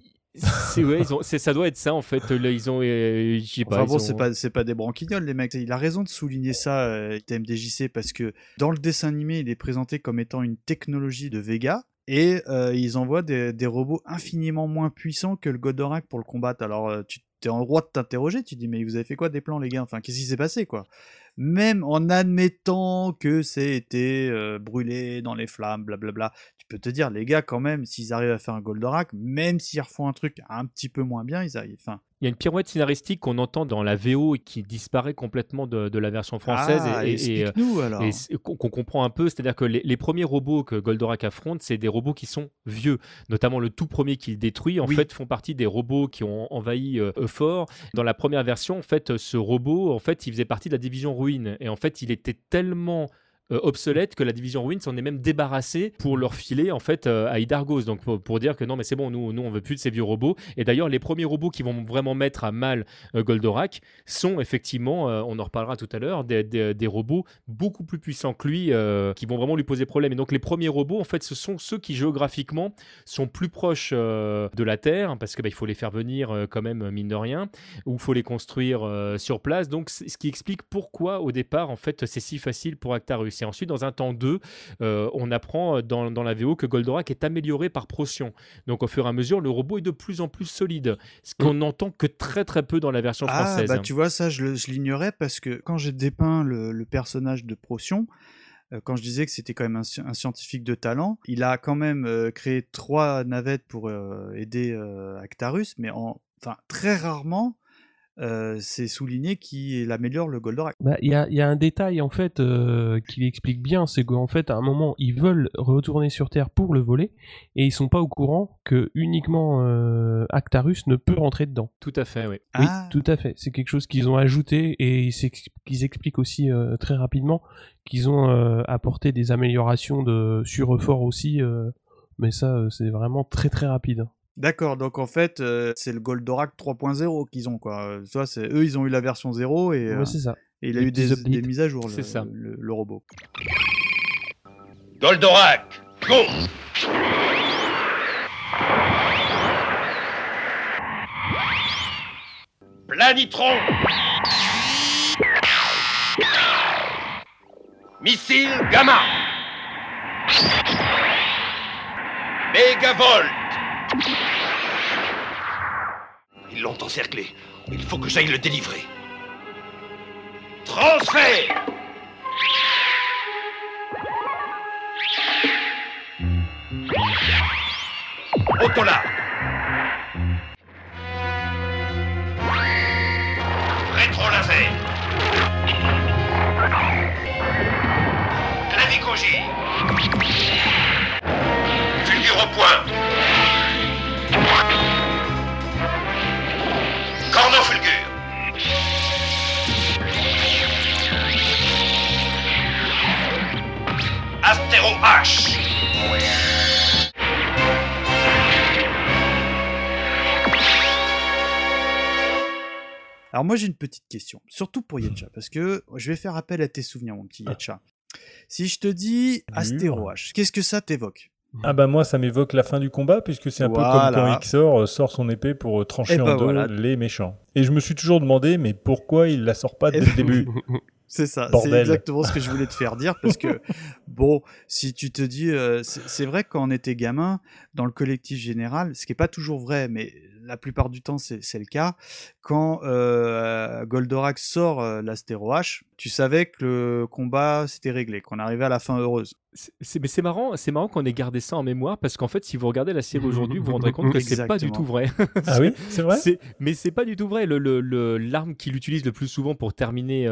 Speaker 2: ça doit être ça en fait. Là, ils ont, je sais pas.
Speaker 4: C'est pas des branquignoles les mecs. Il a raison de souligner ça, TMDJC, parce que dans le dessin animé, il est présenté comme étant une technologie de Vega. Et ils envoient des robots infiniment moins puissants que le Goldorak pour le combattre. Alors tu es en droit de t'interroger, tu te dis mais vous avez fait quoi des plans les gars? Enfin, qu'est-ce qui s'est passé quoi? Même en admettant que c'est été brûlé dans les flammes, blablabla, tu peux te dire les gars quand même, s'ils arrivent à faire un Goldorak, même s'ils refont un truc un petit peu moins bien, ils arrivent. Enfin,
Speaker 2: il y a une pirouette scénaristique qu'on entend dans la VO et qui disparaît complètement de la version française et qu'on comprend un peu. C'est-à-dire que les premiers robots que Goldorak affronte, c'est des robots qui sont vieux. Notamment le tout premier qu'il détruit, en fait, font partie des robots qui ont envahi Euphor. Dans la première version, en fait, ce robot, en fait, il faisait partie de la division Ruine. Et en fait, il était tellement obsolète que la division Ruine s'en est même débarrassée pour leur filer en fait à Hydargos, donc pour dire que non mais c'est bon, nous on veut plus de ces vieux robots. Et d'ailleurs les premiers robots qui vont vraiment mettre à mal Goldorak sont effectivement, on en reparlera tout à l'heure, des robots beaucoup plus puissants que lui qui vont vraiment lui poser problème. Et donc les premiers robots en fait ce sont ceux qui géographiquement sont plus proches de la Terre, parce que il faut les faire venir quand même mine de rien, ou il faut les construire sur place. Donc ce qui explique pourquoi au départ en fait c'est si facile pour Actarus. Et ensuite, dans un temps 2, on apprend dans la VO que Goldorak est amélioré par Procyon. Donc, au fur et à mesure, le robot est de plus en plus solide. Ce qu'on n'entend que très très peu dans la version française.
Speaker 4: Tu vois, ça, je l'ignorais parce que quand j'ai dépeint le personnage de Procyon, quand je disais que c'était quand même un scientifique de talent, il a quand même créé 3 navettes pour aider Actarus, mais très rarement. C'est souligné qu'il améliore le Goldorak.
Speaker 5: Il y a un détail en fait qui l'explique bien, c'est qu'en fait à un moment ils veulent retourner sur Terre pour le voler et ils sont pas au courant que uniquement Actarus ne peut rentrer dedans.
Speaker 2: Tout à fait, oui.
Speaker 5: Oui, tout à fait. C'est quelque chose qu'ils ont ajouté et qu'ils expliquent aussi très rapidement qu'ils ont apporté des améliorations sur Euphor aussi, mais ça c'est vraiment très très rapide.
Speaker 4: D'accord, donc en fait, c'est le Goldorak 3.0 qu'ils ont, quoi. Eux, ils ont eu la version 0 et,
Speaker 5: c'est ça.
Speaker 4: Et il a eu des mises à jour, le robot.
Speaker 10: Goldorak, go! Planitron! Missile Gamma! Mégavolt! Ils l'ont encerclé. Il faut que j'aille le délivrer. Transfert! Autola! Rétro-laser! Clavicogie! Fulgure au point! Cornofulgure! Astéro H!
Speaker 4: Alors moi j'ai une petite question, surtout pour Yetcha, parce que je vais faire appel à tes souvenirs mon petit Yetcha. Si je te dis Astéro H, qu'est-ce que ça t'évoque?
Speaker 3: Ah bah moi, ça m'évoque la fin du combat, puisque c'est un peu comme quand Ixor sort son épée pour trancher en deux les méchants. Et je me suis toujours demandé, mais pourquoi il la sort pas dès le début?
Speaker 4: C'est ça,
Speaker 3: Bordel.
Speaker 4: c'est exactement ce que je voulais te faire dire, parce que, bon, si tu te dis, c'est vrai que quand on était gamin, dans le collectif général, ce qui n'est pas toujours vrai, mais la plupart du temps c'est le cas, quand Goldorak sort l'Astéro H, tu savais que le combat s'était réglé, qu'on arrivait à la fin heureuse.
Speaker 2: Mais c'est marrant qu'on ait gardé ça en mémoire, parce qu'en fait, si vous regardez la série aujourd'hui, vous vous rendrez compte que c'est pas du tout vrai.
Speaker 3: Ah oui, c'est vrai.
Speaker 2: Mais c'est pas du tout vrai. L'arme qu'il utilise le plus souvent pour terminer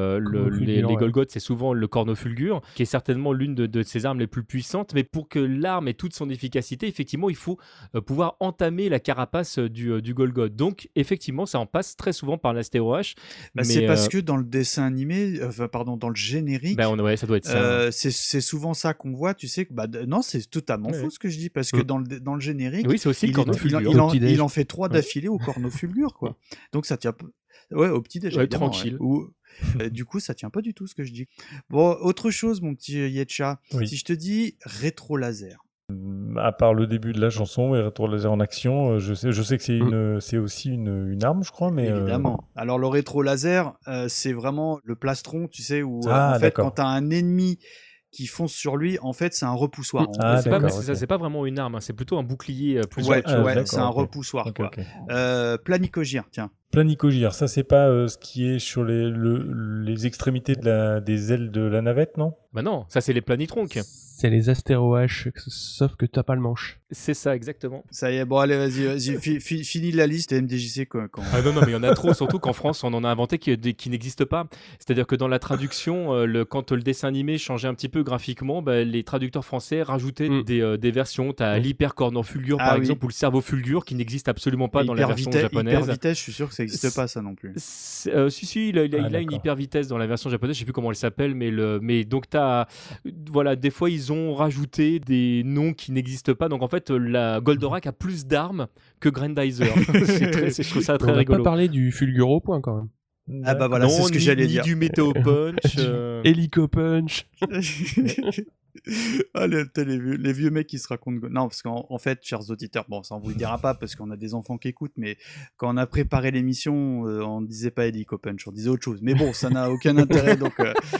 Speaker 2: les Golgoth, c'est souvent le cornofulgure, qui est certainement l'une de ses armes les plus puissantes. Mais pour que l'arme ait toute son efficacité, effectivement, il faut pouvoir entamer la carapace du Golgoth. Donc, effectivement, ça en passe très souvent par l'Astéro H.
Speaker 4: C'est parce que dans le dessin animé, dans le générique,
Speaker 2: ouais, ça doit être ça.
Speaker 4: C'est souvent ça qu'on voit, tu sais que non, c'est totalement faux ce que je dis, parce que dans le générique,
Speaker 2: oui, c'est aussi le cornofulgure.
Speaker 4: Il en fait 3 d'affilée au cornofulgure, quoi. Donc ça tient au petit déj,
Speaker 2: tranquille.
Speaker 4: Du coup, ça tient pas du tout ce que je dis. Bon, autre chose, mon petit Yetcha, si je te dis rétro laser.
Speaker 3: À part le début de la chanson et rétro laser en action, je sais que c'est aussi une arme, je crois, mais
Speaker 4: évidemment. Alors le rétro laser, c'est vraiment le plastron, tu sais, où en fait quand t'as un ennemi qui fonce sur lui, en fait, c'est un repoussoir.
Speaker 2: C'est pas vraiment une arme, c'est plutôt un bouclier.
Speaker 4: C'est un repoussoir. Quoi. Planicogir, tiens.
Speaker 3: Planicogir, ça c'est pas ce qui est sur les extrémités des ailes de la navette, non?
Speaker 2: Bah non, ça c'est les planitronques.
Speaker 5: C'est les Astéro H, sauf que t'as pas le manche.
Speaker 2: C'est ça, exactement.
Speaker 4: Ça y est, bon allez, vas-y, finis la liste MDJC quand...
Speaker 2: Ah non, mais il y en a trop, surtout qu'en France, on en a inventé qui n'existent pas. C'est-à-dire que dans la traduction, quand le dessin animé changeait un petit peu graphiquement, les traducteurs français rajoutaient des versions. T'as l'hyper cornofulgure, par exemple, ou le cerveau-fulgure, qui n'existe absolument pas dans la version japonaise.
Speaker 4: Hyper vitesse, je suis sûr que ça n'existe pas, ça non plus.
Speaker 2: Si, il a une hyper vitesse dans la version japonaise, je sais plus comment elle s'appelle, mais donc voilà, des fois ils ont rajouté des noms qui n'existent pas. Donc en fait, la Goldorak a plus d'armes que Grandizer. Je trouve ça très rigolo.
Speaker 5: On n'a pas parlé du fulgure au point quand même.
Speaker 4: Ah bah voilà, c'est ce que j'allais dire.
Speaker 2: Du météo punch.
Speaker 5: Hélico punch.
Speaker 4: Ah, les vieux mecs qui se racontent. Non, parce qu'en fait, chers auditeurs, bon, ça on vous le dira pas parce qu'on a des enfants qui écoutent, mais quand on a préparé l'émission, on ne disait pas Hélico punch, on disait autre chose. Mais bon, ça n'a aucun intérêt, donc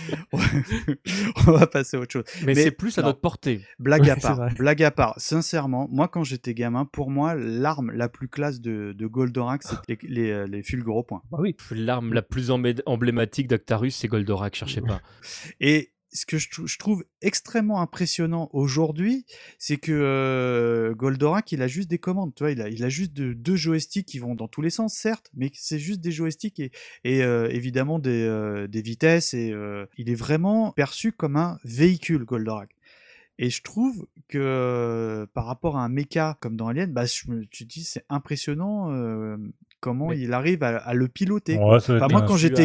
Speaker 4: on va passer à autre chose.
Speaker 2: Mais c'est plus à notre portée.
Speaker 4: Blague à part, sincèrement, moi quand j'étais gamin, pour moi, l'arme la plus classe de Goldorak, c'était les fulgures au point.
Speaker 2: Bah oui, l'arme la plus emblématique d'Actarus, c'est Goldorak, cherchez pas.
Speaker 4: Et ce que je trouve extrêmement impressionnant aujourd'hui, c'est que Goldorak, il a juste des commandes, tu vois, il a juste deux joysticks qui vont dans tous les sens, certes, mais c'est juste des joysticks et évidemment des vitesses, et il est vraiment perçu comme un véhicule, Goldorak. Et je trouve que par rapport à un mecha comme dans Alien, je me dis c'est impressionnant comment il arrive à le piloter.
Speaker 3: Ouais,
Speaker 4: moi quand j'étais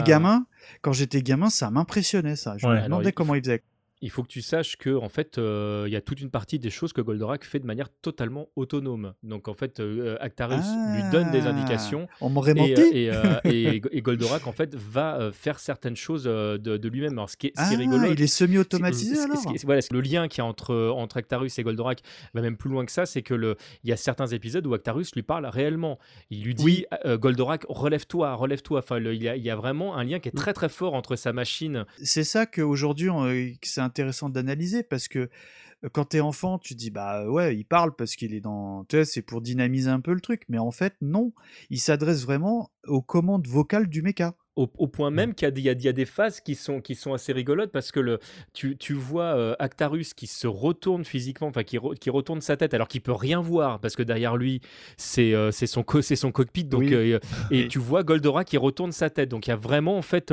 Speaker 4: gamin, ça m'impressionnait ça. Je me demandais comment il faisait.
Speaker 2: Il faut que tu saches que en fait, il y a toute une partie des choses que Goldorak fait de manière totalement autonome. Donc en fait, Actarus lui donne des indications.
Speaker 4: On m'aurait menti.
Speaker 2: Et Goldorak en fait va faire certaines choses de lui-même. Alors ce qui est rigolo,
Speaker 4: il est semi-automatisé alors.
Speaker 2: Voilà, le lien qu'il y a entre Actarus et Goldorak va même plus loin que ça. C'est que il y a certains épisodes où Actarus lui parle réellement. Il lui dit Goldorak, relève-toi. Enfin, il y a vraiment un lien qui est très très fort entre sa machine.
Speaker 4: C'est ça qu'aujourd'hui c'est intéressant d'analyser, parce que quand t'es enfant, tu dis il parle parce qu'il est dans, tu sais, c'est pour dynamiser un peu le truc, mais en fait non, il s'adresse vraiment aux commandes vocales du mecha.
Speaker 2: Au point même qu'il y a des phases qui sont assez rigolotes, parce que tu vois Actarus qui se retourne physiquement, enfin qui retourne sa tête alors qu'il peut rien voir parce que derrière lui c'est son cockpit, donc et tu vois Goldorak qui retourne sa tête, donc il y a vraiment en fait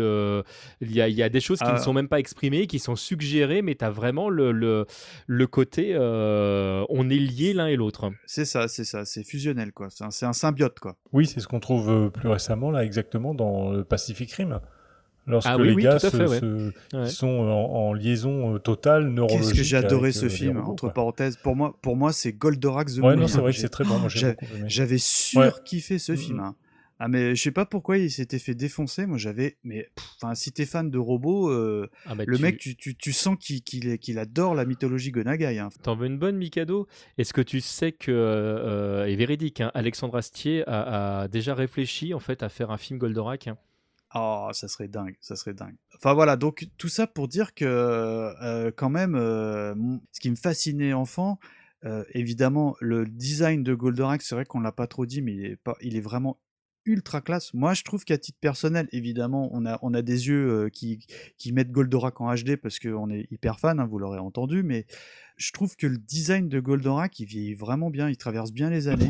Speaker 2: il y a des choses qui ne sont même pas exprimées, qui sont suggérées, mais tu as vraiment le côté on est liés l'un et l'autre.
Speaker 4: C'est ça, c'est fusionnel quoi, c'est un symbiote quoi.
Speaker 3: Oui, c'est ce qu'on trouve plus récemment là, exactement dans Pacific Rim, lorsque les gars sont en liaison totale neurologique.
Speaker 4: Qu'est-ce que j'ai adoré ce film, entre parenthèses. Pour moi c'est Goldorak The Movie.
Speaker 3: Non, c'est vrai que c'est très bon. Moi,
Speaker 4: j'avais surkiffé ce film. Ah mais je sais pas pourquoi il s'était fait défoncer. Moi j'avais, enfin si t'es fan de robots, le mec tu sens qu'il adore la mythologie Gonagai. Hein.
Speaker 2: T'en veux une bonne, Mikado? Est-ce que tu sais que, et véridique, hein, Alexandre Astier a déjà réfléchi en fait à faire un film Goldorak, hein.
Speaker 4: Oh, ça serait dingue, ça serait dingue. Enfin voilà, donc tout ça pour dire que quand même, ce qui me fascinait enfant, évidemment le design de Goldorak, c'est vrai qu'on l'a pas trop dit, mais il est vraiment ultra classe. Moi, je trouve qu'à titre personnel, évidemment, on a des yeux qui mettent Goldorak en HD parce qu'on est hyper fan, hein, vous l'aurez entendu, mais je trouve que le design de Goldorak, il vieillit vraiment bien, il traverse bien les années.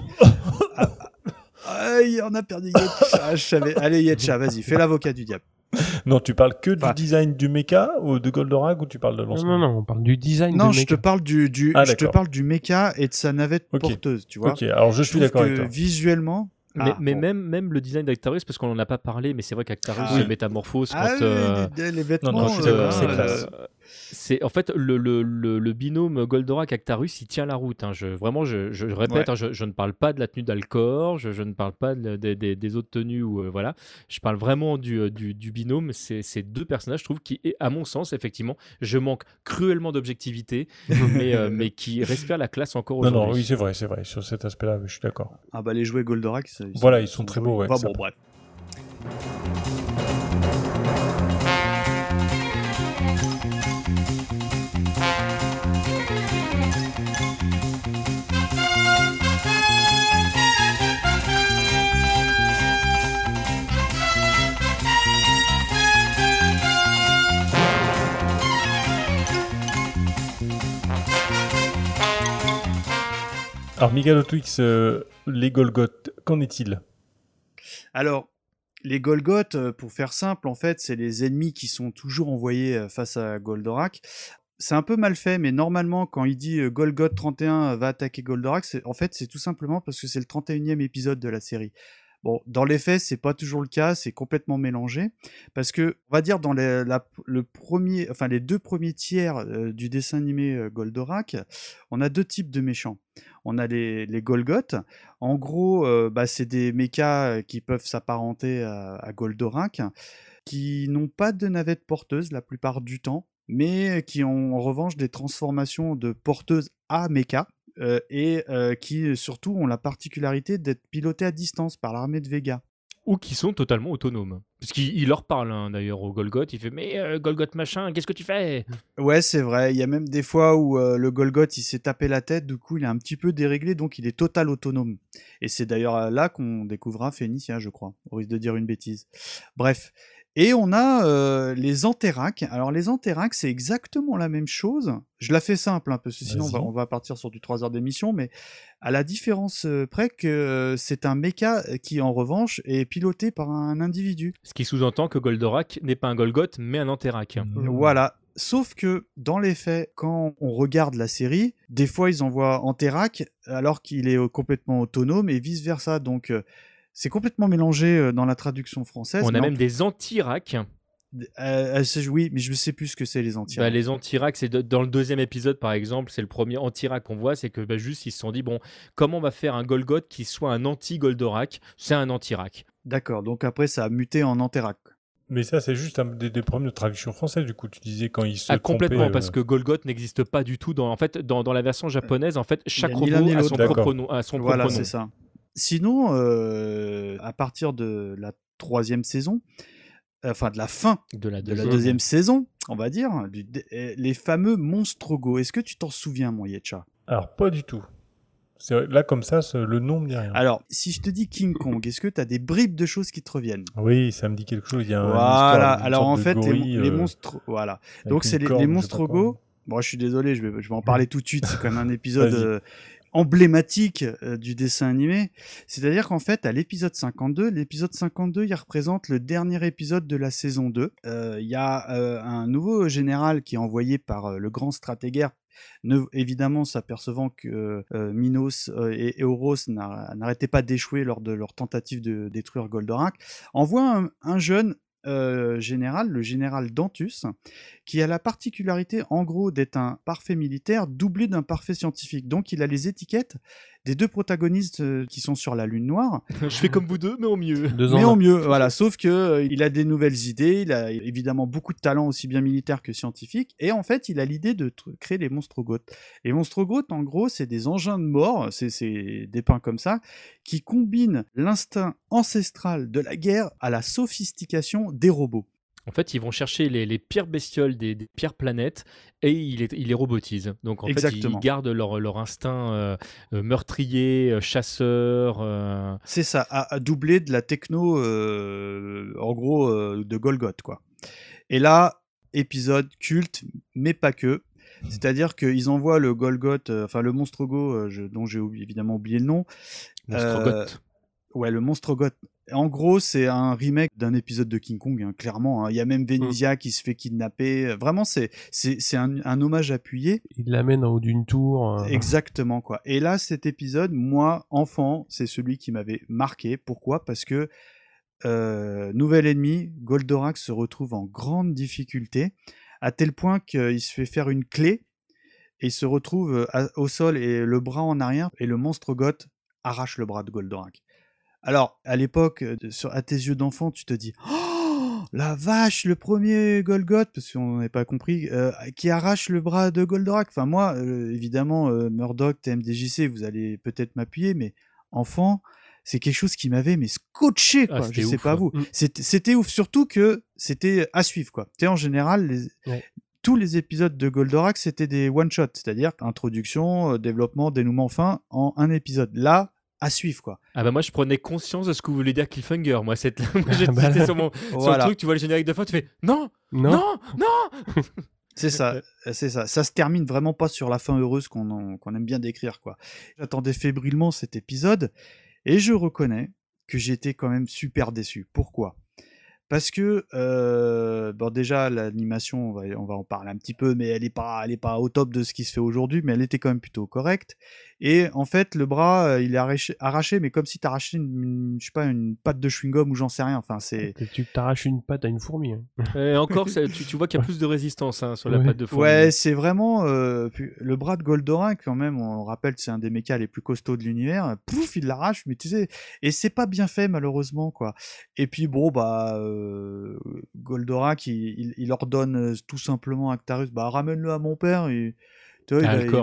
Speaker 4: On a perdu Yetcha, je savais. Allez Yetcha, vas-y, fais l'avocat du diable.
Speaker 3: Non, tu parles que du design du mecha ou de Goldorak ou tu parles de l'ensemble?
Speaker 5: Non, on parle du design
Speaker 4: Non,
Speaker 5: du
Speaker 4: je
Speaker 5: mecha.
Speaker 4: te parle je te parle du mecha et de sa navette porteuse, tu vois.
Speaker 3: Ok, alors je suis d'accord avec toi.
Speaker 4: Visuellement...
Speaker 2: Mais même le design d'Actarus, parce qu'on en a pas parlé, mais c'est vrai qu'Actarus se métamorphose quand...
Speaker 4: les vêtements,
Speaker 3: c'est classe.
Speaker 2: C'est en fait le binôme Goldorak-Actarus, il tient la route, hein. Je répète, hein, je ne parle pas de la tenue d'Alcor, je ne parle pas des autres tenues, voilà. Je parle vraiment du binôme. Ces deux personnages, je trouve, qui, à mon sens, effectivement, je manque cruellement d'objectivité, mais qui respirent la classe encore aujourd'hui.
Speaker 3: Non, oui, c'est vrai, sur cet aspect-là, je suis d'accord.
Speaker 4: Ah bah les jouets Goldorak,
Speaker 3: ils sont très beaux, ouais.
Speaker 4: Enfin, bon, bref.
Speaker 3: Alors, Miguel Twix, les Golgoth, qu'en est-il?
Speaker 4: Alors, les Golgoth, pour faire simple, en fait, c'est les ennemis qui sont toujours envoyés face à Goldorak. C'est un peu mal fait, mais normalement, quand il dit Golgoth 31 va attaquer Goldorak, c'est tout simplement parce que c'est le 31e épisode de la série. Bon, dans les faits, c'est pas toujours le cas, c'est complètement mélangé, parce que, on va dire, dans les deux premiers tiers du dessin animé Goldorak, on a deux types de méchants. On a les Golgoth. En gros, c'est des mechas qui peuvent s'apparenter à Goldorak, qui n'ont pas de navette porteuse la plupart du temps, mais qui ont en revanche des transformations de porteuses à mecha. Et qui surtout ont la particularité d'être pilotés à distance par l'armée de Vega.
Speaker 2: Ou qui sont totalement autonomes. Parce qu'il leur parle, hein, d'ailleurs, au Golgoth. Il fait « Mais Golgoth machin, qu'est-ce que tu fais ?»
Speaker 4: Ouais, c'est vrai. Il y a même des fois où le Golgoth, il s'est tapé la tête. Du coup, il est un petit peu déréglé, donc il est total autonome. Et c'est d'ailleurs là qu'on découvrira Phénicia, je crois. Au risque de dire une bêtise. Bref. Et on a les Antherax. Alors les Antherax, c'est exactement la même chose. Je la fais simple, hein, parce que sinon on va partir sur du 3 heures d'émission, mais à la différence près que c'est un mecha qui, en revanche, est piloté par un individu.
Speaker 2: Ce qui sous-entend que Goldorak n'est pas un Golgoth, mais un Antherax.
Speaker 4: Voilà. Sauf que, dans les faits, quand on regarde la série, des fois ils envoient Antherax alors qu'il est complètement autonome et vice-versa. Donc... c'est complètement mélangé dans la traduction française.
Speaker 2: On a même des Antiracs.
Speaker 4: Oui, mais je ne sais plus ce que c'est les Antiracs.
Speaker 2: Les Antiracs, c'est dans le deuxième épisode, par exemple, c'est le premier Antirac qu'on voit, c'est que juste ils se sont dit, bon, comment on va faire un Golgoth qui soit un anti-Goldorak? C'est un Antirac.
Speaker 4: D'accord, donc après ça a muté en Antherac.
Speaker 3: Mais ça, c'est juste des problèmes de traduction française, du coup. Tu disais quand ils se
Speaker 2: complètement, parce que Golgoth n'existe pas du tout. Dans la version japonaise, en fait, chaque robot a son propre nom.
Speaker 4: Voilà, c'est ça. Sinon, à partir de la 3e saison, enfin de la fin de la deuxième saison, on va dire, les fameux Monstrogo. Est-ce que tu t'en souviens, mon Yetcha?
Speaker 3: Alors, pas du tout. Là, comme ça, le nom me dit rien.
Speaker 4: Alors, si je te dis King Kong, est-ce que tu as des bribes de choses qui te reviennent?
Speaker 3: Oui, ça me dit quelque chose. Il y a
Speaker 4: voilà,
Speaker 3: une
Speaker 4: alors en fait,
Speaker 3: gorille,
Speaker 4: les monstres... Voilà. Donc, c'est les Monstrogo. Bon, je suis désolé, je vais en parler tout de suite. C'est quand même un épisode... emblématique du dessin animé, c'est-à-dire qu'en fait à l'épisode 52, il représente le dernier épisode de la saison 2. Il y a un nouveau général qui est envoyé par le grand stratégaire, évidemment s'apercevant que Minos et Euros n'arrêtaient pas d'échouer lors de leur tentative de détruire Goldorak, envoie un jeune général, le général Dantus, qui a la particularité en gros d'être un parfait militaire doublé d'un parfait scientifique. Donc il a les étiquettes des deux protagonistes qui sont sur la Lune Noire.
Speaker 2: Je fais comme vous deux, mais en mieux.
Speaker 4: Mais en mieux, voilà. Sauf que il a des nouvelles idées, il a évidemment beaucoup de talent aussi bien militaire que scientifique, et en fait, il a l'idée de créer les Monstrogoths. Les Monstrogoths, en gros, c'est des engins de mort, c'est dépeints comme ça, qui combinent l'instinct ancestral de la guerre à la sophistication des robots.
Speaker 2: En fait, ils vont chercher les pires bestioles des pires planètes et ils les robotisent. Donc, en fait, ils gardent leur instinct meurtrier, chasseur.
Speaker 4: C'est ça, à doubler de la techno, en gros, de Golgoth, quoi. Et là, épisode culte, mais pas que. C'est-à-dire qu'ils envoient le Golgoth, le Monstrogo, dont j'ai évidemment oublié le nom.
Speaker 2: Monstrogoth.
Speaker 4: Ouais, le Monstrogoth. En gros, c'est un remake d'un épisode de King Kong, hein, clairement. Hein. Il y a même Venezia qui se fait kidnapper. Vraiment, c'est un hommage appuyé.
Speaker 5: Il l'amène en haut d'une tour.
Speaker 4: Exactement, quoi. Et là, cet épisode, moi, enfant, c'est celui qui m'avait marqué. Pourquoi ? Parce que nouvel ennemi, Goldorak se retrouve en grande difficulté, à tel point qu'il se fait faire une clé et il se retrouve au sol et le bras en arrière, et le Monstrogoth arrache le bras de Goldorak. Alors, à l'époque, à tes yeux d'enfant, tu te dis « Oh, la vache, le premier Golgoth !» parce qu'on n'avait pas compris, qui arrache le bras de Goldorak. Enfin, moi, évidemment, Murdoch, TMDJC, vous allez peut-être m'appuyer, mais enfant, c'est quelque chose qui m'avait scotché, quoi. Je sais pas vous. C'était ouf, surtout que c'était à suivre, quoi. Tu sais, en général, tous les épisodes de Goldorak, c'était des one-shots, c'est-à-dire introduction, développement, dénouement, fin, en un épisode. Là, à suivre, quoi.
Speaker 2: Ah bah moi je prenais conscience de ce que vous voulez dire cliffhanger. Moi j'étais sur le truc, tu vois le générique de fin, tu fais non.
Speaker 4: C'est ça. Ça se termine vraiment pas sur la fin heureuse qu'on aime bien décrire, quoi. J'attendais fébrilement cet épisode et je reconnais que j'étais quand même super déçu. Pourquoi ? Parce que déjà l'animation, on va en parler un petit peu, mais elle est pas au top de ce qui se fait aujourd'hui, mais elle était quand même plutôt correcte. Et en fait, le bras, il est arraché, mais comme si t'arrachais une patte de chewing-gum ou j'en sais rien. Enfin,
Speaker 5: tu t'arraches une patte à une fourmi. Hein.
Speaker 2: Et encore, tu vois qu'il y a plus de résistance sur la patte de fourmi.
Speaker 4: Ouais, c'est vraiment le bras de Goldorak quand même. On rappelle que c'est un des mechas les plus costauds de l'univers. Pouf, il l'arrache, mais tu sais, et c'est pas bien fait malheureusement, quoi. Et puis bon, Goldorak, il ordonne tout simplement à Actarus, ramène-le à mon père. Et tu vois, il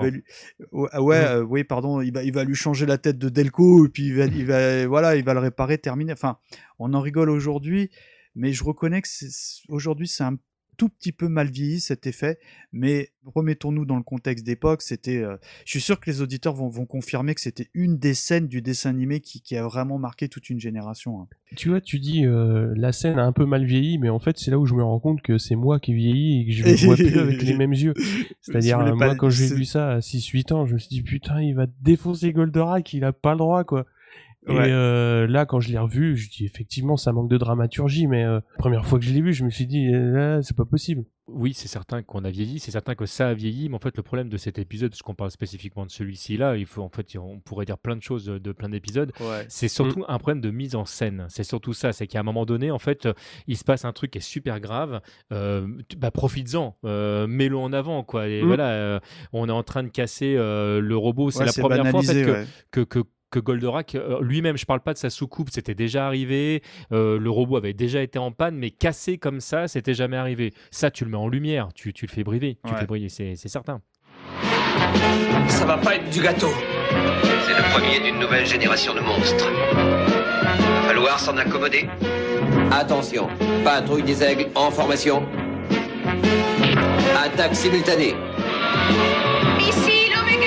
Speaker 4: va lui changer la tête de Delco et puis il va le réparer, terminer. Enfin, on en rigole aujourd'hui, mais je reconnais que aujourd'hui c'est un tout petit peu mal vieilli cet effet, mais remettons-nous dans le contexte d'époque, c'était, je suis sûr que les auditeurs vont confirmer que c'était une des scènes du dessin animé qui a vraiment marqué toute une génération. Hein.
Speaker 5: Tu vois, tu dis la scène a un peu mal vieilli, mais en fait c'est là où je me rends compte que c'est moi qui vieillis et que je ne vois plus avec les mêmes yeux. C'est-à-dire moi quand j'ai vu ça à 6-8 ans, je me suis dit putain il va défoncer Goldorak, il a pas le droit, quoi. Et là, quand je l'ai revu, je dis effectivement, ça manque de dramaturgie, mais première fois que je l'ai vu, je me suis dit, c'est pas possible.
Speaker 2: Oui, c'est certain qu'on a vieilli, c'est certain que ça a vieilli, mais en fait, le problème de cet épisode, parce qu'on parle spécifiquement de celui-ci là, on pourrait dire plein de choses de plein d'épisodes. Ouais. C'est surtout un problème de mise en scène. C'est surtout ça, c'est qu'à un moment donné, en fait, il se passe un truc qui est super grave. Profites-en, mets-le en avant, quoi. Et voilà, on est en train de casser le robot. C'est la première fois en fait que Goldorak, lui-même, je parle pas de sa soucoupe, c'était déjà arrivé, le robot avait déjà été en panne, mais cassé comme ça, c'était jamais arrivé. Ça, tu le mets en lumière, tu le fais briller, c'est certain.
Speaker 12: Ça va pas être du gâteau. C'est le premier d'une nouvelle génération de monstres. Va falloir s'en accommoder. Attention, patrouille des aigles en formation. Attaque simultanée.
Speaker 6: Missile Omega.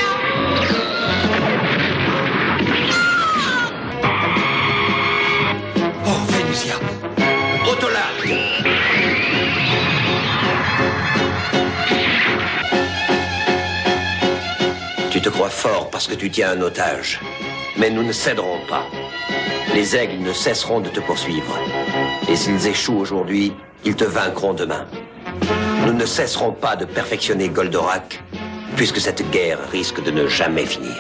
Speaker 12: Oh, Vénusia. Autolac. Tu te crois fort parce que tu tiens un otage. Mais nous ne céderons pas. Les aigles ne cesseront de te poursuivre. Et s'ils échouent aujourd'hui, ils te vaincront demain. Nous ne cesserons pas de perfectionner Goldorak, puisque cette guerre risque de ne jamais finir.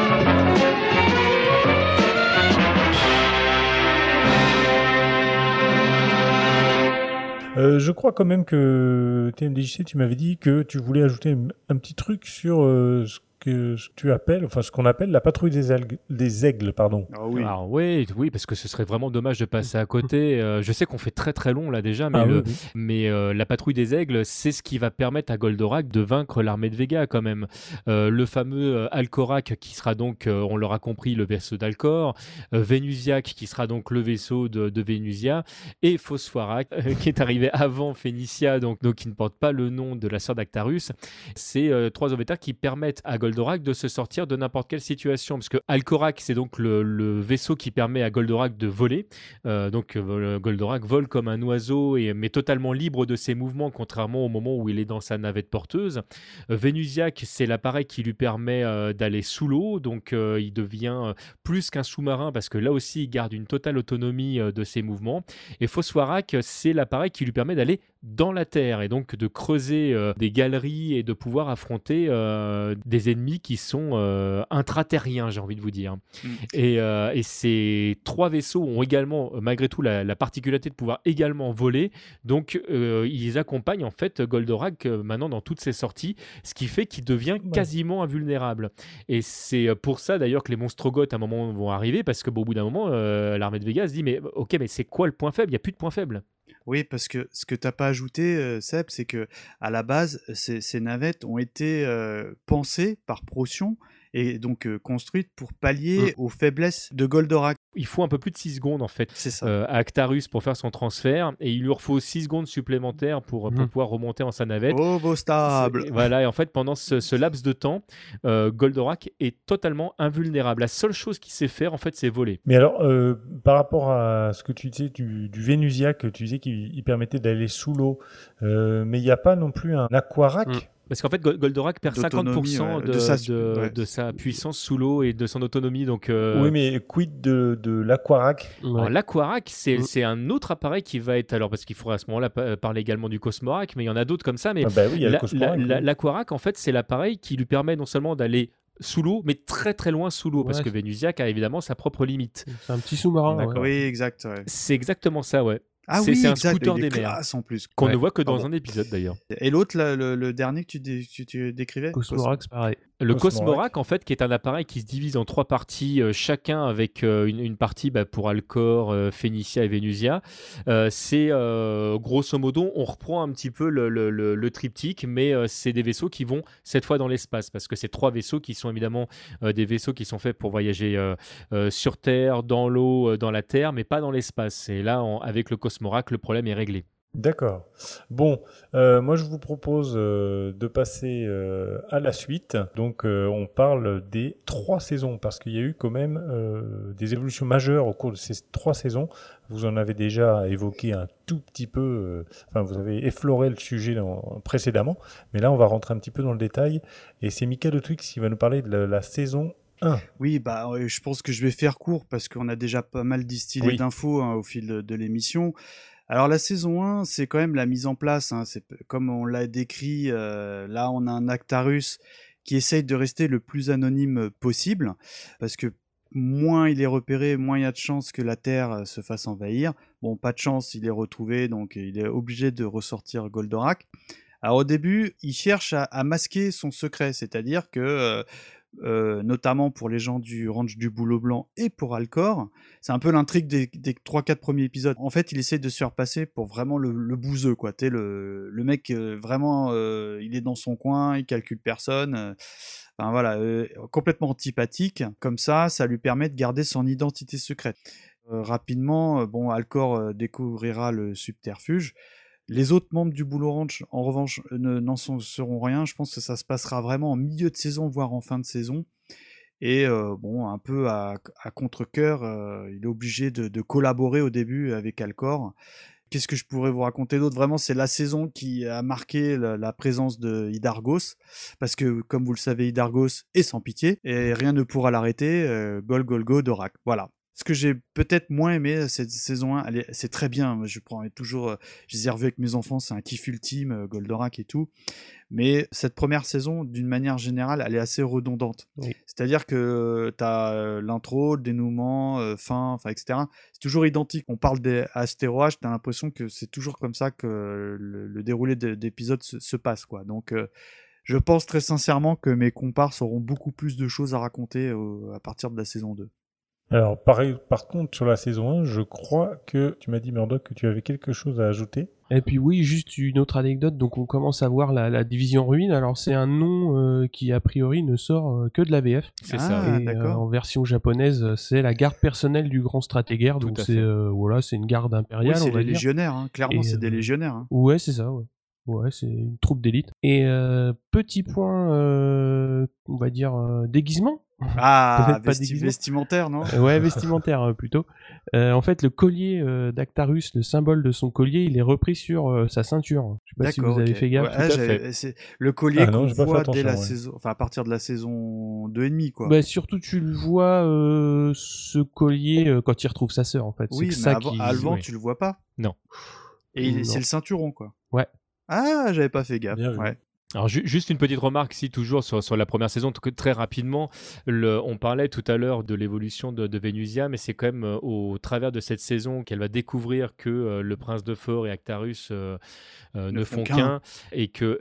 Speaker 3: Je crois quand même que TMDJC, tu m'avais dit que tu voulais ajouter un petit truc sur ce ce qu'on appelle la patrouille des aigles, pardon.
Speaker 4: Ah oui.
Speaker 2: Alors, oui, parce que ce serait vraiment dommage de passer à côté. Je sais qu'on fait très très long là déjà, mais, la patrouille des aigles, c'est ce qui va permettre à Goldorak de vaincre l'armée de Vega quand même. Le fameux Alcorak qui sera donc, on l'aura compris, le vaisseau d'Alcor, Venusiac qui sera donc le vaisseau de Venusia, et Phosphorak qui est arrivé avant Phénicia, donc qui ne porte pas le nom de la sœur d'Actarus. C'est 3 orbiteurs qui permettent à Goldorak de se sortir de n'importe quelle situation, parce que Alcorak, c'est donc le vaisseau qui permet à Goldorak de voler. Goldorak vole comme un oiseau, mais totalement libre de ses mouvements, contrairement au moment où il est dans sa navette porteuse. Venusiac, c'est l'appareil qui lui permet d'aller sous l'eau, donc il devient plus qu'un sous-marin, parce que là aussi, il garde une totale autonomie de ses mouvements. Et Phosphorak, c'est l'appareil qui lui permet d'aller dans la terre, et donc de creuser des galeries et de pouvoir affronter des ennemis qui sont intraterriens, j'ai envie de vous dire. Et ces 3 vaisseaux ont également, malgré tout, la particularité de pouvoir également voler, donc ils accompagnent en fait Goldorak maintenant dans toutes ses sorties, ce qui fait qu'il devient quasiment invulnérable. Et c'est pour ça d'ailleurs que les Monstrogoths à un moment vont arriver, parce qu'au bout d'un moment, l'armée de Vega se dit mais c'est quoi le point faible ? Il n'y a plus de point faible.
Speaker 4: Oui, parce que ce que tu n'as pas ajouté, Seb, c'est que à la base, ces navettes ont été pensées par Procyon et donc construites pour pallier aux faiblesses de Goldorak.
Speaker 2: Il faut un peu plus de 6 secondes en fait
Speaker 4: C'est ça.
Speaker 2: à Actarus pour faire son transfert, et il lui faut 6 secondes supplémentaires pour pouvoir remonter en sa navette.
Speaker 4: Oh, vos stable.
Speaker 2: Voilà, et en fait pendant ce laps de temps, Goldorak est totalement invulnérable. La seule chose qu'il sait faire en fait, c'est voler.
Speaker 3: Mais alors, par rapport à ce que tu disais du Venusiac, tu disais qu'il permettait d'aller sous l'eau, mais il n'y a pas non plus un Aquarak
Speaker 2: Parce qu'en fait, Goldorak perd 50% de sa puissance sous l'eau et de son autonomie. Donc,
Speaker 3: Oui, mais quid de l'Aquarak ?
Speaker 2: Alors, l'Aquarak, c'est un autre appareil qui va être... Alors, parce qu'il faudra à ce moment-là parler également du Cosmorak, mais il y en a d'autres comme ça. Mais
Speaker 3: il y a le Cosmorak,
Speaker 2: l'Aquarak, en fait, c'est l'appareil qui lui permet non seulement d'aller sous l'eau, mais très très loin sous l'eau, parce que Venusiac a évidemment sa propre limite.
Speaker 5: C'est un petit sous-marin.
Speaker 4: Oui, exact. Ouais.
Speaker 2: C'est exactement ça, ouais.
Speaker 4: Ah
Speaker 2: c'est
Speaker 4: oui,
Speaker 2: un
Speaker 4: exact,
Speaker 2: scooter
Speaker 4: il est
Speaker 2: des mers
Speaker 4: classe en plus.
Speaker 2: qu'on ne voit que dans un épisode d'ailleurs.
Speaker 4: Et l'autre, le dernier que tu décrivais,
Speaker 5: Cosmorak, c'est pareil.
Speaker 2: Le Cosmorak, en fait, qui est un appareil qui se divise en 3 parties, chacun avec une partie pour Alcor, Phénicia et Venusia. C'est grosso modo, on reprend un petit peu le triptyque, mais c'est des vaisseaux qui vont cette fois dans l'espace, parce que c'est 3 vaisseaux qui sont évidemment des vaisseaux qui sont faits pour voyager sur Terre, dans l'eau, dans la Terre, mais pas dans l'espace. Et là, avec le Cosmorak, le problème est réglé.
Speaker 3: D'accord. Bon, moi je vous propose de passer à la suite. Donc on parle des 3 saisons, parce qu'il y a eu quand même des évolutions majeures au cours de ces 3 saisons. Vous en avez déjà évoqué un tout petit peu, vous avez effleuré le sujet précédemment, mais là on va rentrer un petit peu dans le détail. Et c'est Mika de Twix qui va nous parler de la saison 1.
Speaker 4: Oui, je pense que je vais faire court, parce qu'on a déjà pas mal distillé d'infos au fil de l'émission. Alors la saison 1, c'est quand même la mise en place, c'est comme on l'a décrit, là on a un Actarus qui essaye de rester le plus anonyme possible, parce que moins il est repéré, moins il y a de chances que la Terre se fasse envahir. Bon, pas de chance, il est retrouvé, donc il est obligé de ressortir Goldorak. Alors au début, il cherche à masquer son secret, c'est-à-dire que... notamment pour les gens du ranch du Boulot Blanc et pour Alcor, c'est un peu l'intrigue des 3-4 premiers épisodes. En fait, il essaie de se faire passer pour vraiment le bouseux, quoi. T'es le mec, vraiment, il est dans son coin, il calcule personne. Complètement antipathique. Comme ça lui permet de garder son identité secrète. Rapidement, Alcor découvrira le subterfuge. Les autres membres du Boulot Ranch, en revanche, n'en sauront rien. Je pense que ça se passera vraiment en milieu de saison, voire en fin de saison. Et un peu à contre-cœur, il est obligé de collaborer au début avec Alcor. Qu'est-ce que je pourrais vous raconter d'autre ? Vraiment, c'est la saison qui a marqué la présence de Hydargos. Parce que, comme vous le savez, Hydargos est sans pitié. Et rien ne pourra l'arrêter. Goldorak. Voilà. Ce que j'ai peut-être moins aimé cette saison 1, c'est très bien. Je prends toujours, je les ai revus avec mes enfants, c'est un kiff ultime, Goldorak et tout. Mais cette première saison, d'une manière générale, elle est assez redondante. Oui. C'est-à-dire que tu as l'intro, le dénouement, fin, etc. C'est toujours identique. On parle d'Astéroage, tu as l'impression que c'est toujours comme ça que le déroulé d'épisodes se passe, quoi. Donc, Je pense très sincèrement que mes comparses auront beaucoup plus de choses à raconter à partir de la saison 2.
Speaker 3: Alors, par contre, sur la saison 1, je crois que tu m'as dit, Murdoch, que tu avais quelque chose à ajouter.
Speaker 5: Et puis oui, juste une autre anecdote, donc on commence à voir la division ruine. Alors c'est un nom qui a priori ne sort que de la VF.
Speaker 2: C'est ça.
Speaker 5: Et
Speaker 4: d'accord.
Speaker 5: en version japonaise, c'est la garde personnelle du grand stratégaire, donc c'est voilà, c'est une garde impériale.
Speaker 4: Oui, c'est
Speaker 5: on va
Speaker 4: les
Speaker 5: dire.
Speaker 4: légionnaires, hein. Clairement,
Speaker 5: Et,
Speaker 4: c'est des légionnaires. Hein.
Speaker 5: Ouais, c'est ça. Ouais. Ouais, c'est une troupe d'élite. Et petit point, on va dire déguisement.
Speaker 4: Ah,
Speaker 5: Pas déguisement.
Speaker 4: vestimentaire, non?
Speaker 5: Ouais, vestimentaire plutôt. En fait, le collier d'Actarus, le symbole de son collier, il est repris sur sa ceinture. Je sais pas si vous avez fait gaffe.
Speaker 4: Ouais,
Speaker 5: tout à fait.
Speaker 4: c'est le collier qu'on
Speaker 3: j'ai pas fait
Speaker 4: voit
Speaker 3: attention,
Speaker 4: dès la
Speaker 3: ouais.
Speaker 4: saison, enfin à partir de la saison 2,5 quoi.
Speaker 5: Bah, surtout, tu le vois, ce collier, quand il retrouve sa sœur, en fait.
Speaker 4: Oui,
Speaker 5: c'est que
Speaker 4: mais
Speaker 5: ça qui...
Speaker 4: avant
Speaker 2: oui.
Speaker 4: tu le vois pas.
Speaker 2: Non.
Speaker 4: Et
Speaker 5: Non.
Speaker 4: c'est le ceinturon, quoi.
Speaker 5: Ouais.
Speaker 4: Ah, j'avais pas fait gaffe.
Speaker 3: Bien vu.
Speaker 4: Ouais.
Speaker 2: Alors juste une petite remarque, si toujours sur la première saison, très rapidement, on parlait tout à l'heure de l'évolution de Vénusia, mais c'est quand même au travers de cette saison qu'elle va découvrir que le prince de Fort et Actarus ne font qu'un, et que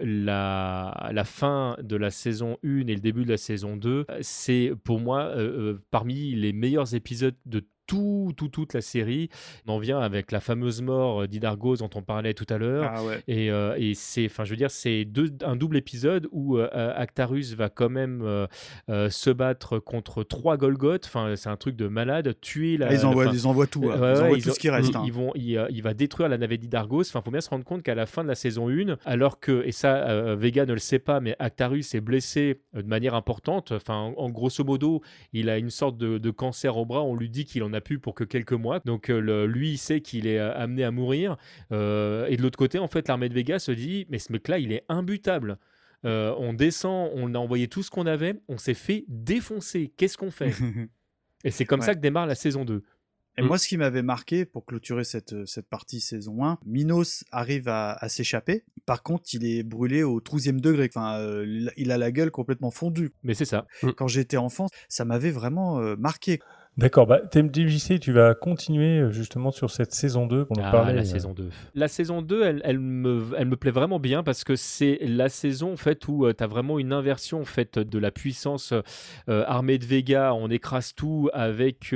Speaker 2: la fin de la saison 1 et le début de la saison 2, c'est pour moi parmi les meilleurs épisodes de toute la série. On en vient avec la fameuse mort d'Hydargos dont on parlait tout à l'heure.
Speaker 4: Ah ouais.
Speaker 2: Et c'est, enfin, je veux dire, c'est un double épisode où Actarus va quand même se battre contre 3 Golgoth. Enfin, c'est un truc de malade. Tuer la.
Speaker 4: Ils envoient tout. Hein. Ils envoient tout ce qui reste.
Speaker 2: Il va détruire la navette d'Hydargos. Enfin, faut bien se rendre compte qu'à la fin de la saison 1, alors que, et ça, Vega ne le sait pas, mais Actarus est blessé de manière importante. Enfin, en grosso modo, il a une sorte de cancer au bras. On lui dit qu'il en a plus pour que quelques mois. Donc lui, il sait qu'il est amené à mourir. Et de l'autre côté, en fait, l'armée de Vega se dit, mais ce mec-là, il est imbutable. On descend, on a envoyé tout ce qu'on avait, on s'est fait défoncer. Qu'est-ce qu'on fait? Et c'est comme ça que démarre la saison 2.
Speaker 4: Et moi, ce qui m'avait marqué pour clôturer cette partie saison 1, Minos arrive à s'échapper. Par contre, il est brûlé au 12e degré. Enfin, il a la gueule complètement fondue.
Speaker 2: Mais c'est ça.
Speaker 4: Quand j'étais enfant, ça m'avait vraiment marqué.
Speaker 3: D'accord, bah TMDJC, tu vas continuer justement sur cette saison 2 qu'on nous parlait.
Speaker 2: La saison 2. La saison 2, elle me plaît vraiment bien parce que c'est la saison en fait, où tu as vraiment une inversion en fait, de la puissance armée de Vega. On écrase tout avec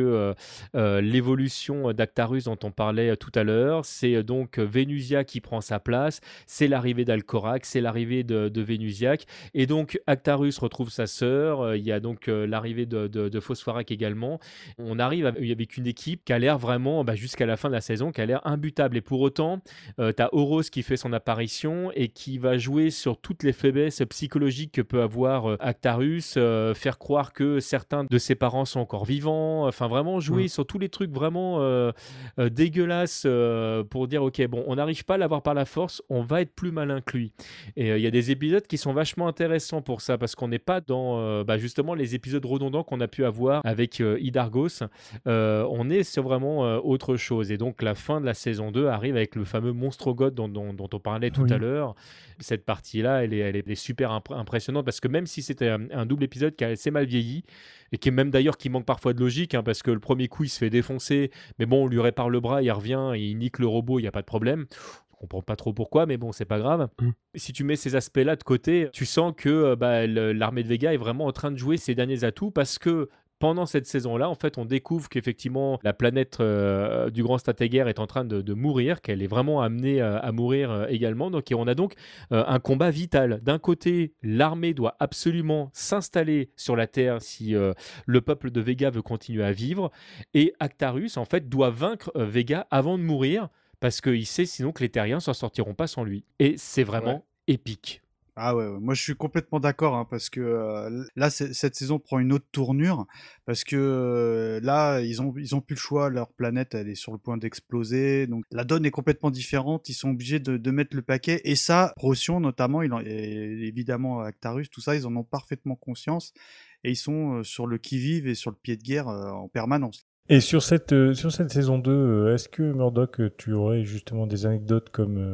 Speaker 2: l'évolution d'Actarus dont on parlait tout à l'heure. C'est donc Vénusia qui prend sa place. C'est l'arrivée d'Alcorax, c'est l'arrivée de Vénusiac. Et donc Actarus retrouve sa sœur. Il y a donc l'arrivée de Phosphorac également. On arrive avec une équipe qui a l'air vraiment, jusqu'à la fin de la saison, qui a l'air imbutable. Et pour autant, tu as Oros qui fait son apparition et qui va jouer sur toutes les faiblesses psychologiques que peut avoir Actarus, faire croire que certains de ses parents sont encore vivants, enfin vraiment jouer sur tous les trucs vraiment dégueulasses pour dire ok, bon, on n'arrive pas à l'avoir par la force, on va être plus malin que lui. Et il y a des épisodes qui sont vachement intéressants pour ça, parce qu'on n'est pas dans justement les épisodes redondants qu'on a pu avoir avec Hydargos. On est sur vraiment autre chose. Et donc la fin de la saison 2 arrive avec le fameux Monstrogoth dont on parlait tout à l'heure. Cette partie-là, elle est super impressionnante, parce que même si c'était un double épisode qui a assez mal vieilli, et qui est même d'ailleurs qui manque parfois de logique, hein, parce que le premier coup il se fait défoncer, mais bon, on lui répare le bras, il revient, il nique le robot, il n'y a pas de problème. Je comprends pas trop pourquoi, mais bon, c'est pas grave. Si tu mets ces aspects-là de côté, tu sens que l'armée de Vega est vraiment en train de jouer ses derniers atouts, parce que pendant cette saison-là, en fait, on découvre qu'effectivement, la planète du grand stratégaire est en train de mourir, qu'elle est vraiment amenée à mourir également. Donc, et on a donc un combat vital. D'un côté, l'armée doit absolument s'installer sur la Terre si le peuple de Vega veut continuer à vivre. Et Actarus, en fait, doit vaincre Vega avant de mourir, parce qu'il sait sinon que les Terriens ne s'en sortiront pas sans lui. Et c'est vraiment épique.
Speaker 4: Ah ouais, moi je suis complètement d'accord, hein, parce que là cette saison prend une autre tournure, parce que là ils ont plus le choix, leur planète elle est sur le point d'exploser, donc la donne est complètement différente, ils sont obligés de mettre le paquet, et ça, Procyon notamment, et évidemment Actarus, tout ça, ils en ont parfaitement conscience, et ils sont sur le qui-vive et sur le pied de guerre en permanence.
Speaker 3: Et sur cette saison 2, est-ce que Murdoch, tu aurais justement des anecdotes comme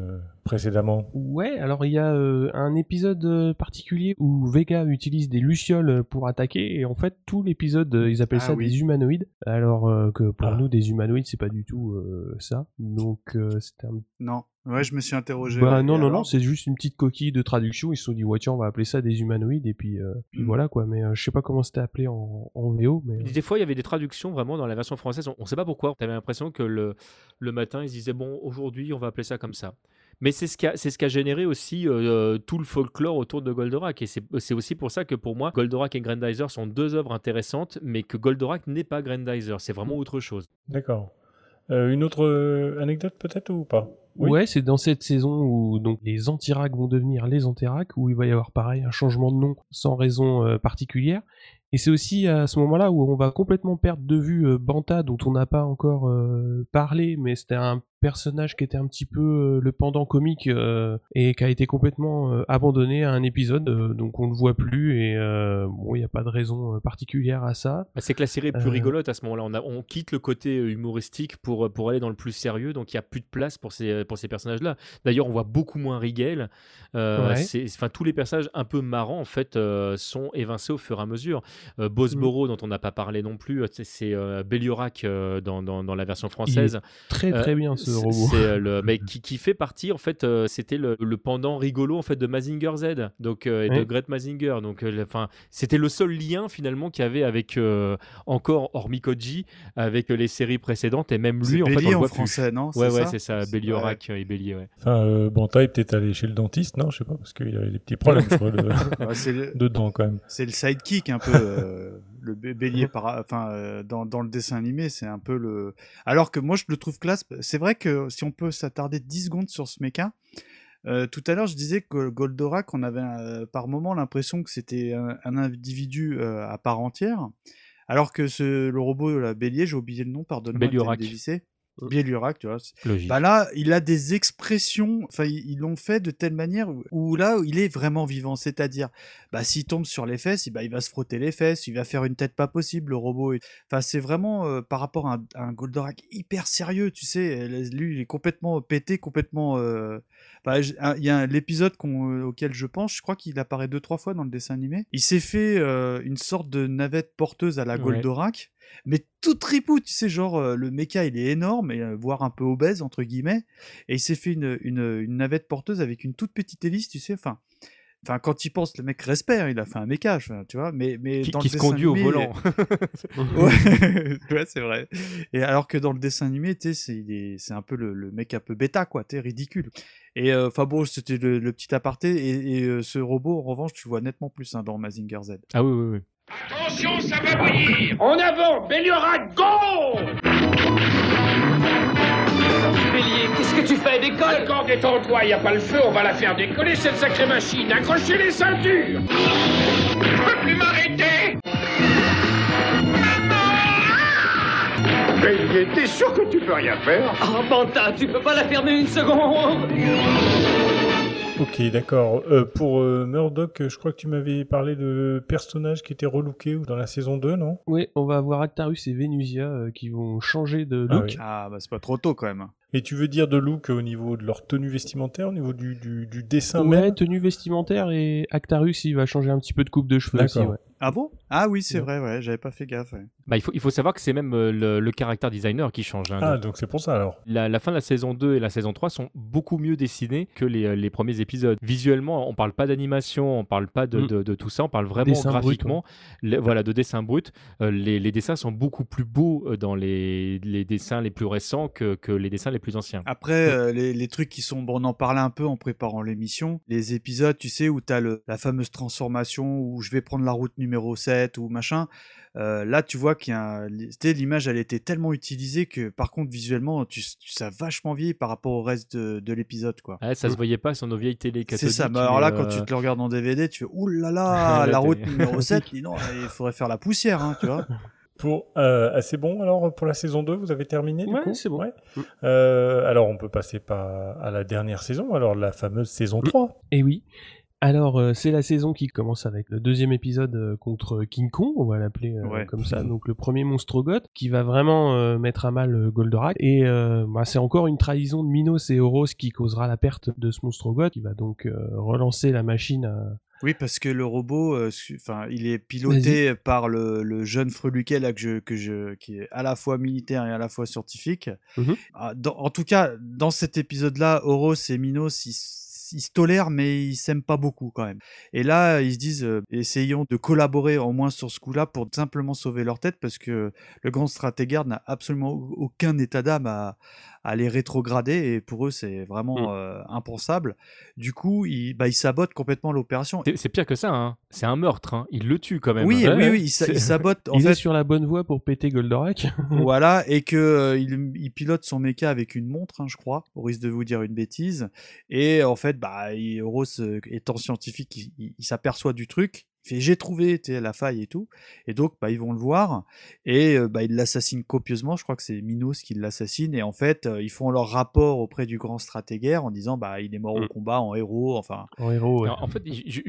Speaker 3: précédemment.
Speaker 5: Ouais, alors il y a un épisode particulier où Vega utilise des lucioles pour attaquer, et en fait tout l'épisode ils appellent ça des humanoïdes, alors que pour nous des humanoïdes c'est pas du tout ça, donc c'était un...
Speaker 4: Non, ouais, je me suis interrogé.
Speaker 5: Bah non, c'est juste une petite coquille de traduction, ils se sont dit ouais tiens on va appeler ça des humanoïdes, et puis voilà quoi, mais je sais pas comment c'était appelé en VO, mais...
Speaker 2: Des fois il y avait des traductions vraiment dans la version française, on sait pas pourquoi, t'avais l'impression que le matin ils se disaient bon aujourd'hui on va appeler ça comme ça. Mais c'est ce qui a généré aussi tout le folklore autour de Goldorak. Et c'est aussi pour ça que pour moi, Goldorak et Grandizer sont deux œuvres intéressantes, mais que Goldorak n'est pas Grandizer. C'est vraiment autre chose.
Speaker 3: D'accord. Une autre anecdote peut-être ou pas?
Speaker 5: Oui. Ouais, c'est dans cette saison où donc les Antiracs vont devenir les Antiracs, où il va y avoir pareil un changement de nom sans raison particulière. Et c'est aussi à ce moment-là où on va complètement perdre de vue Banta, dont on n'a pas encore parlé, mais c'était un personnage qui était un petit peu le pendant comique et qui a été complètement abandonné à un épisode, donc on ne le voit plus, et bon, il n'y a pas de raison particulière à ça.
Speaker 2: C'est que la série est plus rigolote à ce moment-là. On quitte le côté humoristique pour aller dans le plus sérieux, donc il n'y a plus de place pour ces personnages-là. D'ailleurs, on voit beaucoup moins Rigel. Tous les personnages un peu marrants en fait sont évincés au fur et à mesure. Bosboro, dont on n'a pas parlé non plus, c'est Beliorak dans la version française.
Speaker 5: Très très bien ce robot.
Speaker 2: Mais qui fait partie en fait, c'était le pendant rigolo en fait de Mazinger Z, donc et de Great Mazinger. Donc c'était le seul lien finalement qu'il y avait avec encore hormis Koji avec les séries précédentes, et même lui en fait on le voit
Speaker 4: français,
Speaker 2: plus.
Speaker 4: Non,
Speaker 2: c'est ça, Beliorak et Bélier. Ouais.
Speaker 3: Enfin, Banta est peut-être allé chez le dentiste, non, je sais pas, parce qu'il avait des petits problèmes je crois, dedans quand même.
Speaker 4: C'est le sidekick un peu. Le bélier dans le dessin animé, c'est un peu le... Alors que moi, je le trouve classe. C'est vrai que si on peut s'attarder 10 secondes sur ce méca, tout à l'heure, je disais que Goldorak, on avait par moment l'impression que c'était un individu à part entière, alors que le robot, la bélier, j'ai oublié le nom, pardonne-moi,
Speaker 2: Beliorak.
Speaker 4: Beliorak, tu vois.
Speaker 2: Logique.
Speaker 4: Bah là, il a des expressions, enfin, ils l'ont fait de telle manière où là, il est vraiment vivant. C'est-à-dire, bah, s'il tombe sur les fesses, bah, il va se frotter les fesses, il va faire une tête pas possible, le robot. Enfin, c'est vraiment par rapport à un Goldorak hyper sérieux, tu sais. Lui, il est complètement pété, complètement. Il y a l'épisode auquel je pense, je crois qu'il apparaît 2-3 fois dans le dessin animé. Il s'est fait une sorte de navette porteuse à la Goldorak. Mais tout ripou, tu sais, genre le mecha il est énorme, voire un peu obèse entre guillemets, et il s'est fait une navette porteuse avec une toute petite hélice, tu sais, enfin quand il pense, le mec respect, il a fait un mecha, tu vois, mais dans
Speaker 2: qui
Speaker 4: le
Speaker 2: se conduit
Speaker 4: animé,
Speaker 2: au volant.
Speaker 4: ouais, c'est vrai. Et alors que dans le dessin animé, tu sais, c'est un peu le mec un peu bêta, quoi, tu sais, ridicule. Et bon, c'était le petit aparté, et ce robot, en revanche, tu le vois nettement plus dans Mazinger Z.
Speaker 2: Ah oui.
Speaker 10: Attention, ça va bouillir. En avant, Beliorak, go!
Speaker 13: Bélier, qu'est-ce que tu fais? Décolle!
Speaker 10: Encore détends-toi, y a pas le feu, on va la faire décoller cette sacrée machine. Accrochez les ceintures! Je peux plus m'arrêter! Bélier, t'es sûr que tu peux rien faire?
Speaker 13: Oh, Banta, tu peux pas la fermer une seconde!
Speaker 3: Ok, d'accord. Pour Murdoch, je crois que tu m'avais parlé de personnages qui étaient relookés dans la saison 2, non?
Speaker 5: Oui, on va avoir Actarus et Venusia qui vont changer de look.
Speaker 4: Ah, bah c'est pas trop tôt quand même.
Speaker 3: Et tu veux dire de look au niveau de leur tenue vestimentaire, au niveau du dessin
Speaker 5: même?
Speaker 3: même?
Speaker 5: Tenue vestimentaire, et Actarus il va changer un petit peu de coupe de cheveux aussi. Ouais.
Speaker 4: Ah bon? Ah oui, c'est vrai, ouais, j'avais pas fait gaffe. Ouais.
Speaker 2: Bah, il faut savoir que c'est même le character designer qui change. Hein,
Speaker 3: donc c'est pour ça alors.
Speaker 2: La fin de la saison 2 et la saison 3 sont beaucoup mieux dessinés que les premiers épisodes. Visuellement, on parle pas d'animation, on parle pas de tout ça, on parle vraiment
Speaker 5: dessin
Speaker 2: graphiquement, voilà, de dessin brut. Les dessins sont beaucoup plus beaux dans les dessins les plus récents que les dessins les plus anciens.
Speaker 4: Après, les trucs qui sont... Bon, on en parlait un peu en préparant l'émission. Les épisodes, tu sais, où t'as la fameuse transformation, où je vais prendre la route numéro 7 ou machin. Là, tu vois qu'il y a l'image, elle était tellement utilisée que, par contre, visuellement, ça a vachement vieilli par rapport au reste de l'épisode, quoi.
Speaker 2: Ouais, ça se voyait pas sur nos vieilles télé cathodiques.
Speaker 4: C'est ça. Bah, alors là, quand tu te le regardes en DVD, tu fais oulala, la route numéro 7, dis non, il faudrait faire la poussière, hein, tu vois.
Speaker 3: C'est bon alors pour la saison 2, vous avez terminé du coup?
Speaker 5: C'est bon.
Speaker 3: Ouais. Alors on peut passer à la dernière saison, alors la fameuse saison 3.
Speaker 5: Et oui. Alors, c'est la saison qui commence avec le deuxième épisode contre King Kong, on va l'appeler comme ça, donc le premier Monstrogoth, qui va vraiment mettre à mal Goldorak. Et c'est encore une trahison de Minos et Oros qui causera la perte de ce Monstrogoth, qui va donc relancer la machine.
Speaker 4: Oui, parce que le robot, il est piloté par le jeune Freluquet là qui est à la fois militaire et à la fois scientifique. En tout cas, dans cet épisode-là, Oros et Minos, ils se tolèrent, mais ils s'aiment pas beaucoup quand même. Et là, ils se disent, essayons de collaborer au moins sur ce coup-là pour simplement sauver leur tête, parce que le grand stratégaire n'a absolument aucun état d'âme à les rétrograder, et pour eux, c'est vraiment impensable. Du coup, ils sabotent complètement l'opération.
Speaker 2: C'est pire que ça, hein. C'est un meurtre, hein. Ils le tuent quand même.
Speaker 4: Oui, ils sabotent.
Speaker 5: Il est sur la bonne voie pour péter Goldorak.
Speaker 4: Voilà, et que il pilote son mecha avec une montre, hein, je crois, au risque de vous dire une bêtise. Et en fait, Oros, étant scientifique, il s'aperçoit du truc. Il fait j'ai trouvé la faille et tout, et donc ils vont le voir et ils l'assassinent copieusement. Je crois que c'est Minos qui l'assassine, et en fait ils font leur rapport auprès du grand stratégaire en disant il est mort au combat en héros,
Speaker 5: en héros. Ouais.
Speaker 2: Alors, en fait,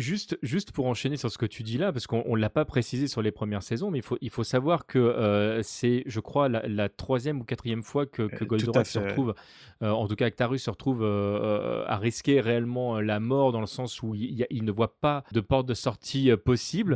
Speaker 2: juste pour enchaîner sur ce que tu dis là, parce qu'on l'a pas précisé sur les premières saisons, mais il faut savoir que c'est, je crois, la troisième ou quatrième fois que Goldorak se retrouve, en tout cas Actarus se retrouve à risquer réellement la mort, dans le sens où il ne voit pas de porte de sortie possible,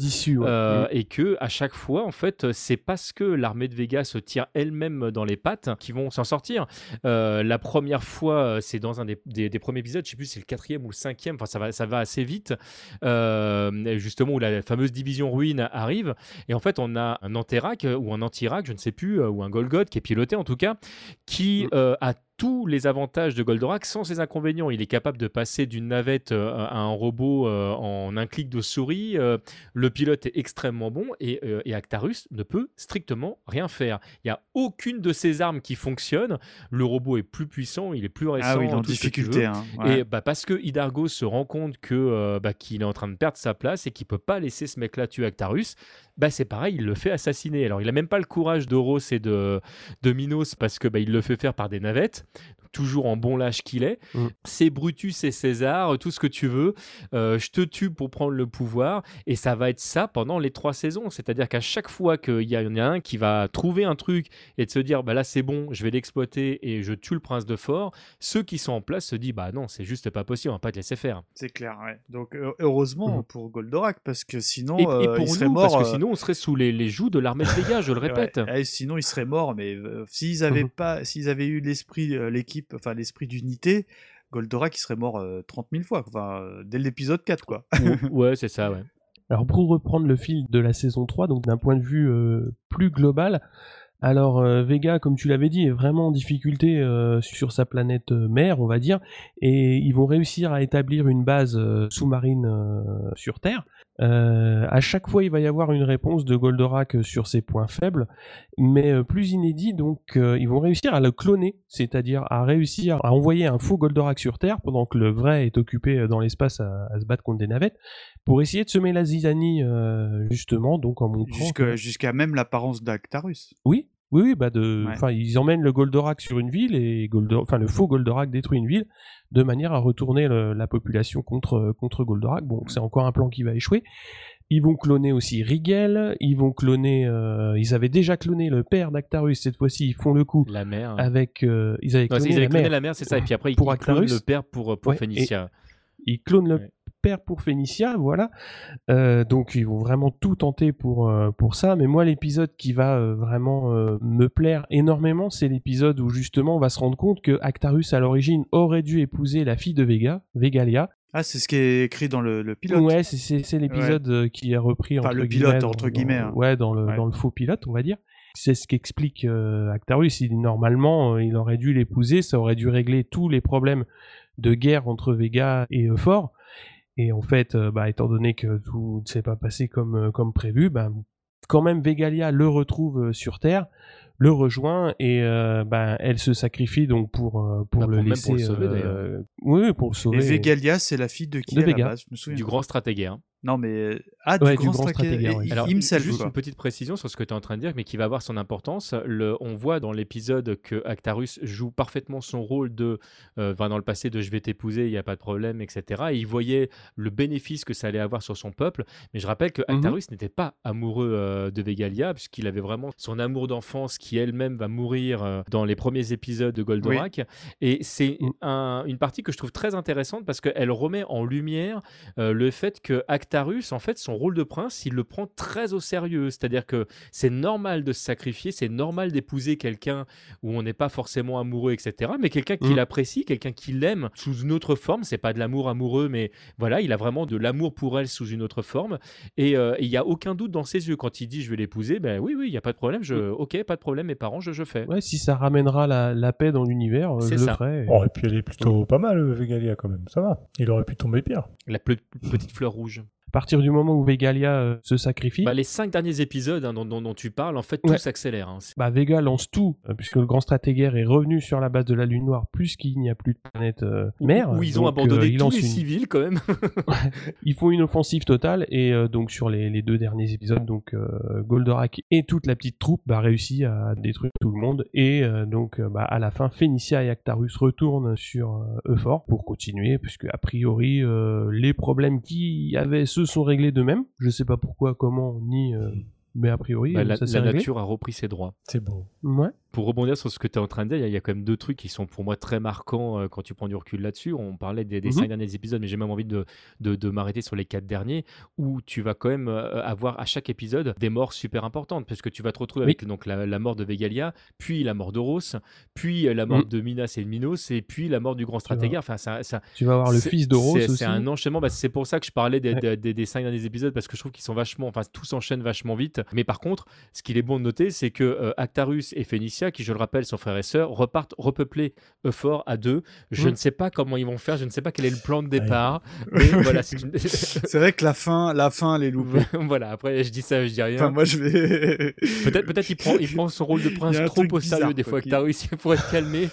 Speaker 2: et que à chaque fois, en fait, c'est parce que l'armée de Vega se tire elle-même dans les pattes qu'ils vont s'en sortir. La première fois, c'est dans un des premiers épisodes, je sais plus si c'est le 4e ou le 5e, enfin ça va assez vite, justement où la fameuse division ruine arrive, et en fait on a un Anterac ou un Antirac, je ne sais plus, ou un Golgoth qui est piloté en tout cas, qui a tous les avantages de Goldorak sans ses inconvénients. Il est capable de passer d'une navette à un robot en un clic de souris. Le pilote est extrêmement bon, et Actarus ne peut strictement rien faire. Il n'y a aucune de ses armes qui fonctionne. Le robot est plus puissant, il est plus récent.
Speaker 4: Ah oui, il est en difficulté. Hein, ouais.
Speaker 2: Et parce que Hydargo se rend compte qu'il est en train de perdre sa place et qu'il ne peut pas laisser ce mec-là tuer Actarus, c'est pareil, il le fait assassiner. Alors il n'a même pas le courage d'Oros et de Minos, parce que il le fait faire par des navettes. Toujours en bon lâche qu'il est. C'est Brutus et César, tout ce que tu veux. Je te tue pour prendre le pouvoir. Et ça va être ça pendant les 3 saisons. C'est-à-dire qu'à chaque fois qu'il y en a un qui va trouver un truc et de se dire là c'est bon, je vais l'exploiter et je tue le prince de Fort, ceux qui sont en place se disent non, c'est juste pas possible, on va pas te laisser faire.
Speaker 4: C'est clair, ouais. Donc heureusement pour Goldorak, parce que sinon
Speaker 2: et pour
Speaker 4: il serait mort.
Speaker 2: Parce que sinon on serait sous les joues de l'armée de Vega, je le répète.
Speaker 4: Ouais. Sinon il serait mort, mais s'ils avaient eu l'équipe, enfin l'esprit d'unité, Goldorak il serait mort 30 000 fois, dès l'épisode 4 quoi.
Speaker 2: Ouais, c'est ça, ouais.
Speaker 5: Alors pour reprendre le fil de la saison 3, donc d'un point de vue plus global, alors Vega, comme tu l'avais dit, est vraiment en difficulté sur sa planète mère, on va dire, et ils vont réussir à établir une base sous-marine sur Terre. À chaque fois, il va y avoir une réponse de Goldorak sur ses points faibles, mais plus inédit, donc ils vont réussir à le cloner, c'est-à-dire à réussir à envoyer un faux Goldorak sur Terre pendant que le vrai est occupé dans l'espace à se battre contre des navettes, pour essayer de semer la zizanie, justement, donc en montrant...
Speaker 4: Jusqu'à même l'apparence d'Actarus.
Speaker 5: Oui, ils emmènent le Goldorak sur une ville, et le faux Goldorak détruit une ville, de manière à retourner la population contre Goldorak. Bon, c'est encore un plan qui va échouer. Ils vont cloner aussi Rigel, ils vont cloner... ils avaient déjà cloné le père d'Actarus, cette fois-ci ils font le coup.
Speaker 2: La mère.
Speaker 5: Avec... ils avaient cloné
Speaker 2: la mère, c'est ça, et puis après ils
Speaker 5: clonent
Speaker 2: le père pour Phénicia.
Speaker 5: Ils clonent le père pour Phénicia, voilà. Donc ils vont vraiment tout tenter pour ça, mais moi l'épisode qui va vraiment me plaire énormément, c'est l'épisode où justement on va se rendre compte que Actarus à l'origine aurait dû épouser la fille de Vega, Vegalia.
Speaker 4: Ah, c'est ce qui est écrit dans le pilote.
Speaker 5: Ouais, c'est l'épisode qui est repris
Speaker 4: le pilote, entre guillemets.
Speaker 5: Dans le faux pilote, on va dire. C'est ce qu'explique Actarus. Normalement, il aurait dû l'épouser, ça aurait dû régler tous les problèmes de guerre entre Vega et Fort. Et en fait, étant donné que tout ne s'est pas passé comme prévu, quand même Vegalia le retrouve sur Terre, le rejoint, et elle se sacrifie donc pour le laisser...
Speaker 2: Pour le sauver, d'ailleurs.
Speaker 5: Oui, pour le sauver.
Speaker 4: Et Vegalia, c'est la fille de qui
Speaker 5: de
Speaker 4: à
Speaker 5: Vega.
Speaker 4: la base, je me souviens.
Speaker 2: Du grand stratégaire.
Speaker 4: Non, mais Ah,
Speaker 5: Ouais,
Speaker 4: du grand Stratégaire,
Speaker 2: Alors,
Speaker 4: himself,
Speaker 2: juste
Speaker 4: quoi.
Speaker 2: une petite précision sur ce que tu es en train de dire, mais qui va avoir son importance. On voit dans l'épisode que Actarus joue parfaitement son rôle dans le passé de je vais t'épouser, il n'y a pas de problème, etc. Et il voyait le bénéfice que ça allait avoir sur son peuple. Mais je rappelle que Actarus n'était pas amoureux de Vegalia, puisqu'il avait vraiment son amour d'enfance qui elle-même va mourir dans les premiers épisodes de Goldorak. Et c'est une partie que je trouve très intéressante parce qu'elle remet en lumière le fait que Actarus, en fait, son rôle de prince, il le prend très au sérieux. C'est-à-dire que c'est normal de se sacrifier, c'est normal d'épouser quelqu'un où on n'est pas forcément amoureux, etc. Mais quelqu'un qui l'apprécie, quelqu'un qui l'aime sous une autre forme. C'est pas de l'amour amoureux, mais voilà, il a vraiment de l'amour pour elle sous une autre forme. Et il n'y a aucun doute dans ses yeux. Quand il dit je vais l'épouser, ben oui, il n'y a pas de problème. Ok, pas de problème, mes parents, je fais.
Speaker 5: Ouais, si ça ramènera la paix dans l'univers, je le ferai.
Speaker 3: Oh, et puis elle est plutôt pas mal, Vegalia, quand même. Ça va. Il aurait pu tomber pire.
Speaker 2: La petite fleur rouge.
Speaker 5: À partir du moment où Vegalia se sacrifie...
Speaker 2: les 5 derniers épisodes dont tu parles, en fait, tout s'accélère. Hein.
Speaker 5: Vega lance tout, puisque le grand Stratégaire est revenu sur la base de la Lune Noire, puisqu'il n'y a plus de planète mère.
Speaker 2: Où ils ont abandonné tous les civils, quand même.
Speaker 5: Ils font une offensive totale, et donc sur les 2 derniers épisodes, donc Goldorak et toute la petite troupe réussit à détruire tout le monde, et à la fin, Phénicia et Actarus retournent sur Euphor pour continuer, puisque a priori, les problèmes qu'il y avait se sont réglés d'eux-mêmes. Je sais pas pourquoi, comment, ni... mais a priori, ça s'est
Speaker 2: la
Speaker 5: réglé.
Speaker 2: nature a repris ses droits.
Speaker 3: C'est beau.
Speaker 5: Ouais.
Speaker 2: Pour rebondir sur ce que tu es en train de dire, il y a quand même 2 trucs qui sont pour moi très marquants quand tu prends du recul là-dessus. On parlait des 5 derniers épisodes, mais j'ai même envie de m'arrêter sur les 4 derniers, où tu vas quand même avoir à chaque épisode des morts super importantes, parce que tu vas te retrouver avec donc, la mort de Vegalia, puis la mort d'Oros, puis la mort de Minas et de Minos, et puis la mort du grand Stratégaire. Enfin,
Speaker 5: tu vas avoir le fils d'Oros aussi.
Speaker 2: C'est un enchaînement. C'est pour ça que je parlais des 5 derniers épisodes, parce que je trouve qu'ils sont tout s'enchaîne vachement vite. Mais par contre, ce qu'il est bon de noter, c'est que Actarus et Phénicia, qui je le rappelle sont frères et sœurs, repartent repeupler Euphor à 2. Je ne sais pas comment ils vont faire, je ne sais pas quel est le plan de départ. Mais voilà,
Speaker 4: c'est vrai que la fin, elle est loupée.
Speaker 2: Voilà, après je dis ça, je dis rien.
Speaker 4: Enfin, moi je vais.
Speaker 2: Peut-être il prend son rôle de prince trop au sérieux des fois. Actarus, il faut être calmé.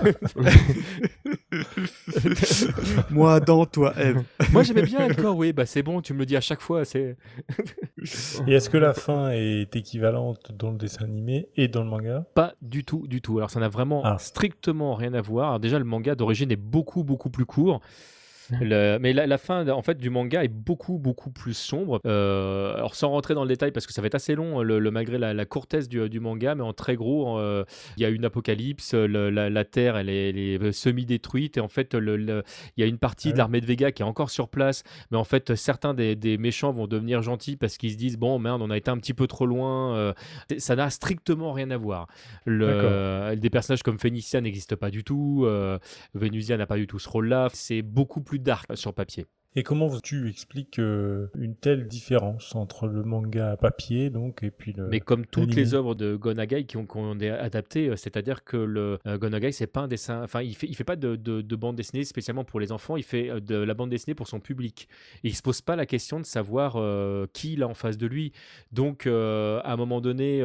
Speaker 4: Moi Adam, toi Ève.
Speaker 2: Moi j'aimais bien Alcor, oui, c'est bon, tu me le dis à chaque fois.
Speaker 3: Et est-ce que la fin est équivalente dans le dessin animé et dans le manga?
Speaker 2: Pas du tout. Alors ça n'a vraiment strictement rien à voir. Alors, déjà, le manga d'origine est beaucoup plus court. Mais la fin en fait du manga est beaucoup plus sombre. Alors sans rentrer dans le détail parce que ça va être assez long malgré la courtesse du manga, mais en très gros il y a une apocalypse, la terre elle est semi-détruite et en fait il y a une partie de l'armée de Vega qui est encore sur place, mais en fait certains des méchants vont devenir gentils parce qu'ils se disent bon merde on a été un petit peu trop loin. Ça n'a strictement rien à voir. Des personnages comme Phénicia n'existent pas du tout, Vénusia n'a pas du tout ce rôle là, c'est beaucoup plus dark sur papier.
Speaker 3: Et comment tu expliques une telle différence entre le manga papier donc et puis le
Speaker 2: Mais comme toutes les œuvres de Go Nagai qui ont été adaptées, c'est-à-dire que le Go Nagai c'est pas un dessin, enfin il fait pas de bande dessinée spécialement pour les enfants, il fait de la bande dessinée pour son public. Et il se pose pas la question de savoir qui il a en face de lui. Donc à un moment donné,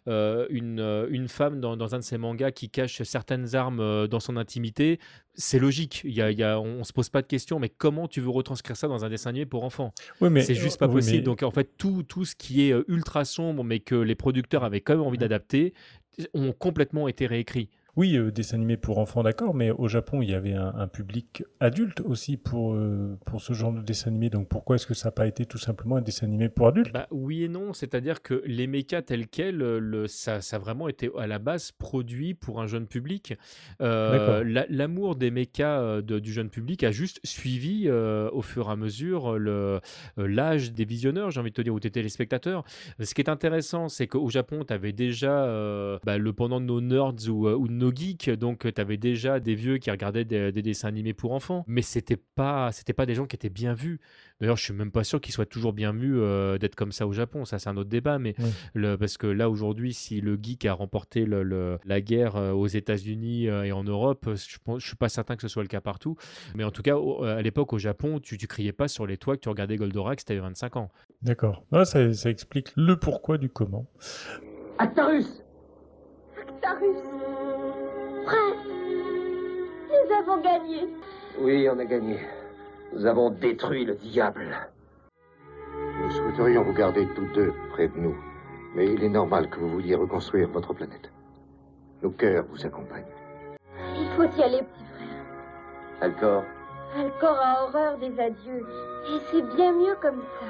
Speaker 2: une femme dans un de ses mangas qui cache certaines armes dans son intimité, c'est logique. On se pose pas de questions, mais comment tu veux retranscrire ça dans un dessin animé pour enfants? C'est juste pas possible. Donc en fait, tout ce qui est ultra sombre, mais que les producteurs avaient quand même envie d'adapter, ont complètement été réécrits.
Speaker 3: Oui, dessin animé pour enfants, d'accord, mais au Japon, il y avait un public adulte aussi pour ce genre de dessin animé. Donc pourquoi est-ce que ça n'a pas été tout simplement un dessin animé pour adultes?
Speaker 2: Oui et non, c'est-à-dire que les mechas tels quels, ça a vraiment été à la base produit pour un jeune public. L'amour des mechas du jeune public a juste suivi au fur et à mesure l'âge des visionneurs, j'ai envie de te dire, ou des téléspectateurs. Ce qui est intéressant, c'est qu'au Japon, tu avais déjà le pendant de nos nerds ou de nos geeks, donc tu avais déjà des vieux qui regardaient des dessins animés pour enfants, mais c'était pas des gens qui étaient bien vus. D'ailleurs, je suis même pas sûr qu'ils soient toujours bien vus d'être comme ça au Japon, ça c'est un autre débat, mais parce que là aujourd'hui, si le geek a remporté la guerre aux États-Unis et en Europe, je suis pas certain que ce soit le cas partout, mais en tout cas à l'époque au Japon, tu criais pas sur les toits que tu regardais Goldorak si t'avais 25 ans.
Speaker 3: D'accord, ça explique le pourquoi du comment.
Speaker 14: Actarus, frère, nous avons gagné.
Speaker 12: Oui, on a gagné. Nous avons détruit le diable.
Speaker 9: Nous souhaitons souhaiterions vous garder tous deux près de nous. Mais il est normal que vous vouliez reconstruire votre planète. Nos cœurs vous accompagnent.
Speaker 14: Il faut y aller, petit frère.
Speaker 12: Alcor,
Speaker 14: Alcor a horreur des adieux. Et c'est bien mieux comme ça.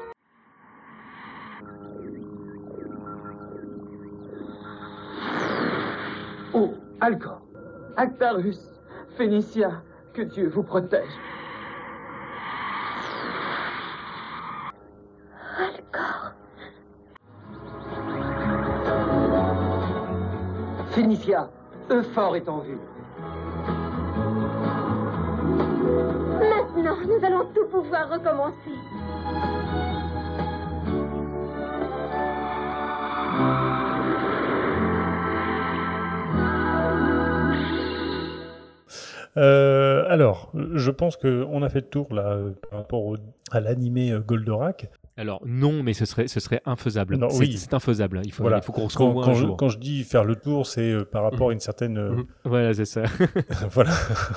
Speaker 13: Oh, Alcor, Actarus, Phénicia, que Dieu vous protège.
Speaker 14: Alcor.
Speaker 13: Phénicia, Euphore est en vue.
Speaker 14: Maintenant, nous allons tout pouvoir recommencer.
Speaker 3: Alors, je pense qu'on a fait le tour là par rapport à l'animé Goldorak.
Speaker 2: Alors non, mais ce serait infaisable.
Speaker 3: Non,
Speaker 2: c'est infaisable. Il faut qu'on se revoie un jour.
Speaker 3: Quand je dis faire le tour, c'est par rapport à une certaine...
Speaker 2: Voilà, c'est ça.
Speaker 3: Voilà.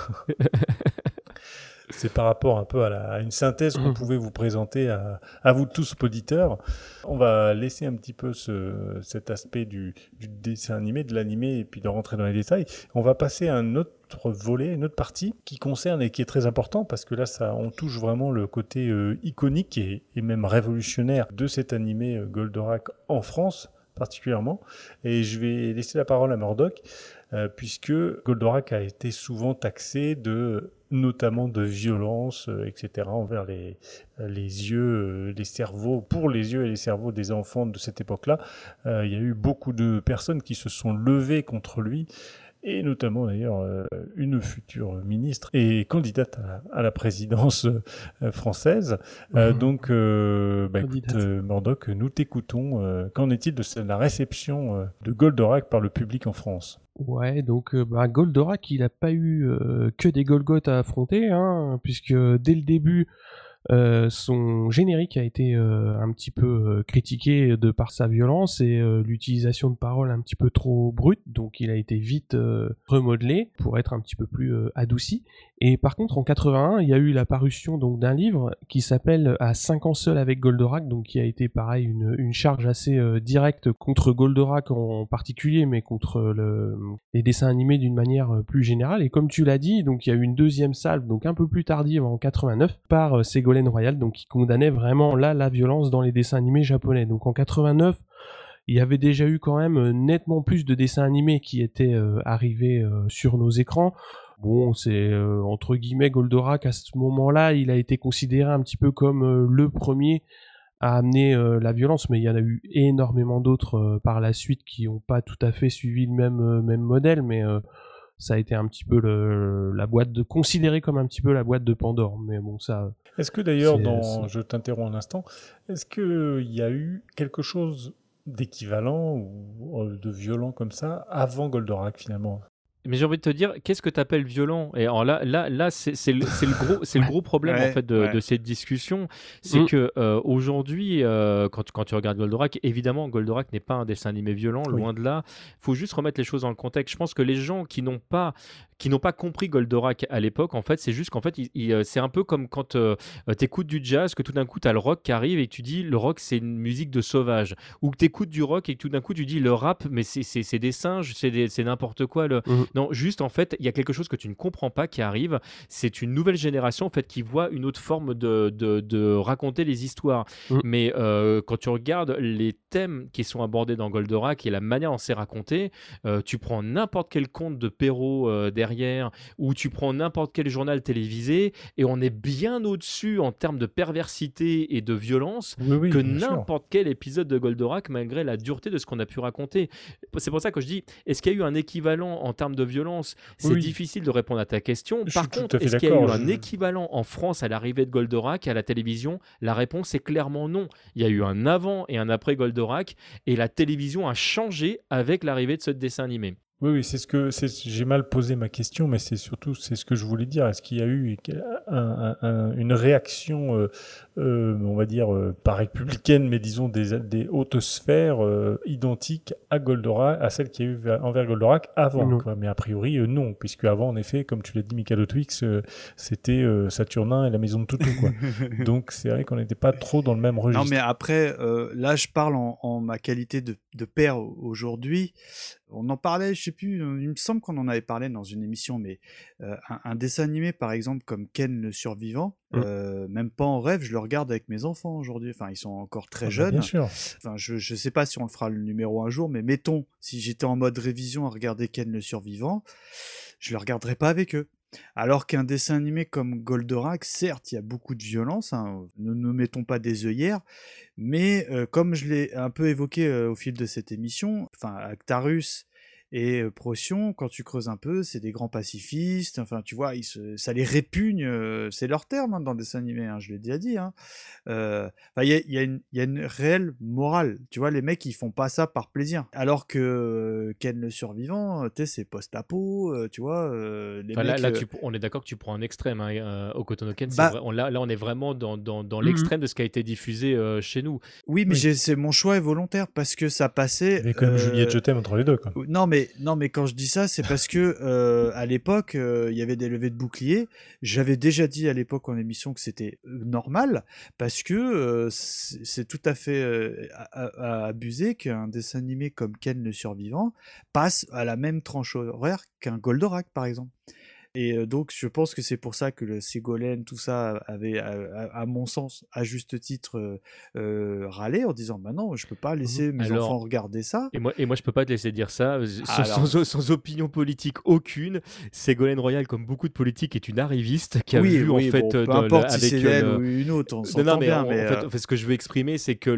Speaker 3: C'est par rapport un peu à une synthèse qu'on pouvait vous présenter à vous tous, auditeurs. On va laisser un petit peu cet aspect du dessin animé, de l'animé, et puis de rentrer dans les détails. On va passer à un autre volet, une autre partie qui concerne et qui est très important, parce que là, on touche vraiment le côté iconique et même révolutionnaire de cet animé Goldorak en France, particulièrement. Et je vais laisser la parole à Murdoch, puisque Goldorak a été souvent taxé notamment de violence, etc., envers les yeux, les cerveaux, pour les yeux et les cerveaux des enfants de cette époque-là. Il y a eu beaucoup de personnes qui se sont levées contre lui, et notamment d'ailleurs une future ministre et candidate à la présidence française. Donc, écoute, Murdoch, nous t'écoutons. Qu'en est-il de la réception de Goldorak par le public en France ?
Speaker 5: Ouais, donc Goldorak, il n'a pas eu que des Golgoth à affronter, hein, puisque dès le début, son générique a été un petit peu critiqué de par sa violence et l'utilisation de paroles un petit peu trop brutes, donc il a été vite remodelé pour être un petit peu plus adouci. Et par contre, en 81, il y a eu la parution donc d'un livre qui s'appelle À 5 ans seul avec Goldorak, donc qui a été pareil une charge assez directe contre Goldorak en particulier, mais contre les dessins animés d'une manière plus générale. Et comme tu l'as dit, donc il y a eu une deuxième salve, donc un peu plus tardive en 89, par Ségolène Royal, donc qui condamnait vraiment là la violence dans les dessins animés japonais. Donc en 89, il y avait déjà eu quand même nettement plus de dessins animés qui étaient arrivés sur nos écrans. Bon, c'est entre guillemets Goldorak à ce moment-là, il a été considéré un petit peu comme le premier à amener la violence, mais il y en a eu énormément d'autres par la suite qui n'ont pas tout à fait suivi le même modèle, mais ça a été un petit peu considéré comme un petit peu la boîte de Pandore. Mais bon, ça.
Speaker 3: Est-ce que d'ailleurs, je t'interromps un instant, est-ce qu'il y a eu quelque chose d'équivalent ou de violent comme ça avant Goldorak finalement ?
Speaker 2: Mais j'ai envie de te dire, qu'est-ce que tu appelles violent ? Et alors là, c'est le gros problème en fait de cette discussion, c'est que aujourd'hui, quand tu regardes Goldorak, évidemment, Goldorak n'est pas un dessin animé violent, loin de là. Il faut juste remettre les choses dans le contexte. Je pense que les gens qui n'ont pas compris Goldorak à l'époque, en fait, c'est juste qu'en fait, c'est un peu comme quand tu écoutes du jazz, que tout d'un coup, tu as le rock qui arrive et que tu dis le rock, c'est une musique de sauvage. Ou que tu écoutes du rock et que tout d'un coup, tu dis le rap, mais c'est des singes, c'est n'importe quoi. Non, juste, en fait, il y a quelque chose que tu ne comprends pas qui arrive. C'est une nouvelle génération, en fait, qui voit une autre forme de raconter les histoires. Mais quand tu regardes les thèmes qui sont abordés dans Goldorak et la manière dont c'est raconté, tu prends n'importe quel conte de Perrault derrière, ou tu prends n'importe quel journal télévisé, et on est bien au-dessus en termes de perversité et de violence que n'importe quel épisode de Goldorak, malgré la dureté de ce qu'on a pu raconter. C'est pour ça que je dis, est-ce qu'il y a eu un équivalent en termes de violence ? C'est difficile de répondre à ta question. Par contre, est-ce qu'il y a eu un équivalent en France à l'arrivée de Goldorak à la télévision ? La réponse est clairement non. Il y a eu un avant et un après Goldorak, et la télévision a changé avec l'arrivée de ce dessin animé.
Speaker 3: Oui, j'ai mal posé ma question, mais c'est ce que je voulais dire. Est-ce qu'il y a eu une réaction, on va dire, pas républicaine, mais disons des hautes sphères identiques à Goldorak, à celle qu'il y a eu envers Goldorak avant, quoi. Mais a priori, non, puisque avant, en effet, comme tu l'as dit, Mikado Twix, c'était Saturnin et la maison de Toutou, quoi. Donc c'est vrai qu'on n'était pas trop dans le même registre.
Speaker 4: Non, mais après, là, je parle en ma qualité de père aujourd'hui. On en parlait, je sais plus, il me semble qu'on en avait parlé dans une émission, mais un dessin animé, par exemple, comme Ken le Survivant, même pas en rêve, je le regarde avec mes enfants aujourd'hui. Enfin, ils sont encore très jeunes.
Speaker 3: Bien sûr.
Speaker 4: Enfin, je sais pas si on le fera le numéro un jour, mais mettons, si j'étais en mode révision à regarder Ken le Survivant, je le regarderais pas avec eux. Alors qu'un dessin animé comme Goldorak, certes, il y a beaucoup de violence, hein, ne nous mettons pas des œillères, mais comme je l'ai un peu évoqué au fil de cette émission, enfin, Actarus et Procyon, quand tu creuses un peu, c'est des grands pacifistes, enfin, tu vois, ça les répugne, c'est leur terme, hein, dans le dessin animé, hein, je l'ai déjà dit. Hein. Il y a une réelle morale, tu vois, les mecs, ils font pas ça par plaisir. Alors que Ken le Survivant, tu sais, c'est post-apo, tu vois, les mecs...
Speaker 2: Là, on est d'accord que tu prends un extrême, hein, Hokuto Ken, là, on est vraiment dans l'extrême de ce qui a été diffusé chez nous.
Speaker 4: Oui, mais c'est mon choix est volontaire, parce que ça passait...
Speaker 3: Il y avait quand même Juliette Je t'aime entre les deux, quoi.
Speaker 4: Non, mais quand je dis ça, c'est parce que à l'époque, il y avait des levées de boucliers. J'avais déjà dit à l'époque en émission que c'était normal, parce que c'est tout à fait à abuser qu'un dessin animé comme Ken le Survivant passe à la même tranche horaire qu'un Goldorak, par exemple. Et donc, je pense que c'est pour ça que le Ségolène, tout ça, avait, à mon sens, à juste titre, râlé en disant bah non, je peux pas laisser mes enfants regarder ça.
Speaker 2: Et moi, je peux pas te laisser dire ça sans opinion politique aucune. Ségolène Royal, comme beaucoup de politiques, est une arriviste qui a vu en fait,
Speaker 4: peu importe si c'est elle ou une autre, on s'entend bien.
Speaker 2: En fait, ce que je veux exprimer, c'est que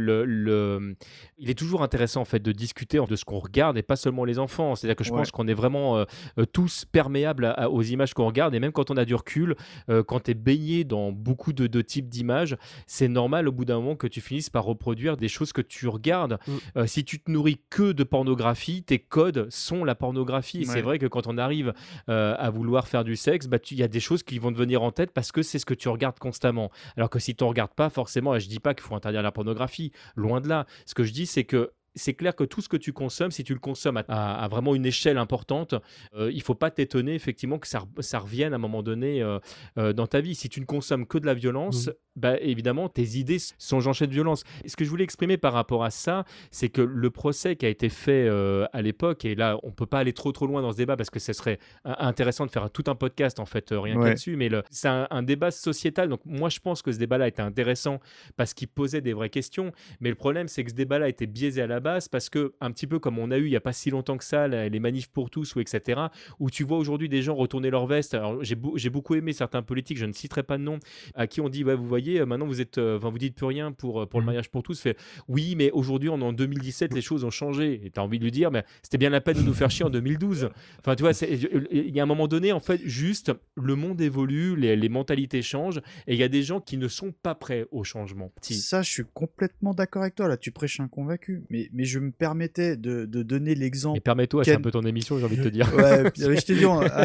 Speaker 2: il est toujours intéressant en fait de discuter de ce qu'on regarde et pas seulement les enfants. C'est-à-dire que je pense qu'on est vraiment tous perméables aux images qu'on regarde, et même quand on a du recul, quand tu es baigné dans beaucoup de types d'images, c'est normal au bout d'un moment que tu finisses par reproduire des choses que tu regardes. Si tu te nourris que de pornographie, tes codes sont la pornographie. C'est vrai que quand on arrive à vouloir faire du sexe, il y a des choses qui vont te venir en tête parce que c'est ce que tu regardes constamment. Alors que si tu ne regardes pas forcément, et je ne dis pas qu'il faut interdire la pornographie, loin de là. Ce que je dis, c'est que c'est clair que tout ce que tu consommes, si tu le consommes à vraiment une échelle importante, il ne faut pas t'étonner effectivement que ça revienne à un moment donné dans ta vie. Si tu ne consommes que de la violence, évidemment, tes idées sont jonchées de violence. Et ce que je voulais exprimer par rapport à ça, c'est que le procès qui a été fait à l'époque, et là, on ne peut pas aller trop loin dans ce débat parce que ce serait intéressant de faire tout un podcast en fait, rien que là-dessus, mais c'est un débat sociétal. Donc moi, je pense que ce débat-là était intéressant parce qu'il posait des vraies questions, mais le problème, c'est que ce débat-là était biaisé à la base parce que, un petit peu comme on a eu il n'y a pas si longtemps que ça, les manifs pour tous, ou etc., où tu vois aujourd'hui des gens retourner leur veste. Alors, j'ai beaucoup aimé certains politiques, je ne citerai pas de nom, à qui on dit vous voyez, maintenant vous dites plus rien pour le mariage pour tous. Oui, mais aujourd'hui, on est en 2017, les choses ont changé. Et tu as envie de lui dire, mais c'était bien la peine de nous faire chier en 2012. Enfin, tu vois, il y a un moment donné, en fait, juste, le monde évolue, les mentalités changent, et il y a des gens qui ne sont pas prêts au changement.
Speaker 4: Ça, je suis complètement d'accord avec toi. Là, tu prêches un convaincu. Mais je me permettais de donner l'exemple.
Speaker 2: Et permets-toi, c'est un peu ton émission, j'ai envie de te dire.
Speaker 4: Ouais, je t'ai dit,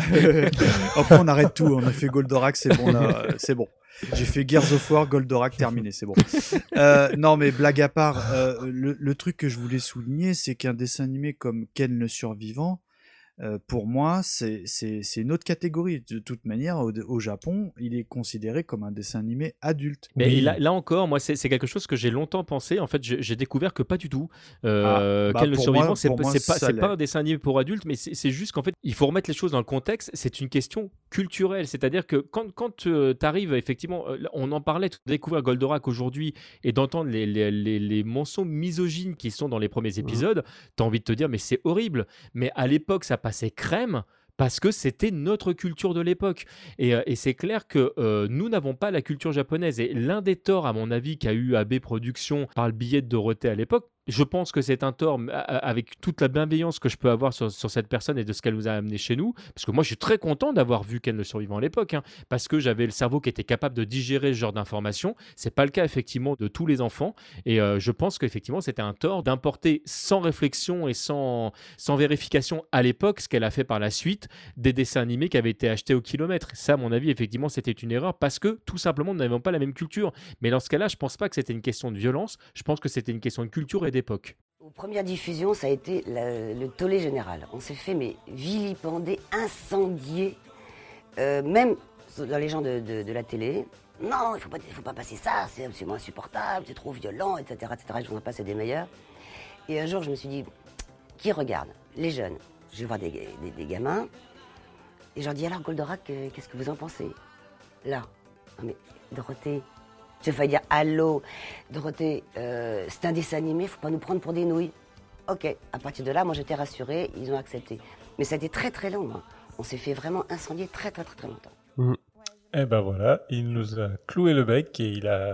Speaker 4: après on arrête tout, on a fait Goldorak, c'est bon, là, c'est bon. J'ai fait Gears of War, Goldorak, terminé, c'est bon. Non, mais blague à part, le truc que je voulais souligner, c'est qu'un dessin animé comme Ken le Survivant, pour moi, c'est une autre catégorie. De toute manière, au Japon, il est considéré comme un dessin animé adulte.
Speaker 2: Mais là encore, moi, c'est quelque chose que j'ai longtemps pensé. En fait, j'ai découvert que pas du tout. Ken le Survivant, c'est pas un dessin animé pour adultes, mais c'est juste qu'en fait, il faut remettre les choses dans le contexte. C'est une question culturelle. C'est-à-dire que quand tu arrives, effectivement, on en parlait, de découvrir Goldorak aujourd'hui et d'entendre les mensonges misogynes qui sont dans les premiers épisodes, tu as envie de te dire, mais c'est horrible. Mais à l'époque, ça passait crème parce que c'était notre culture de l'époque. Et c'est clair que nous n'avons pas la culture japonaise. Et l'un des torts, à mon avis, qu'a eu AB Productions par le billet de Dorothée à l'époque, Je pense que c'est un tort, avec toute la bienveillance que je peux avoir sur cette personne et de ce qu'elle nous a amené chez nous, parce que moi je suis très content d'avoir vu Ken le Survivant à l'époque, hein, parce que j'avais le cerveau qui était capable de digérer ce genre d'informations. C'est pas le cas effectivement de tous les enfants, et je pense qu'effectivement c'était un tort d'importer sans réflexion et sans vérification à l'époque ce qu'elle a fait par la suite, des dessins animés qui avaient été achetés au kilomètre. Ça, à mon avis, effectivement, c'était une erreur, parce que tout simplement nous n'avions pas la même culture. Mais dans ce cas-là, je pense pas que c'était une question de violence, je pense que c'était une question de culture et d'époque.
Speaker 15: Aux premières diffusions, ça a été le tollé général. On s'est fait vilipender, incendier, même dans les gens de la télé. Non, il faut pas passer ça, c'est absolument insupportable, c'est trop violent, etc. Je voudrais passer des meilleurs. Et un jour, je me suis dit, qui regarde? Les jeunes. Je vais voir des gamins. Et je leur dis, alors Goldorak, qu'est-ce que vous en pensez? Là. Non mais, Dorothée... J'ai failli dire allô, Dorothée, c'est un dessin animé, faut pas nous prendre pour des nouilles. Ok, à partir de là, moi j'étais rassurée, ils ont accepté. Mais ça a été très très long, hein. On s'est fait vraiment incendier très longtemps.
Speaker 3: Eh ben voilà, il nous a cloué le bec et il a...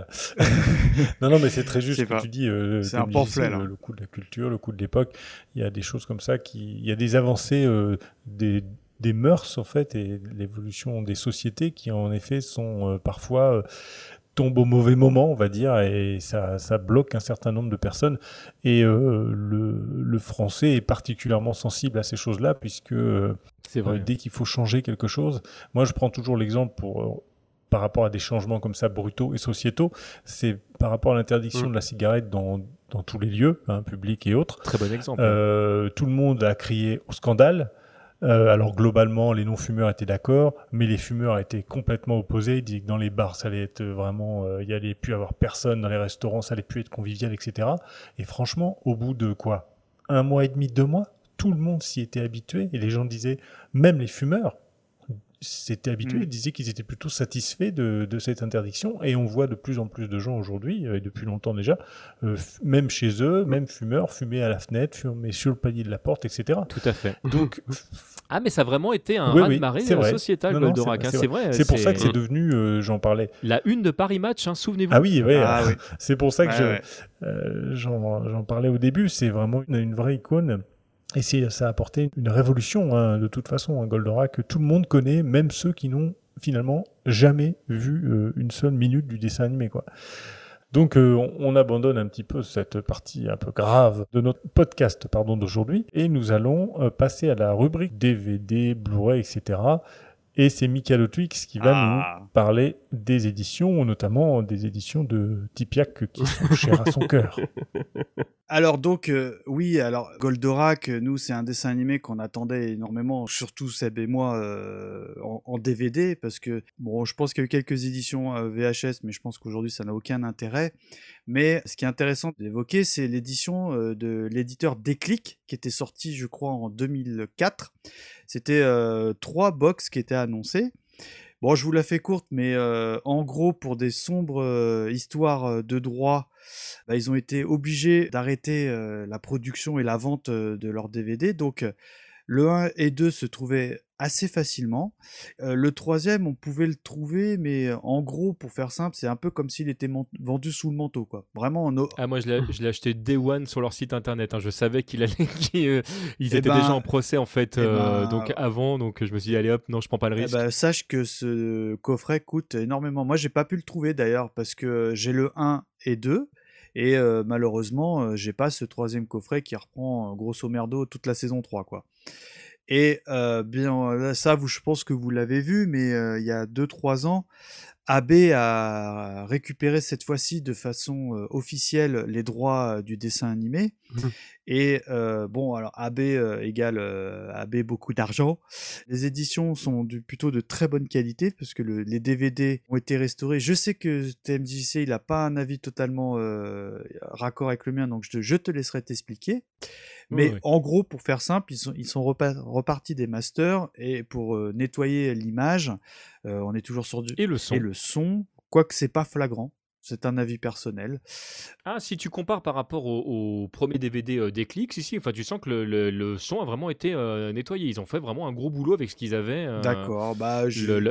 Speaker 3: non, mais c'est très juste ce que tu dis.
Speaker 4: C'est un pamphlet, là.
Speaker 3: Le coup de la culture, le coup de l'époque, il y a des choses comme ça, il y a des avancées, des mœurs en fait, et l'évolution des sociétés qui en effet sont parfois... tombe au mauvais moment, on va dire, et ça bloque un certain nombre de personnes. Et le français est particulièrement sensible à ces choses-là, puisque dès qu'il faut changer quelque chose, moi je prends toujours l'exemple par rapport à des changements comme ça brutaux et sociétaux, c'est par rapport à l'interdiction de la cigarette dans tous les lieux, hein, publics et autres.
Speaker 2: Très bon exemple.
Speaker 3: Tout le monde a crié au scandale. Alors globalement, les non-fumeurs étaient d'accord, mais les fumeurs étaient complètement opposés. Ils disaient que dans les bars, ça allait être vraiment, il allait plus avoir personne, dans les restaurants, ça allait plus être convivial, etc. Et franchement, au bout de 1 mois et demi, 2 mois, tout le monde s'y était habitué. Et les gens disaient, même les fumeurs s'étaient habitués, ils disaient qu'ils étaient plutôt satisfaits de cette interdiction. Et on voit de plus en plus de gens aujourd'hui, et depuis longtemps déjà, même chez eux, même fumeurs, fumer à la fenêtre, fumer sur le palier de la porte, etc.
Speaker 2: Tout à fait.
Speaker 3: Donc...
Speaker 2: Ah, mais ça a vraiment été un raz-de-marée sociétal, Goldorak.
Speaker 3: C'est vrai. C'est pour ça que c'est devenu, j'en parlais.
Speaker 2: La une de Paris Match, hein, souvenez-vous.
Speaker 3: Ah oui, c'est pour ça que j'en parlais au début. C'est vraiment une vraie icône. Et ça a apporté une révolution, hein, de toute façon, Goldorak, que tout le monde connaît, même ceux qui n'ont finalement jamais vu une seule minute du dessin animé, quoi. Donc on abandonne un petit peu cette partie un peu grave de notre podcast d'aujourd'hui, et nous allons passer à la rubrique DVD, Blu-ray, etc. Et c'est Michael Twix qui va nous parler des éditions, notamment des éditions de Tipiak qui sont chères à son cœur.
Speaker 4: Alors donc, alors Goldorak, nous c'est un dessin animé qu'on attendait énormément, surtout Seb et moi en DVD, parce que bon, je pense qu'il y a eu quelques éditions VHS, mais je pense qu'aujourd'hui ça n'a aucun intérêt. Mais ce qui est intéressant d'évoquer, c'est l'édition de l'éditeur Déclic, qui était sortie, je crois, en 2004. C'était 3 box qui étaient annoncées. Bon, je vous la fais courte, mais en gros, pour des sombres histoires de droit, ils ont été obligés d'arrêter la production et la vente de leurs DVD. Donc, le 1 et 2 se trouvaient assez facilement. Le 3e, on pouvait le trouver, mais en gros, pour faire simple, c'est un peu comme s'il était vendu sous le manteau, quoi. Vraiment.
Speaker 2: Moi, je l'ai acheté Day One sur leur site internet, hein. Je savais qu'ils étaient déjà en procès en fait, donc avant, donc je me suis dit allez hop, non, je prends pas le risque.
Speaker 4: Sache que ce coffret coûte énormément. Moi, j'ai pas pu le trouver d'ailleurs parce que j'ai le 1 et 2. Et malheureusement, j'ai pas ce 3e coffret qui reprend grosso merdo toute la saison 3, quoi. Et bien là, ça, je pense que vous l'avez vu, mais il y a 2-3 ans, AB a récupéré cette fois-ci de façon officielle les droits du dessin animé. Et bon, alors AB égale AB beaucoup d'argent. Les éditions sont plutôt de très bonne qualité parce que les DVD ont été restaurés. Je sais que TMJC il n'a pas un avis totalement raccord avec le mien, donc je te laisserai t'expliquer. Mais en gros, pour faire simple, ils sont repartis des masters et pour nettoyer l'image, on est toujours sur et le son, quoique c'est pas flagrant. c'est un avis personnel.
Speaker 2: Ah, si tu compares par rapport au premier DVD Déclic, si, enfin, tu sens que le son a vraiment été nettoyé. Ils ont fait vraiment un gros boulot avec ce qu'ils avaient.
Speaker 4: D'accord, bah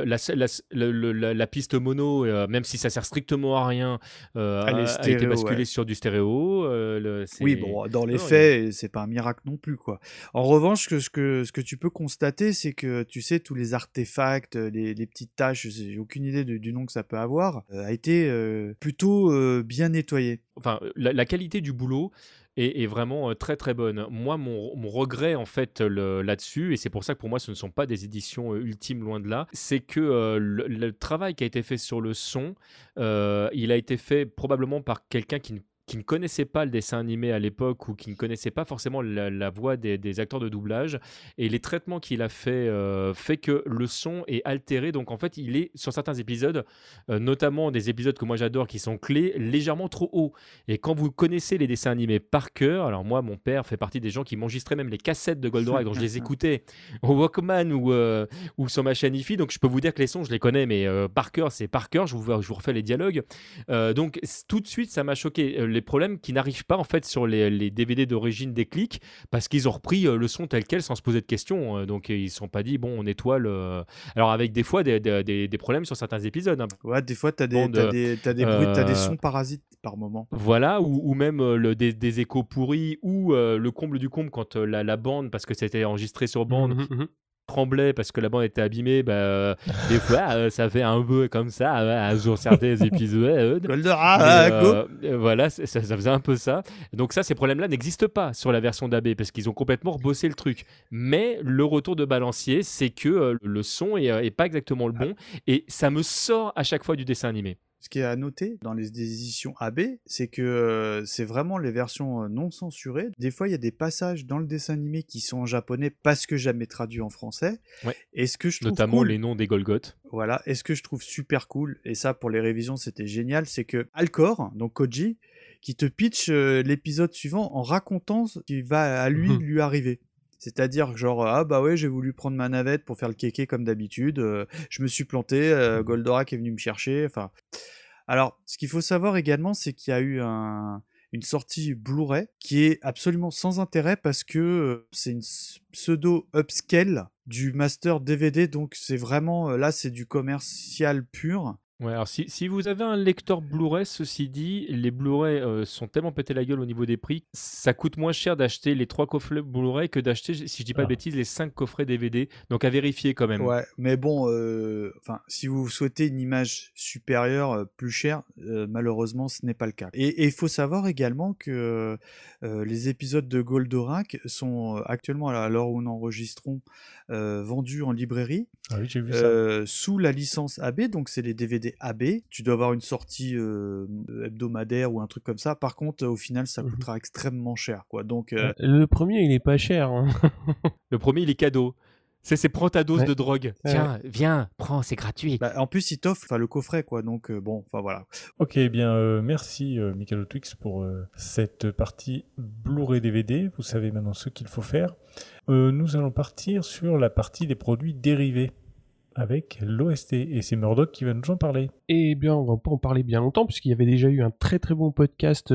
Speaker 2: la piste mono, même si ça sert strictement à rien,
Speaker 4: Elle est
Speaker 2: a été
Speaker 4: stéréo,
Speaker 2: basculée
Speaker 4: ouais.
Speaker 2: sur du stéréo.
Speaker 4: Oui, bon, dans les
Speaker 2: Non,
Speaker 4: faits, c'est pas un miracle non plus, quoi. En revanche, ce que tu peux constater, c'est que, tu sais, tous les artefacts, les petites tâches, j'ai aucune idée du nom que ça peut avoir, a été plutôt bien nettoyé.
Speaker 2: Enfin, la qualité du boulot est vraiment très très bonne. Moi, mon regret en fait là-dessus, et c'est pour ça que pour moi ce ne sont pas des éditions ultimes, loin de là, c'est que le travail qui a été fait sur le son, il a été fait probablement par quelqu'un qui ne connaissait pas le dessin animé à l'époque ou qui ne connaissait pas forcément la voix des acteurs de doublage, et les traitements qu'il a fait que le son est altéré. Donc en fait il est sur certains épisodes, notamment des épisodes que moi j'adore qui sont clés, légèrement trop haut. Et quand vous connaissez les dessins animés par cœur, alors moi mon père fait partie des gens qui m'enregistraient même les cassettes de Goldorak, donc je les écoutais au Walkman ou sur ma chaîne IFI, donc je peux vous dire que les sons je les connais, mais par cœur, c'est par cœur, je vous refais les dialogues. Donc tout de suite ça m'a choqué, les problèmes qui n'arrivent pas en fait sur les DVD d'origine Déclic, parce qu'ils ont repris le son tel quel sans se poser de questions, donc ils ne se sont pas dit bon on étoile, alors avec des fois des problèmes sur certains épisodes, hein.
Speaker 4: Ouais, des fois t'as des bruits, t'as des sons parasites par moment.
Speaker 2: Voilà, ou même des échos pourris, ou le comble du comble quand la bande, parce que c'était enregistré sur bande, tremblait parce que la bande était abîmée, des fois ça fait un peu comme ça sur certains épisodes.
Speaker 4: Goldorak,
Speaker 2: voilà, ça faisait un peu ça. Donc ça, ces problèmes-là n'existent pas sur la version d'AB parce qu'ils ont complètement rebossé le truc. Mais le retour de balancier, c'est que le son est pas exactement le bon, et ça me sort à chaque fois du dessin animé.
Speaker 4: Ce qui est à noter dans les éditions AB, c'est que c'est vraiment les versions non censurées. Des fois, il y a des passages dans le dessin animé qui sont en japonais parce que jamais traduits en français.
Speaker 2: Ouais.
Speaker 4: Et ce que je trouve
Speaker 2: notamment
Speaker 4: cool,
Speaker 2: les noms des Golgoth.
Speaker 4: Voilà. Et ce que je trouve super cool, et ça pour les révisions c'était génial, c'est que Alcor, donc Koji, qui te pitch l'épisode suivant en racontant ce qui va à lui arriver. C'est-à-dire genre, ah bah ouais, j'ai voulu prendre ma navette pour faire le kéké comme d'habitude, je me suis planté, Goldorak est venu me chercher, enfin... Alors, ce qu'il faut savoir également, c'est qu'il y a eu une sortie Blu-ray qui est absolument sans intérêt parce que c'est une pseudo-upscale du master DVD, donc c'est vraiment, là c'est du commercial pur.
Speaker 2: Ouais, alors si vous avez un lecteur Blu-ray, ceci dit, les Blu-ray sont tellement pété la gueule au niveau des prix, ça coûte moins cher d'acheter les 3 coffrets Blu-ray que d'acheter, si je dis pas de bêtises, les 5 coffrets DVD. Donc à vérifier quand même.
Speaker 4: Ouais, mais bon, si vous souhaitez une image supérieure, plus chère, malheureusement ce n'est pas le cas. Et il faut savoir également que les épisodes de Goldorak sont actuellement, à l'heure où nous enregistrons, vendus en librairie.
Speaker 3: Ah oui, j'ai vu ça.
Speaker 4: Sous la licence AB, donc c'est les DVD AB. Tu dois avoir une sortie hebdomadaire ou un truc comme ça. Par contre, au final, ça coûtera extrêmement cher, quoi. Donc,
Speaker 5: le premier, il est pas cher. Hein.
Speaker 2: Le premier, il est cadeau. C'est prends ta dose de drogue. Tiens, viens, prends, c'est gratuit.
Speaker 4: En plus, il t'offre le coffret, quoi. Donc, bon, enfin voilà.
Speaker 3: Ok, bien, merci Michael Twix pour cette partie Blu-ray DVD. Vous savez maintenant ce qu'il faut faire. Nous allons partir sur la partie des produits dérivés avec l'OST, et c'est Murdoch qui va nous en parler.
Speaker 5: Eh bien, on va pas en parler bien longtemps puisqu'il y avait déjà eu un très très bon podcast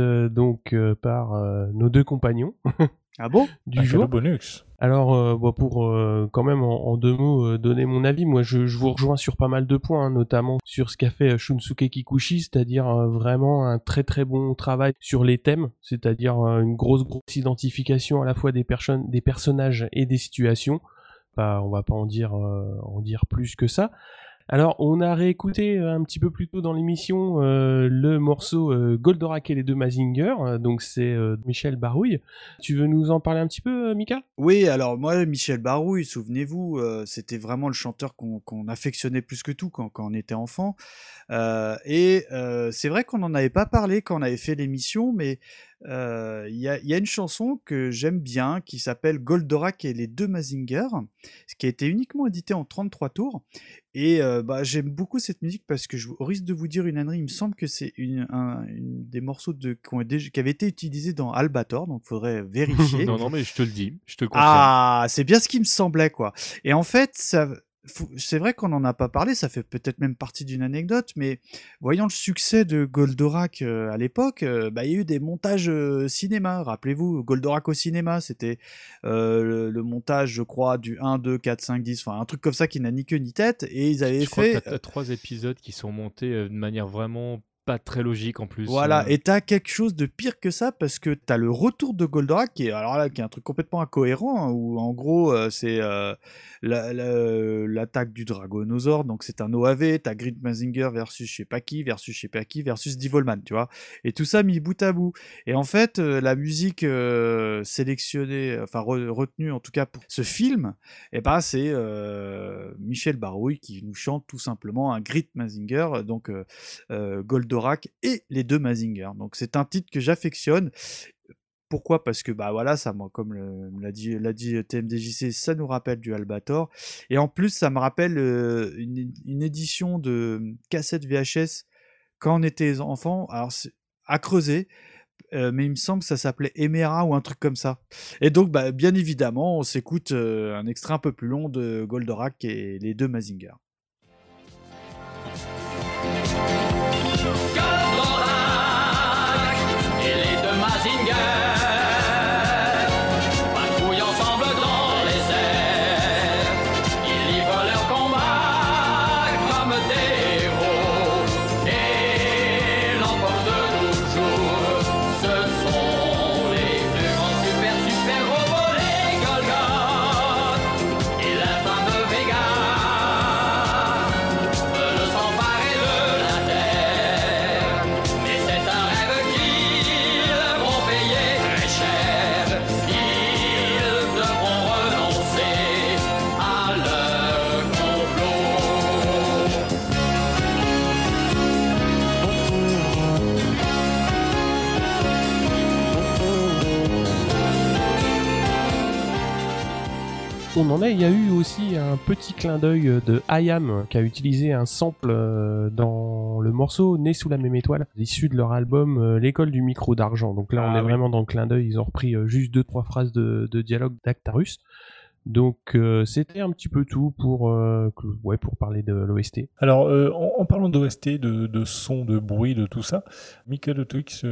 Speaker 5: par nos deux compagnons.
Speaker 4: Ah bon?
Speaker 5: Du jour.
Speaker 3: Bonux.
Speaker 5: Alors, pour quand même en 2 mots donner mon avis, moi je vous rejoins sur pas mal de points, hein, notamment sur ce qu'a fait Shunsuke Kikuchi, c'est-à-dire vraiment un très très bon travail sur les thèmes, c'est-à-dire une grosse identification à la fois des personnages et des situations. On va pas en dire plus que ça. Alors, on a réécouté un petit peu plus tôt dans l'émission le morceau Goldorak et les deux Mazinger, donc c'est Michel Barouille. Tu veux nous en parler un petit peu, Mika ?
Speaker 4: Oui, alors moi, Michel Barouille, souvenez-vous, c'était vraiment le chanteur qu'on affectionnait plus que tout quand on était enfant. Et c'est vrai qu'on n'en avait pas parlé quand on avait fait l'émission, mais il y a une chanson que j'aime bien qui s'appelle Goldorak et les deux Mazinger, qui a été uniquement édité en 33 tours. Et j'aime beaucoup cette musique parce que au risque de vous dire une ânerie, il me semble que c'est une des morceaux qui avaient été utilisés dans Albator, donc il faudrait vérifier.
Speaker 2: Non, mais je te le dis, je te le confirme.
Speaker 4: Ah, c'est bien ce qui me semblait, quoi. Et en fait, c'est vrai qu'on n'en a pas parlé, ça fait peut-être même partie d'une anecdote, mais voyant le succès de Goldorak à l'époque, il y a eu des montages cinéma. Rappelez-vous, Goldorak au cinéma, c'était le montage, je crois, du 1, 2, 4, 5, 10, enfin un truc comme ça qui n'a ni queue ni tête, et ils avaient
Speaker 2: Je crois
Speaker 4: fait...
Speaker 2: que t'as 3 épisodes qui sont montés de manière vraiment pas très logique en plus.
Speaker 4: Voilà, et t'as quelque chose de pire que ça, parce que t'as le retour de Goldorak, qui est un truc complètement incohérent, hein, où en gros, c'est l'attaque du Dragonosaure, donc c'est un OAV, t'as Grid Mazinger versus je sais pas qui, versus Devilman, tu vois, et tout ça mis bout à bout. Et en fait, la musique sélectionnée, enfin retenue en tout cas pour ce film, c'est Michel Barouille qui nous chante tout simplement un Grid Mazinger, donc Goldorak et les 2 Mazinger. Donc c'est un titre que j'affectionne. Pourquoi ? Parce que ça, comme l'a dit TMDJC, ça nous rappelle du Albator. Et en plus, ça me rappelle une édition de cassette VHS quand on était enfant. Alors à creuser. Mais il me semble que ça s'appelait Emera ou un truc comme ça. Et donc, bien évidemment, on s'écoute un extrait un peu plus long de Goldorak et les 2 Mazinger.
Speaker 5: Il y a eu aussi un petit clin d'œil de IAM qui a utilisé un sample dans le morceau Né sous la même étoile, issu de leur album L'école du micro d'argent. Donc là, on est vraiment dans le clin d'œil. Ils ont repris juste 2-3 phrases de dialogue d'Actarus. Donc c'était un petit peu tout pour parler de l'OST.
Speaker 3: Alors, en parlant d'OST, de son, de bruit, de tout ça, Michael Otwix,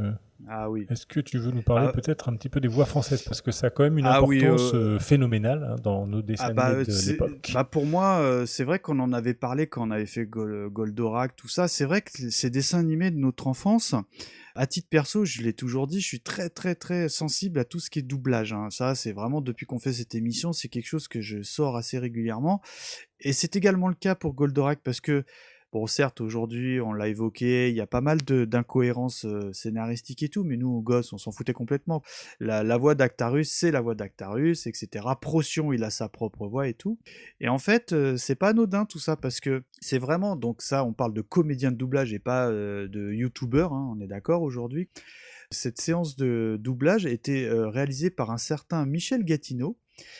Speaker 3: est-ce que tu veux nous parler peut-être un petit peu des voix françaises, parce que ça a quand même une importance phénoménale dans nos dessins animés de l'époque.
Speaker 4: Pour moi, c'est vrai qu'on en avait parlé quand on avait fait Goldorak, tout ça. C'est vrai que ces dessins animés de notre enfance, à titre perso, je l'ai toujours dit, je suis très très très sensible à tout ce qui est doublage, hein. Ça, c'est vraiment, depuis qu'on fait cette émission, c'est quelque chose que je sors assez régulièrement. Et c'est également le cas pour Goldorak, parce que bon, certes, aujourd'hui, on l'a évoqué, il y a pas mal d'incohérences scénaristiques et tout, mais nous, gosses, on s'en foutait complètement. La voix d'Actarus, c'est la voix d'Actarus, etc. Procyon, il a sa propre voix et tout. Et en fait, c'est pas anodin tout ça, parce que c'est vraiment, donc ça, on parle de comédien de doublage et pas de youtubeur, hein, on est d'accord aujourd'hui. Cette séance de doublage était réalisée par un certain Michel Gatineau.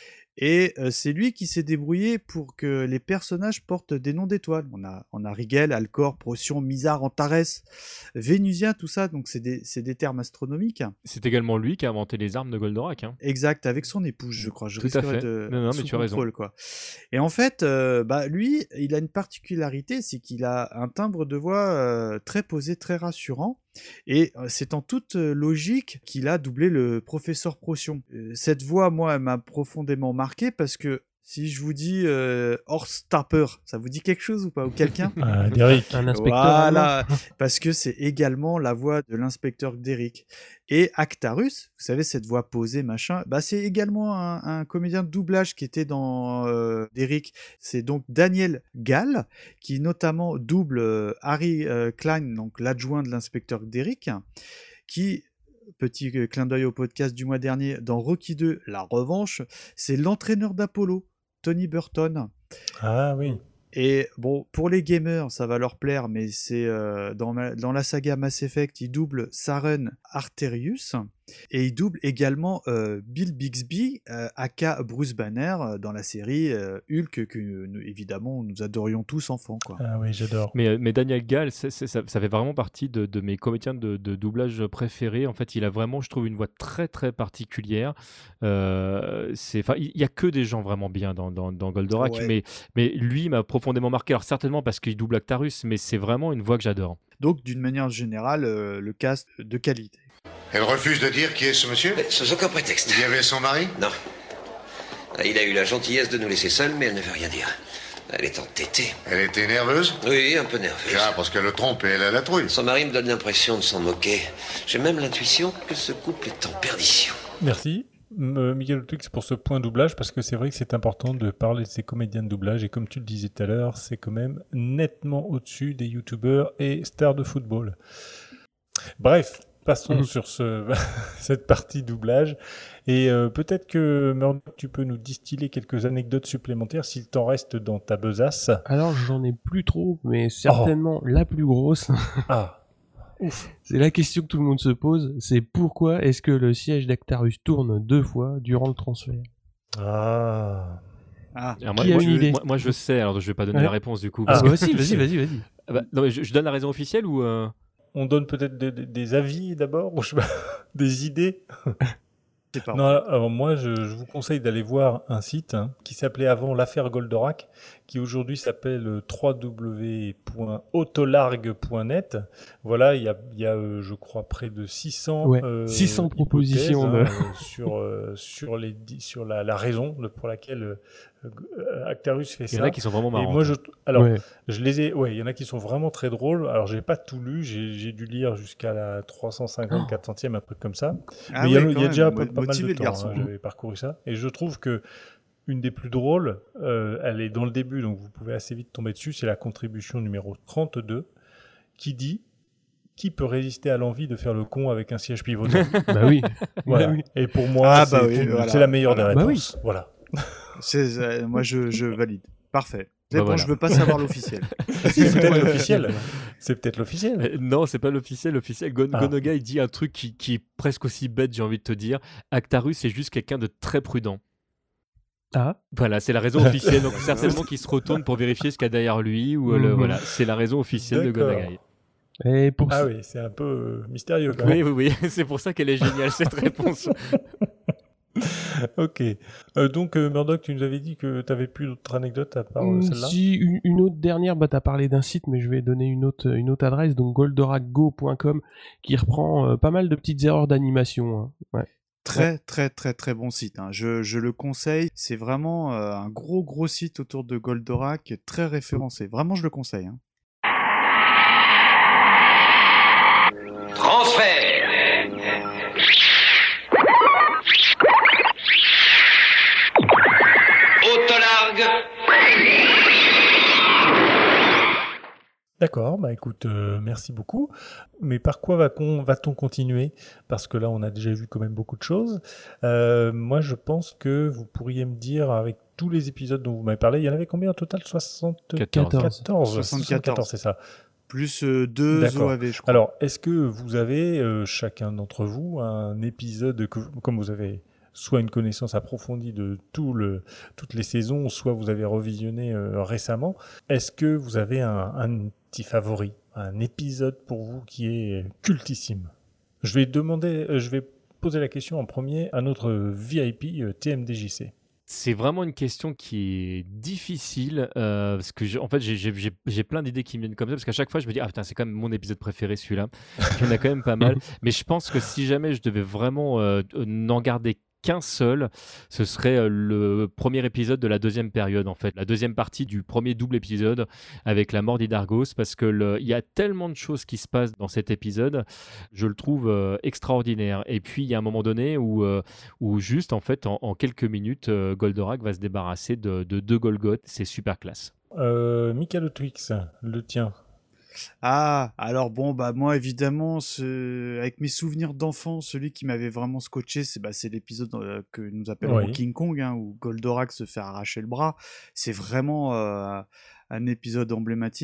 Speaker 4: Et c'est lui qui s'est débrouillé pour que les personnages portent des noms d'étoiles. On a Rigel, Alcor, Procyon, Mizar, Antares, Vénusien, tout ça, donc c'est des termes astronomiques.
Speaker 2: C'est également lui qui a inventé les armes de Goldorak. Hein.
Speaker 4: Exact, avec son épouse, je crois.
Speaker 2: Tout à fait. Non, mais tu as raison.
Speaker 4: Quoi. Et en fait, lui, il a une particularité, c'est qu'il a un timbre de voix très posé, très rassurant. Et c'est en toute logique qu'il a doublé le professeur Procyon. Cette voix, moi, elle m'a profondément marqué, parce que si je vous dis Horst Tapper, ça vous dit quelque chose ou pas, ou quelqu'un?
Speaker 3: Derrick.
Speaker 5: Un inspecteur.
Speaker 4: Voilà, parce que c'est également la voix de l'inspecteur Derrick. Et Actarus, vous savez, cette voix posée, machin, c'est également un comédien de doublage qui était dans Derrick. C'est donc Daniel Gall, qui notamment double Harry Klein, donc l'adjoint de l'inspecteur Derrick, qui... Petit clin d'œil au podcast du mois dernier, dans Rocky 2, La Revanche, c'est l'entraîneur d'Apollo, Tony Burton.
Speaker 3: Ah oui.
Speaker 4: Et bon, pour les gamers, ça va leur plaire, mais c'est dans la saga Mass Effect, il double Saren Arterius. Et il double également Bill Bixby, aka Bruce Banner, dans la série Hulk, que évidemment nous adorions tous enfants, quoi.
Speaker 3: Ah oui, j'adore.
Speaker 2: Mais Daniel Gall, ça fait vraiment partie de mes comédiens de doublage préférés. En fait, il a vraiment, je trouve, une voix très très particulière. Il y a que des gens vraiment bien dans Goldorak,
Speaker 4: Ouais.
Speaker 2: mais lui m'a profondément marqué. Alors certainement parce qu'il double Actarus, mais c'est vraiment une voix que j'adore.
Speaker 4: Donc, d'une manière générale, le cast de qualité.
Speaker 9: Elle refuse de dire qui est ce monsieur?
Speaker 12: Sous aucun prétexte.
Speaker 9: Il y avait son mari?
Speaker 12: Non. Il a eu la gentillesse de nous laisser seuls, mais elle ne veut rien dire. Elle est entêtée.
Speaker 9: Elle était nerveuse?
Speaker 12: Oui, un peu nerveuse.
Speaker 9: Ah, parce qu'elle le trompe et elle a la trouille.
Speaker 12: Son mari me donne l'impression de s'en moquer. J'ai même l'intuition que ce couple est en perdition.
Speaker 3: Merci. Miguel Twix pour ce point doublage, parce que c'est vrai que c'est important de parler de ces comédiens de doublage, et comme tu le disais tout à l'heure, c'est quand même nettement au-dessus des youtubeurs et stars de football. Bref, passons sur cette partie doublage, et peut-être que Murdoch, tu peux nous distiller quelques anecdotes supplémentaires s'il t'en reste dans ta besace.
Speaker 5: Alors j'en ai plus trop, mais certainement la plus grosse.
Speaker 3: Ah. Ouf.
Speaker 5: C'est la question que tout le monde se pose, c'est pourquoi est-ce que le siège d'Actarus tourne 2 fois durant le transfert?
Speaker 3: Ah.
Speaker 2: Alors
Speaker 5: Qui a une idée?
Speaker 2: moi, je sais, alors je vais pas donner la réponse du coup.
Speaker 5: Ah,
Speaker 2: parce que-
Speaker 5: vas-y.
Speaker 2: Non, mais je donne la raison officielle ou
Speaker 3: On donne peut-être des avis d'abord, ou je sais pas, des idées. Non, alors moi, je vous conseille d'aller voir un site qui s'appelait avant l'affaire Goldorak, qui aujourd'hui s'appelle www.autolargue.net. Voilà, il y a je crois, près de 600,
Speaker 5: 600 propositions
Speaker 3: sur la raison pour laquelle Actarus fait ça.
Speaker 2: Il y en a qui sont vraiment
Speaker 3: Et
Speaker 2: marrantes.
Speaker 3: moi, il y en a qui sont vraiment très drôles. Alors, j'ai pas tout lu, j'ai dû lire jusqu'à la 350, 400e, un truc comme ça.
Speaker 4: Ah
Speaker 3: Mais il y a
Speaker 4: ouais, quand
Speaker 3: déjà
Speaker 4: même,
Speaker 3: pas mal
Speaker 4: motivé,
Speaker 3: de
Speaker 4: le
Speaker 3: temps,
Speaker 4: garçon.
Speaker 3: j'avais parcouru ça. Et je trouve que une des plus drôles, elle est dans le début, donc vous pouvez assez vite tomber dessus, c'est la contribution numéro 32, qui dit: qui peut résister à l'envie de faire le con avec un siège pivotant?
Speaker 5: Bah oui.
Speaker 3: Voilà.
Speaker 5: Bah oui.
Speaker 3: Et pour moi,
Speaker 4: voilà.
Speaker 3: c'est la meilleure des
Speaker 4: Voilà.
Speaker 3: réponses.
Speaker 4: Bah oui.
Speaker 3: Voilà.
Speaker 4: Moi, je valide. Parfait. C'est
Speaker 2: Bah
Speaker 4: bon,
Speaker 2: voilà.
Speaker 4: je veux pas savoir l'officiel.
Speaker 3: C'est peut-être l'officiel. C'est peut-être l'officiel.
Speaker 2: Non, c'est pas l'officiel. L'officiel, Gonoga, il dit un truc qui est presque aussi bête, j'ai envie de te dire. Actarus, c'est juste quelqu'un de très prudent.
Speaker 5: Ah.
Speaker 2: Voilà, c'est la raison officielle. Donc certainement qu'il se retourne pour vérifier ce qu'il y a derrière lui. Ou voilà, c'est la raison officielle de
Speaker 3: D'accord.
Speaker 2: Gonoga.
Speaker 5: Et pour
Speaker 3: Ah oui, c'est un peu mystérieux quand même.
Speaker 2: Oui, c'est pour ça qu'elle est géniale cette réponse.
Speaker 3: Ok. Donc, Murdoch, tu nous avais dit que tu n'avais plus d'autres anecdotes à part celle-là?
Speaker 5: Si, une autre dernière, tu as parlé d'un site, mais je vais donner une autre adresse, donc goldorakgo.com, qui reprend pas mal de petites erreurs d'animation. Hein. Ouais.
Speaker 4: Très bon site. Je le conseille. C'est vraiment un gros site autour de Goldorak, très référencé. Vraiment, je le conseille.
Speaker 12: Transfert. Autolargue.
Speaker 3: D'accord, bah écoute, merci beaucoup. Mais par quoi va-t-on continuer? Parce que là, on a déjà vu quand même beaucoup de choses. Moi, je pense que vous pourriez me dire, avec tous les épisodes dont vous m'avez parlé, il y en avait combien au total? 74, c'est ça.
Speaker 4: Plus 2
Speaker 3: D'accord.
Speaker 4: OAV, je crois.
Speaker 3: Alors, est-ce que vous avez, chacun d'entre vous, un épisode, comme vous avez soit une connaissance approfondie de toutes les saisons, soit vous avez revisionné récemment, est-ce que vous avez un petit favori, un épisode pour vous qui est cultissime? Je vais poser la question en premier à notre VIP TMDJC.
Speaker 2: C'est vraiment une question qui est difficile parce que en fait j'ai plein d'idées qui me viennent comme ça, parce qu'à chaque fois je me dis ah putain, c'est quand même mon épisode préféré celui-là. Il y en a quand même pas mal, mais je pense que si jamais je devais vraiment n'en garder qu'un seul, ce serait le premier épisode de la deuxième période, en fait, la deuxième partie du premier double épisode avec la mort d'Hydargos, parce que il y a tellement de choses qui se passent dans cet épisode, je le trouve extraordinaire. Et puis il y a un moment donné où juste en fait en quelques minutes Goldorak va se débarrasser de deux Golgoth. C'est super classe.
Speaker 3: Michael Twix, le tien.
Speaker 4: Ah, alors bon, bah moi évidemment, avec mes souvenirs d'enfant, celui qui m'avait vraiment scotché, c'est l'épisode que nous appelons King Kong, où Goldorak se fait arracher le bras. C'est vraiment un épisode emblématique.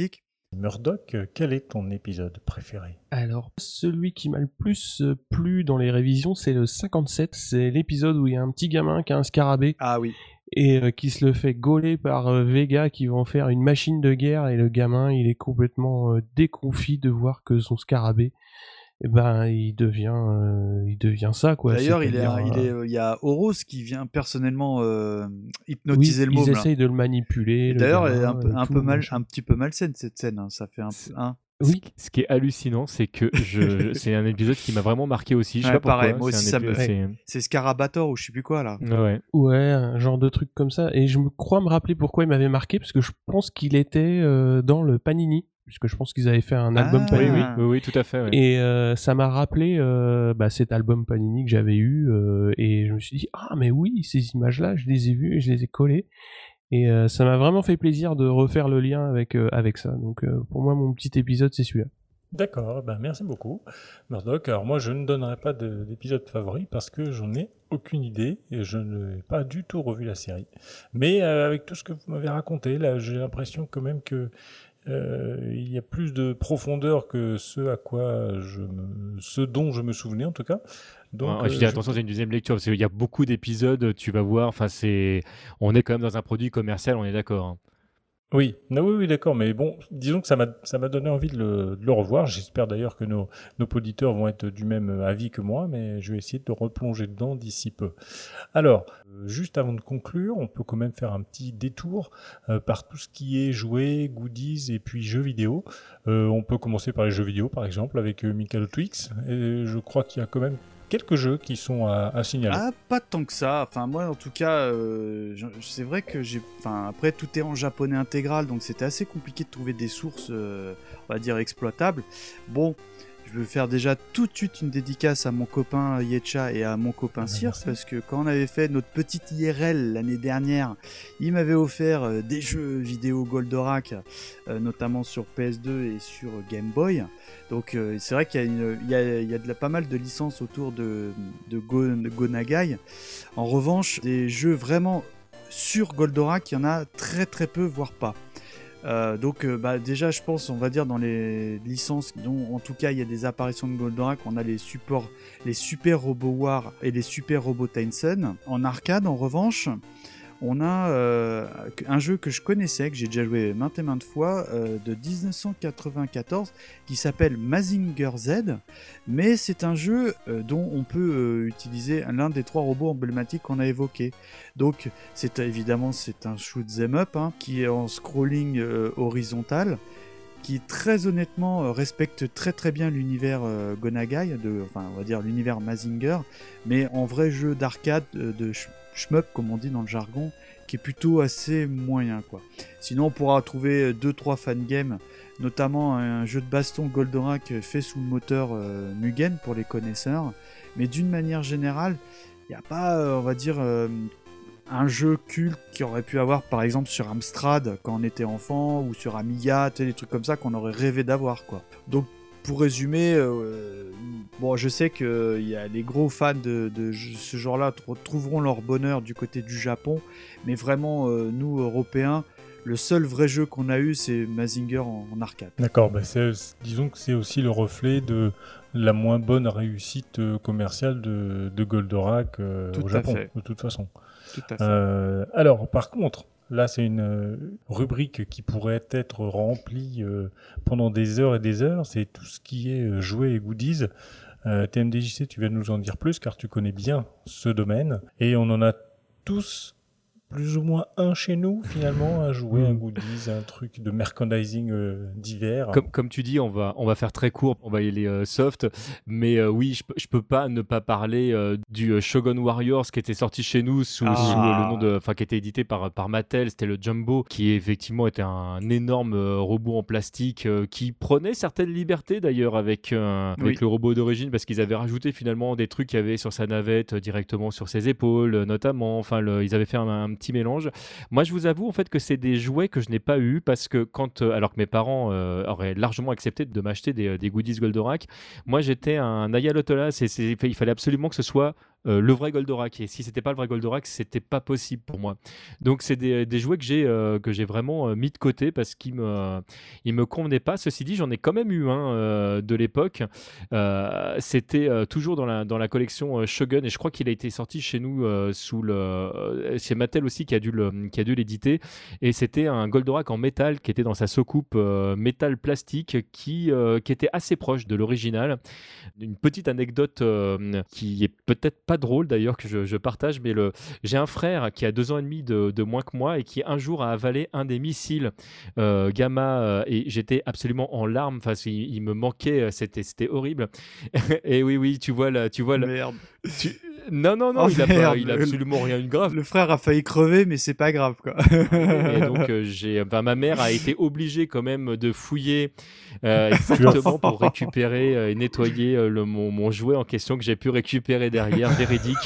Speaker 3: Murdoch, quel est ton épisode préféré?
Speaker 5: Alors, celui qui m'a le plus plu dans les révisions, c'est le 57. C'est l'épisode où il y a un petit gamin qui a un scarabée.
Speaker 4: Ah oui.
Speaker 5: Et qui se le fait gauler par Vega qui va en faire une machine de guerre, et le gamin il est complètement déconfit de voir que son scarabée, eh ben il devient ça quoi.
Speaker 4: D'ailleurs il y a Horus qui vient personnellement hypnotiser le môme.
Speaker 5: Ils essayent de le manipuler.
Speaker 4: D'ailleurs elle est un petit peu malsaine cette scène, hein. Ça fait
Speaker 2: Oui. Ce qui est hallucinant, c'est que c'est un épisode qui m'a vraiment marqué aussi. Je sais pas pourquoi.
Speaker 4: Pareil, moi aussi, c'est Scarabator ou je sais plus quoi là.
Speaker 5: Ouais, un genre de truc comme ça. Et je crois me rappeler pourquoi il m'avait marqué, parce que je pense qu'il était dans le Panini, puisque je pense qu'ils avaient fait un album Panini.
Speaker 2: Oui, tout à fait. Ouais.
Speaker 5: Et ça m'a rappelé cet album Panini que j'avais eu, et je me suis dit mais oui, ces images-là, je les ai vues et je les ai collées. Et ça m'a vraiment fait plaisir de refaire le lien avec ça. Donc pour moi, mon petit épisode, c'est celui-là.
Speaker 3: D'accord, merci beaucoup, Murdoch. Alors moi, je ne donnerai pas d'épisode favori parce que j'en ai aucune idée et je n'ai pas du tout revu la série. Mais avec tout ce que vous m'avez raconté, là, j'ai l'impression quand même que il y a plus de profondeur que ce dont je me souvenais en tout cas. Donc,
Speaker 2: je dis attention, c'est une deuxième lecture parce qu'il y a beaucoup d'épisodes, tu vas voir. Enfin, on est quand même dans un produit commercial, on est d'accord. Hein.
Speaker 3: Oui, d'accord, mais bon, disons que ça m'a donné envie de le revoir. J'espère d'ailleurs que nos auditeurs vont être du même avis que moi, mais je vais essayer de replonger dedans d'ici peu. Alors, juste avant de conclure, on peut quand même faire un petit détour par tout ce qui est jouets, goodies et puis jeux vidéo. On peut commencer par les jeux vidéo, par exemple, avec Mikado Twix. Et je crois qu'il y a quand même quelques jeux qui sont à signaler.
Speaker 4: Ah, pas tant que ça. Enfin, moi, en tout cas, c'est vrai que après, tout est en japonais intégral, donc c'était assez compliqué de trouver des sources, on va dire, exploitables. Bon, je veux faire déjà tout de suite une dédicace à mon copain Yetcha et à mon copain Circe, parce que quand on avait fait notre petite IRL l'année dernière, il m'avait offert des jeux vidéo Goldorak, notamment sur PS2 et sur Game Boy. Donc c'est vrai qu'il y a pas mal de licences autour de Go Nagai. En revanche, des jeux vraiment sur Goldorak, il y en a très très peu, voire pas. Donc déjà je pense, on va dire, dans les licences dont en tout cas il y a des apparitions de Goldorak, on a les Super Robo War et les Super Robo Tyson. En arcade, en revanche, on a un jeu que je connaissais, que j'ai déjà joué maintes et maintes fois, de 1994, qui s'appelle Mazinger Z, mais c'est un jeu dont on peut utiliser l'un des 3 robots emblématiques qu'on a évoqués. Donc c'est un shoot 'em up qui est en scrolling horizontal, qui très honnêtement respecte très très bien l'univers Go Nagai, on va dire l'univers Mazinger, mais en vrai jeu d'arcade, de shmup comme on dit dans le jargon, qui est plutôt assez moyen quoi. Sinon on pourra trouver 2-3 fangames, notamment un jeu de baston Goldorak fait sous le moteur Mugen pour les connaisseurs, mais d'une manière générale il n'y a pas on va dire un jeu culte qui aurait pu avoir par exemple sur Amstrad quand on était enfant, ou sur Amiga, des trucs comme ça qu'on aurait rêvé d'avoir quoi. Donc pour résumer, je sais que les gros fans de ce genre-là trouveront leur bonheur du côté du Japon, mais vraiment, nous, Européens, le seul vrai jeu qu'on a eu, c'est Mazinger en arcade.
Speaker 3: D'accord, disons que c'est aussi le reflet de la moins bonne réussite commerciale de Goldorak au Japon, de toute façon.
Speaker 4: Tout à fait.
Speaker 3: Alors, par contre, là, c'est une rubrique qui pourrait être remplie pendant des heures et des heures. C'est tout ce qui est jouets et goodies. TMDJC, tu vas nous en dire plus car tu connais bien ce domaine. Et on en a tous plus ou moins un chez nous, finalement, un jouet, un goodies, un truc de merchandising divers.
Speaker 2: Comme tu dis, on va faire très court, on va y aller soft, mais oui, je peux pas ne pas parler du Shogun Warriors qui était sorti chez nous sous le nom de, qui était édité par Mattel, c'était le Jumbo, qui effectivement était un énorme robot en plastique qui prenait certaines libertés d'ailleurs avec le robot d'origine, parce qu'ils avaient rajouté finalement des trucs qu'il y avait sur sa navette directement sur ses épaules, notamment. Ils avaient fait un petit mélange. Moi, je vous avoue en fait que c'est des jouets que je n'ai pas eu parce que alors que mes parents auraient largement accepté de m'acheter des goodies Goldorak, moi j'étais un ayatollah. Il fallait absolument que ce soit le vrai Goldorak. Et si c'était pas le vrai Goldorak, c'était pas possible pour moi. Donc c'est des jouets que j'ai vraiment mis de côté parce qu'ils me convenaient pas. Ceci dit, j'en ai quand même eu un de l'époque. C'était toujours dans la collection Shogun, et je crois qu'il a été sorti chez nous chez Mattel aussi qui a dû l'éditer. Et c'était un Goldorak en métal qui était dans sa soucoupe métal plastique qui était assez proche de l'original. Une petite anecdote qui est peut-être pas drôle d'ailleurs que je partage, mais j'ai un frère qui a 2 ans et demi de moins que moi et qui un jour a avalé un des missiles Gamma et j'étais absolument en larmes. Enfin, il me manquait, c'était horrible. Et oui, tu vois
Speaker 4: Merde.
Speaker 2: Non,
Speaker 4: Oh,
Speaker 2: il a absolument rien eu de grave.
Speaker 4: Le frère a failli crever, mais c'est pas grave, quoi.
Speaker 2: Et donc, ma mère a été obligée quand même de fouiller exactement pour récupérer et nettoyer mon jouet en question que j'ai pu récupérer derrière, véridique.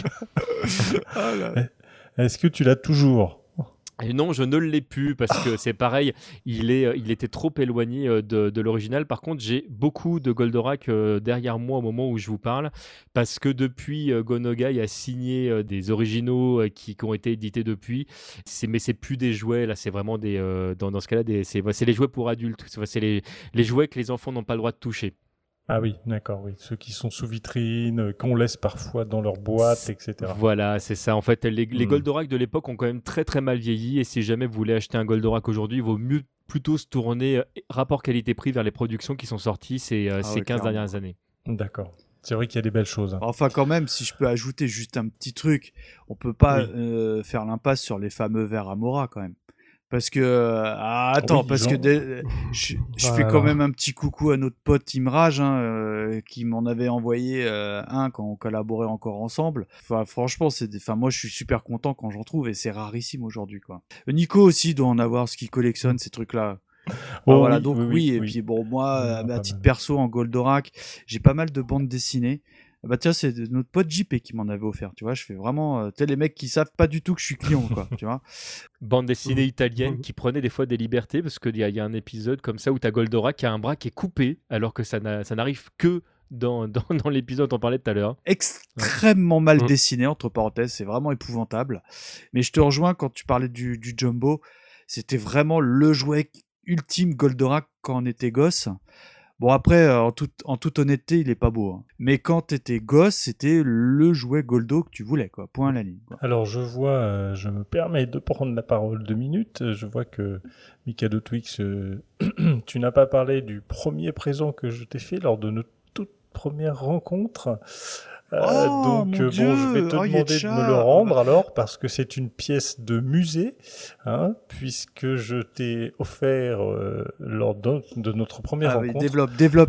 Speaker 3: Est-ce que tu l'as toujours ?
Speaker 2: Et non, je ne l'ai plus parce que c'est pareil, il était trop éloigné de l'original. Par contre, j'ai beaucoup de Goldorak derrière moi au moment où je vous parle parce que depuis, Gonogai a signé des originaux qui ont été édités depuis. Mais c'est plus des jouets, là, c'est vraiment dans ce cas-là, c'est les jouets pour adultes. C'est les jouets que les enfants n'ont pas le droit de toucher.
Speaker 3: Ah oui, d'accord, oui. Ceux qui sont sous vitrine, qu'on laisse parfois dans leur boîte, etc.
Speaker 2: Voilà, c'est ça. En fait, les Goldorak de l'époque ont quand même très très mal vieilli. Et si jamais vous voulez acheter un Goldorak aujourd'hui, il vaut mieux plutôt se tourner rapport qualité-prix vers les productions qui sont sorties ces 15 dernières années.
Speaker 3: D'accord. C'est vrai qu'il y a des belles choses.
Speaker 4: Enfin, quand même, si je peux ajouter juste un petit truc, on peut pas faire l'impasse sur les fameux verres Amora quand même. Parce que je fais quand même un petit coucou à notre pote Imraj qui m'en avait envoyé un quand on collaborait encore ensemble. Enfin, franchement, moi je suis super content quand j'en trouve et c'est rarissime aujourd'hui, quoi. Nico aussi doit en avoir, ce qu'il collectionne ces trucs-là. Voilà, donc oui. Puis bon, moi à titre perso en Goldorak, j'ai pas mal de bandes dessinées. Bah tiens, c'est notre pote JP qui m'en avait offert, tu vois, je fais vraiment les mecs qui savent pas du tout que je suis client, quoi, tu vois.
Speaker 2: Bande dessinée italienne qui prenait des fois des libertés parce qu'il y a un épisode comme ça où t'as Goldorak qui a un bras qui est coupé alors que ça n'arrive que dans l'épisode dont on parlait tout à l'heure.
Speaker 4: Extrêmement mal dessiné, entre parenthèses, c'est vraiment épouvantable. Mais je te rejoins quand tu parlais du Jumbo, c'était vraiment le jouet ultime Goldorak quand on était gosse. Bon, après, en toute honnêteté, il est pas beau. Hein. Mais quand t'étais gosse, c'était le jouet Goldo que tu voulais, quoi. Point à la ligne. Quoi.
Speaker 3: Alors, je vois, je me permets de prendre la parole 2 minutes. Je vois que, Mikado Twix, tu n'as pas parlé du premier présent que je t'ai fait lors de notre toute première rencontre. Donc, je vais te demander de me le rendre alors, parce que c'est une pièce de musée, puisque je t'ai offert lors de notre première rencontre
Speaker 4: développe,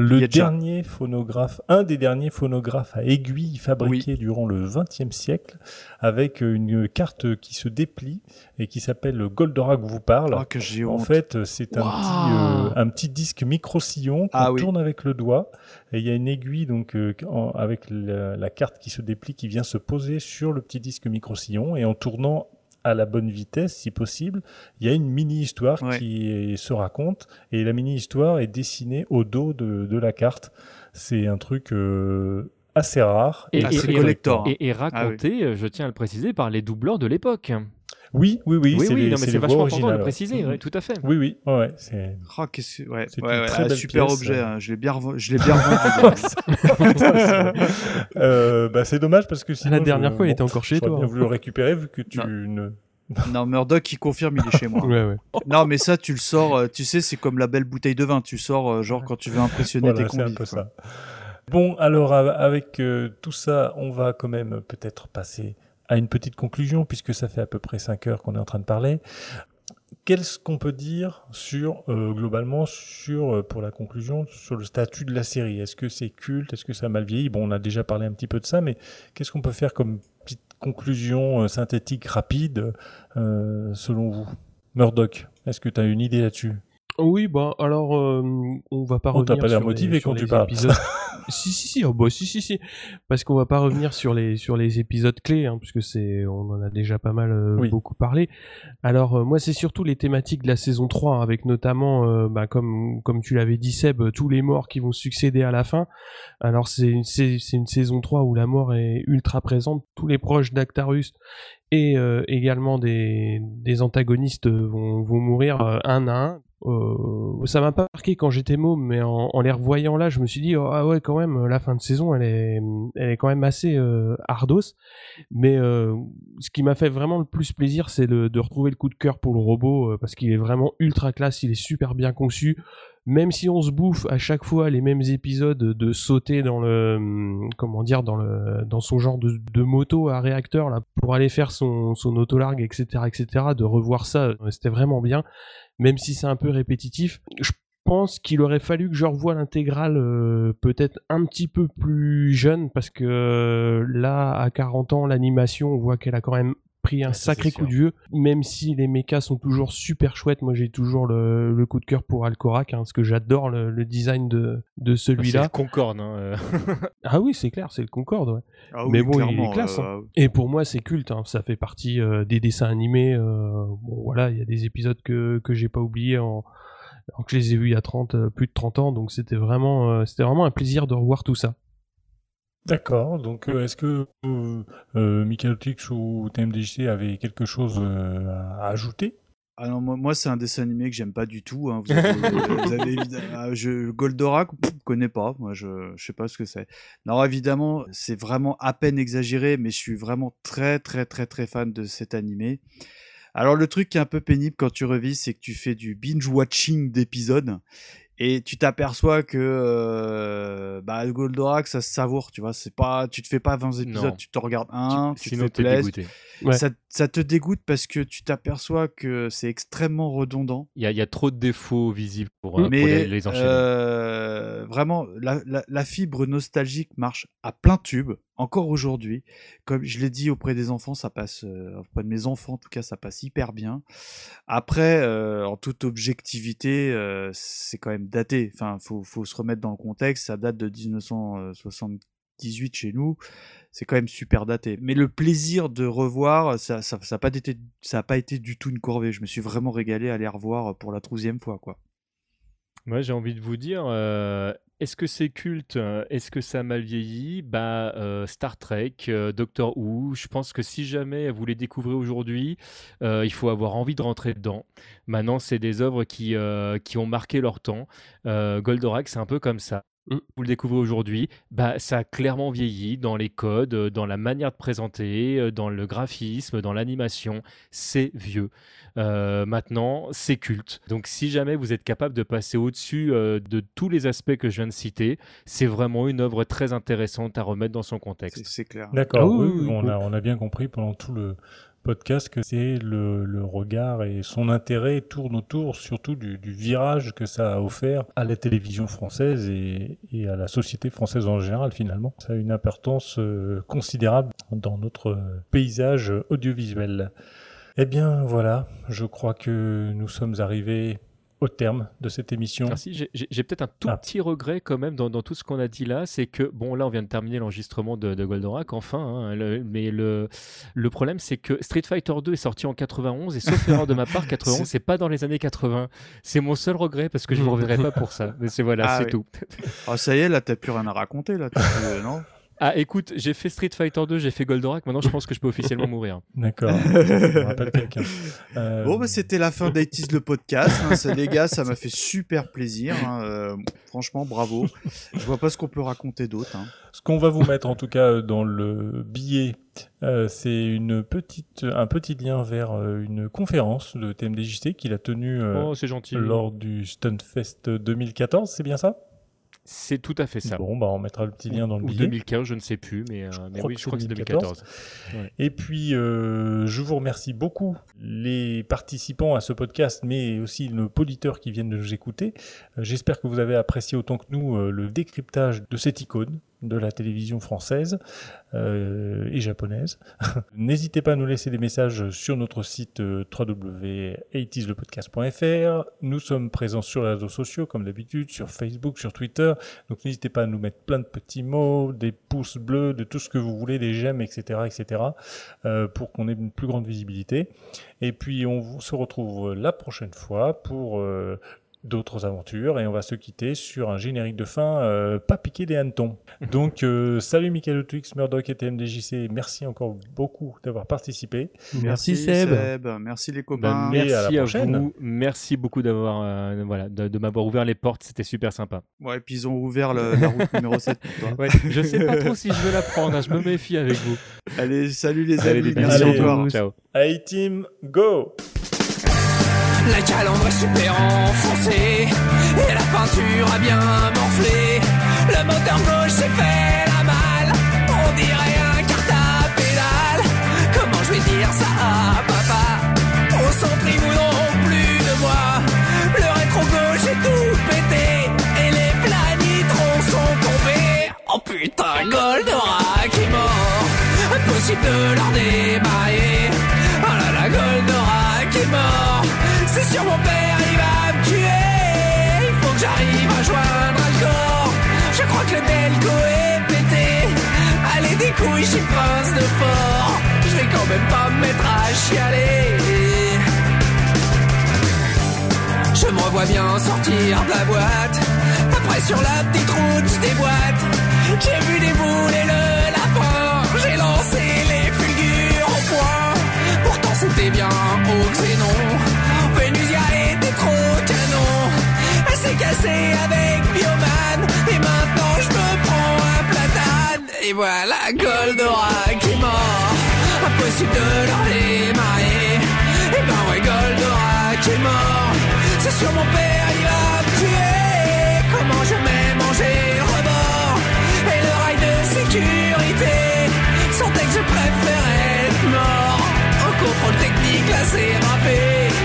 Speaker 3: un des derniers phonographes à aiguille fabriqués durant le XXe siècle, avec une carte qui se déplie et qui s'appelle Goldorak vous parle. En fait, c'est un petit disque micro-sillon qu'on tourne avec le doigt, et il y a une aiguille donc avec la carte qui se déplie, qui vient se poser sur le petit disque micro-sillon, et en tournant à la bonne vitesse, si possible, il y a une mini-histoire qui se raconte, et la mini-histoire est dessinée au dos de la carte. C'est un truc assez rare.
Speaker 2: Et raconté, je tiens à le préciser, par les doubleurs de l'époque.
Speaker 3: Oui,
Speaker 2: c'est vachement important de le préciser, tout à fait.
Speaker 3: Oui, c'est.
Speaker 4: C'est une
Speaker 3: très belle
Speaker 4: super
Speaker 3: pièce.
Speaker 4: objet. Je l'ai bien revendu.
Speaker 3: C'est dommage parce que sinon,
Speaker 5: la dernière fois, il était encore chez toi.
Speaker 3: J'aurais bien voulu le récupérer vu que tu ne.
Speaker 4: Non, Murdoch, il confirme, il est chez moi.
Speaker 5: Ouais.
Speaker 4: Non, mais ça, tu le sors. Tu sais, c'est comme la belle bouteille de vin. Tu sors genre quand tu veux impressionner tes convives.
Speaker 3: C'est un peu ça. Bon, alors avec tout ça, on va quand même peut-être passer à une petite conclusion, puisque ça fait à peu près 5 heures qu'on est en train de parler. Qu'est-ce qu'on peut dire globalement pour la conclusion, sur le statut de la série ? Est-ce que c'est culte ? Est-ce que ça a mal vieilli ? Bon, on a déjà parlé un petit peu de ça, mais qu'est-ce qu'on peut faire comme petite conclusion synthétique, rapide, selon vous ? Murdoch, est-ce que tu as une idée là-dessus ?
Speaker 5: Oui, alors on va pas revenir
Speaker 3: t'as pas l'air
Speaker 5: sur
Speaker 3: motivé quand
Speaker 5: les
Speaker 3: tu parles.
Speaker 5: épisodes. Si. Oh, bah, si. Parce qu'on va pas revenir sur les épisodes clés, hein, puisque on en a déjà pas mal beaucoup parlé. Alors, moi, c'est surtout les thématiques de la saison 3, hein, avec notamment, comme tu l'avais dit, Seb, tous les morts qui vont succéder à la fin. Alors, c'est une saison 3 où la mort est ultra présente. Tous les proches d'Actarus et également des antagonistes vont mourir un à un. Ça m'a pas marqué quand j'étais môme, mais en les revoyant là, je me suis dit ah ouais, quand même, la fin de saison elle est quand même assez ardos. Mais ce qui m'a fait vraiment le plus plaisir, c'est de retrouver le coup de cœur pour le robot, parce qu'il est vraiment ultra classe, il est super bien conçu. Même si on se bouffe à chaque fois les mêmes épisodes de sauter dans dans son genre de moto à réacteur là pour aller faire son autolargue, etc., de revoir ça, c'était vraiment bien. Même si c'est un peu répétitif, je pense qu'il aurait fallu que je revoie l'intégrale peut-être un petit peu plus jeune, parce que là, à 40 ans, l'animation, on voit qu'elle a quand même pris un sacré coup de vieux, même si les mechas sont toujours super chouettes. Moi, j'ai toujours le coup de cœur pour Alcorak, hein, parce que j'adore le design de celui-là.
Speaker 2: C'est le Concorde. Hein.
Speaker 5: Ah oui, c'est clair, c'est le Concorde, ouais.
Speaker 4: Ah oui,
Speaker 5: mais bon, il
Speaker 4: clairement,
Speaker 5: est classe. Hein. Et pour moi, c'est culte. Hein. Ça fait partie des dessins animés. Bon, voilà, il y a des épisodes que j'ai pas oubliés que je les ai vus il y a plus de 30 ans. Donc c'était vraiment un plaisir de revoir tout ça.
Speaker 3: D'accord, donc est-ce que Michael Tix ou TMDJC avaient quelque chose à ajouter?
Speaker 4: Ah non, moi c'est un dessin animé que j'aime pas du tout. Hein. Vous avez évidemment, Goldorak, je connais pas. Moi, je sais pas ce que c'est. Non, évidemment, c'est vraiment à peine exagéré, mais je suis vraiment très très très très fan de cet animé. Alors le truc qui est un peu pénible quand tu revises, c'est que tu fais du binge-watching d'épisodes. Et tu t'aperçois que Goldorak, ça se savoure, tu vois. C'est pas, tu te fais pas 20 épisodes,
Speaker 2: Non.
Speaker 4: tu te regardes un, tu te
Speaker 2: Sinon,
Speaker 4: fais
Speaker 2: t'es
Speaker 4: plaisir.
Speaker 2: dégoûté.
Speaker 5: Ouais.
Speaker 4: Ça te dégoûte parce que tu t'aperçois que c'est extrêmement redondant.
Speaker 2: Il y a trop de défauts visibles pour les enchaîner.
Speaker 4: Vraiment, la fibre nostalgique marche à plein tube, encore aujourd'hui. Comme je l'ai dit auprès des enfants, ça passe, auprès de mes enfants en tout cas, ça passe hyper bien. Après, en toute objectivité, c'est quand même daté. Enfin, faut se remettre dans le contexte. Ça date de 1978 chez nous. C'est quand même super daté. Mais le plaisir de revoir, ça a pas été du tout une corvée. Je me suis vraiment régalé à les revoir pour la 12e fois, quoi.
Speaker 2: Moi, j'ai envie de vous dire, est-ce que c'est culte? Est-ce que ça a mal vieilli? Star Trek, Doctor Who, je pense que si jamais vous les découvrez aujourd'hui, il faut avoir envie de rentrer dedans. Maintenant, c'est des œuvres qui ont marqué leur temps. Goldorak, c'est un peu comme ça. Vous le découvrez aujourd'hui, ça a clairement vieilli dans les codes, dans la manière de présenter, dans le graphisme, dans l'animation. C'est vieux. Maintenant, c'est culte. Donc, si jamais vous êtes capable de passer au-dessus de tous les aspects que je viens de citer, c'est vraiment une œuvre très intéressante à remettre dans son contexte.
Speaker 4: C'est clair.
Speaker 3: D'accord,
Speaker 5: Ah oui,
Speaker 3: oui,
Speaker 5: oui,
Speaker 3: on a bien compris pendant tout le podcast que c'est le regard et son intérêt tourne autour surtout du virage que ça a offert à la télévision française et à la société française en général finalement. Ça a une importance considérable dans notre paysage audiovisuel. Eh bien voilà, je crois que nous sommes arrivés au terme de cette émission.
Speaker 2: Merci. J'ai peut-être un tout petit regret quand même dans tout ce qu'on a dit là, c'est que, bon, là on vient de terminer l'enregistrement de Goldorak, enfin, hein, mais le problème c'est que Street Fighter 2 est sorti en 91 et sauf erreur de ma part, 91 c'est pas dans les années 80. C'est mon seul regret parce que je ne vous reverrai pas pour ça. Mais c'est oui. Tout.
Speaker 4: Ah ça y est, là t'as plus rien à raconter là, non?
Speaker 2: Ah écoute, j'ai fait Street Fighter 2, j'ai fait Goldorak, maintenant je pense que je peux officiellement mourir.
Speaker 3: D'accord, je me rappelle quelqu'un.
Speaker 4: Bon c'était la fin d'A-Tease le podcast, hein. Les gars, ça m'a fait super plaisir, hein. Franchement bravo. Je vois pas ce qu'on peut raconter d'autre, hein.
Speaker 3: Ce qu'on va vous mettre en tout cas dans le billet, c'est un petit lien vers une conférence de TMDJC qu'il a tenue
Speaker 2: c'est gentil.
Speaker 3: lors du Stunfest 2014, c'est bien ça?
Speaker 2: C'est tout à fait ça.
Speaker 3: Bon, on mettra le petit lien dans le billet.
Speaker 2: 2015, je ne sais plus, mais oui, je crois que c'est 2014.
Speaker 3: Ouais. Et puis, je vous remercie beaucoup, les participants à ce podcast, mais aussi nos auditeurs qui viennent de nous écouter. J'espère que vous avez apprécié autant que nous le décryptage de cette icône de la télévision française et japonaise. N'hésitez pas à nous laisser des messages sur notre site www.80slepodcast.fr. Nous sommes présents sur les réseaux sociaux comme d'habitude, sur Facebook, sur Twitter. Donc n'hésitez pas à nous mettre plein de petits mots, des pouces bleus, de tout ce que vous voulez, des j'aime, etc., pour qu'on ait une plus grande visibilité. Et puis on se retrouve la prochaine fois pour d'autres aventures et on va se quitter sur un générique de fin pas piqué des hannetons. Donc salut Michael Twix, Murdoch et TMDJC, merci encore beaucoup d'avoir participé.
Speaker 4: Merci Seb. Merci les copains.
Speaker 2: Merci à vous, merci beaucoup d'avoir de m'avoir ouvert les portes, c'était super sympa.
Speaker 4: Ouais, et puis ils ont ouvert la route numéro 7 pour toi.
Speaker 2: Ouais, je sais pas trop si je veux la prendre, je me méfie avec vous.
Speaker 4: Allez, salut les amis, merci encore.
Speaker 2: Ciao.
Speaker 3: A-Team, go!
Speaker 6: La calandre est super enfoncée et la peinture a bien morflé. Le moteur gauche s'est fait la malle, on dirait un kart à pédale. Comment je vais dire ça à papa? Au centre ils voudront plus de moi. Le rétro gauche est tout pété et les planitrons sont tombés. Oh putain, Goldorak est mort, impossible de leur démarrer. Oh là là, Goldorak est mort, c'est sûr mon père il va me tuer. Il faut que j'arrive à joindre Alcor, je crois que le Delco est pété. Allez des couilles chez Prince de Fort, je vais quand même pas me mettre à chialer. Je me revois bien sortir de la boîte, après sur la petite route je déboîte. J'ai vu des boules et le lapin, j'ai lancé les fulgures au point. Pourtant c'était bien au xénon, Vénusia était trop canon. Elle s'est cassée avec Bioman et maintenant je me prends un platane. Et voilà Goldorak est mort, impossible de leur démarrer. Et ben ouais, Goldorak est mort, c'est sûr mon père il va me tuer. Comment je m'ai mangé le rebord et le rail de sécurité, sentais que je préférais être mort. Au contrôle technique là c'est râpé.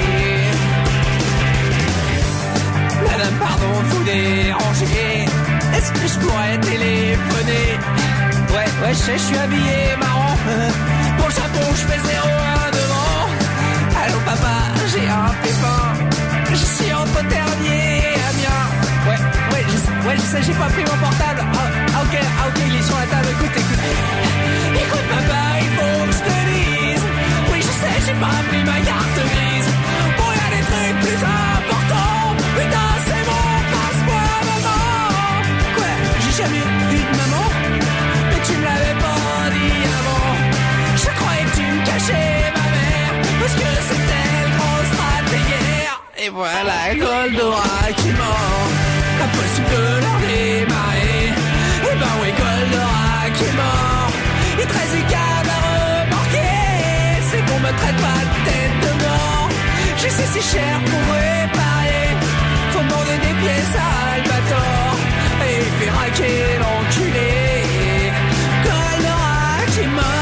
Speaker 6: Madame pardon de vous déranger, est-ce que je pourrais téléphoner? Ouais, je suis habillé marrant, pour le chapeau je fais 0,1 devant. Allô papa, j'ai un pépin, je suis entre Ternier et Amiens. Ouais, je sais, j'ai pas pris mon portable. Ah ok, il est sur la table, écoute. Écoute papa, il faut que je te dise. Oui, je sais, j'ai pas pris ma carte grise. Bon, y'a des trucs plus importants. Putain, c'est bon, passe-moi maman. Quoi, j'ai jamais eu de maman? Mais tu me l'avais pas dit avant. Je croyais que tu me cachais ma mère, parce que c'était le grand stratégaire. Et voilà Goldorak qui est mort, impossible de leur démarrer. Et ben oui, Goldorak est mort, il te reste du câble à remorquer. C'est bon, me traite pas de tête de mort, je sais si cher pour réparer. Faut demander des pièces à Albator et faire raquer l'enculé. Goldorak est mort.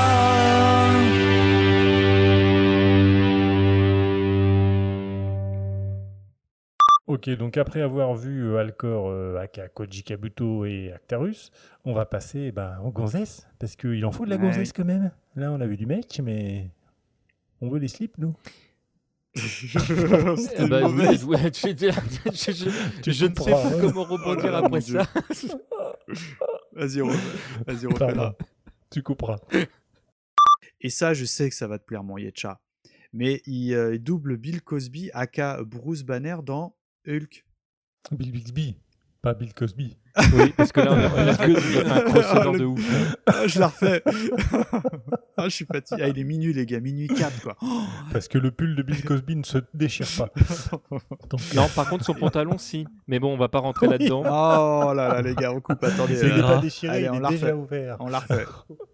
Speaker 3: Ok, donc après avoir vu Alcor, aka Koji Kabuto et Actarus, on va passer aux gonzesses, parce qu'il en faut de la gonzesse quand même. Là, on a vu du mec, mais on veut des slips, nous.
Speaker 2: Je ne sais pas comment rebondir après ça.
Speaker 4: Vas-y, refais-la.
Speaker 3: Tu couperas.
Speaker 4: Et ça, je sais que ça va te plaire, mon Yetcha. Mais il double Bill Cosby, aka Bruce Banner, dans Hulk.
Speaker 3: Bill Bixby, pas Bill Cosby.
Speaker 2: Oui, parce que là, on a fait un crossover de ouf.
Speaker 4: Je la refais. Je suis fatigué. Il est minuit, les gars, minuit 4, quoi.
Speaker 3: Parce que le pull de Bill Cosby ne se déchire pas.
Speaker 2: Donc, non, par contre, son pantalon, si. Mais bon, on va pas rentrer là-dedans.
Speaker 4: Oh là là, les gars, on coupe. Attendez.
Speaker 3: Il n'est pas déchiré,
Speaker 4: allez,
Speaker 3: il est déjà ouvert.
Speaker 4: On la refait.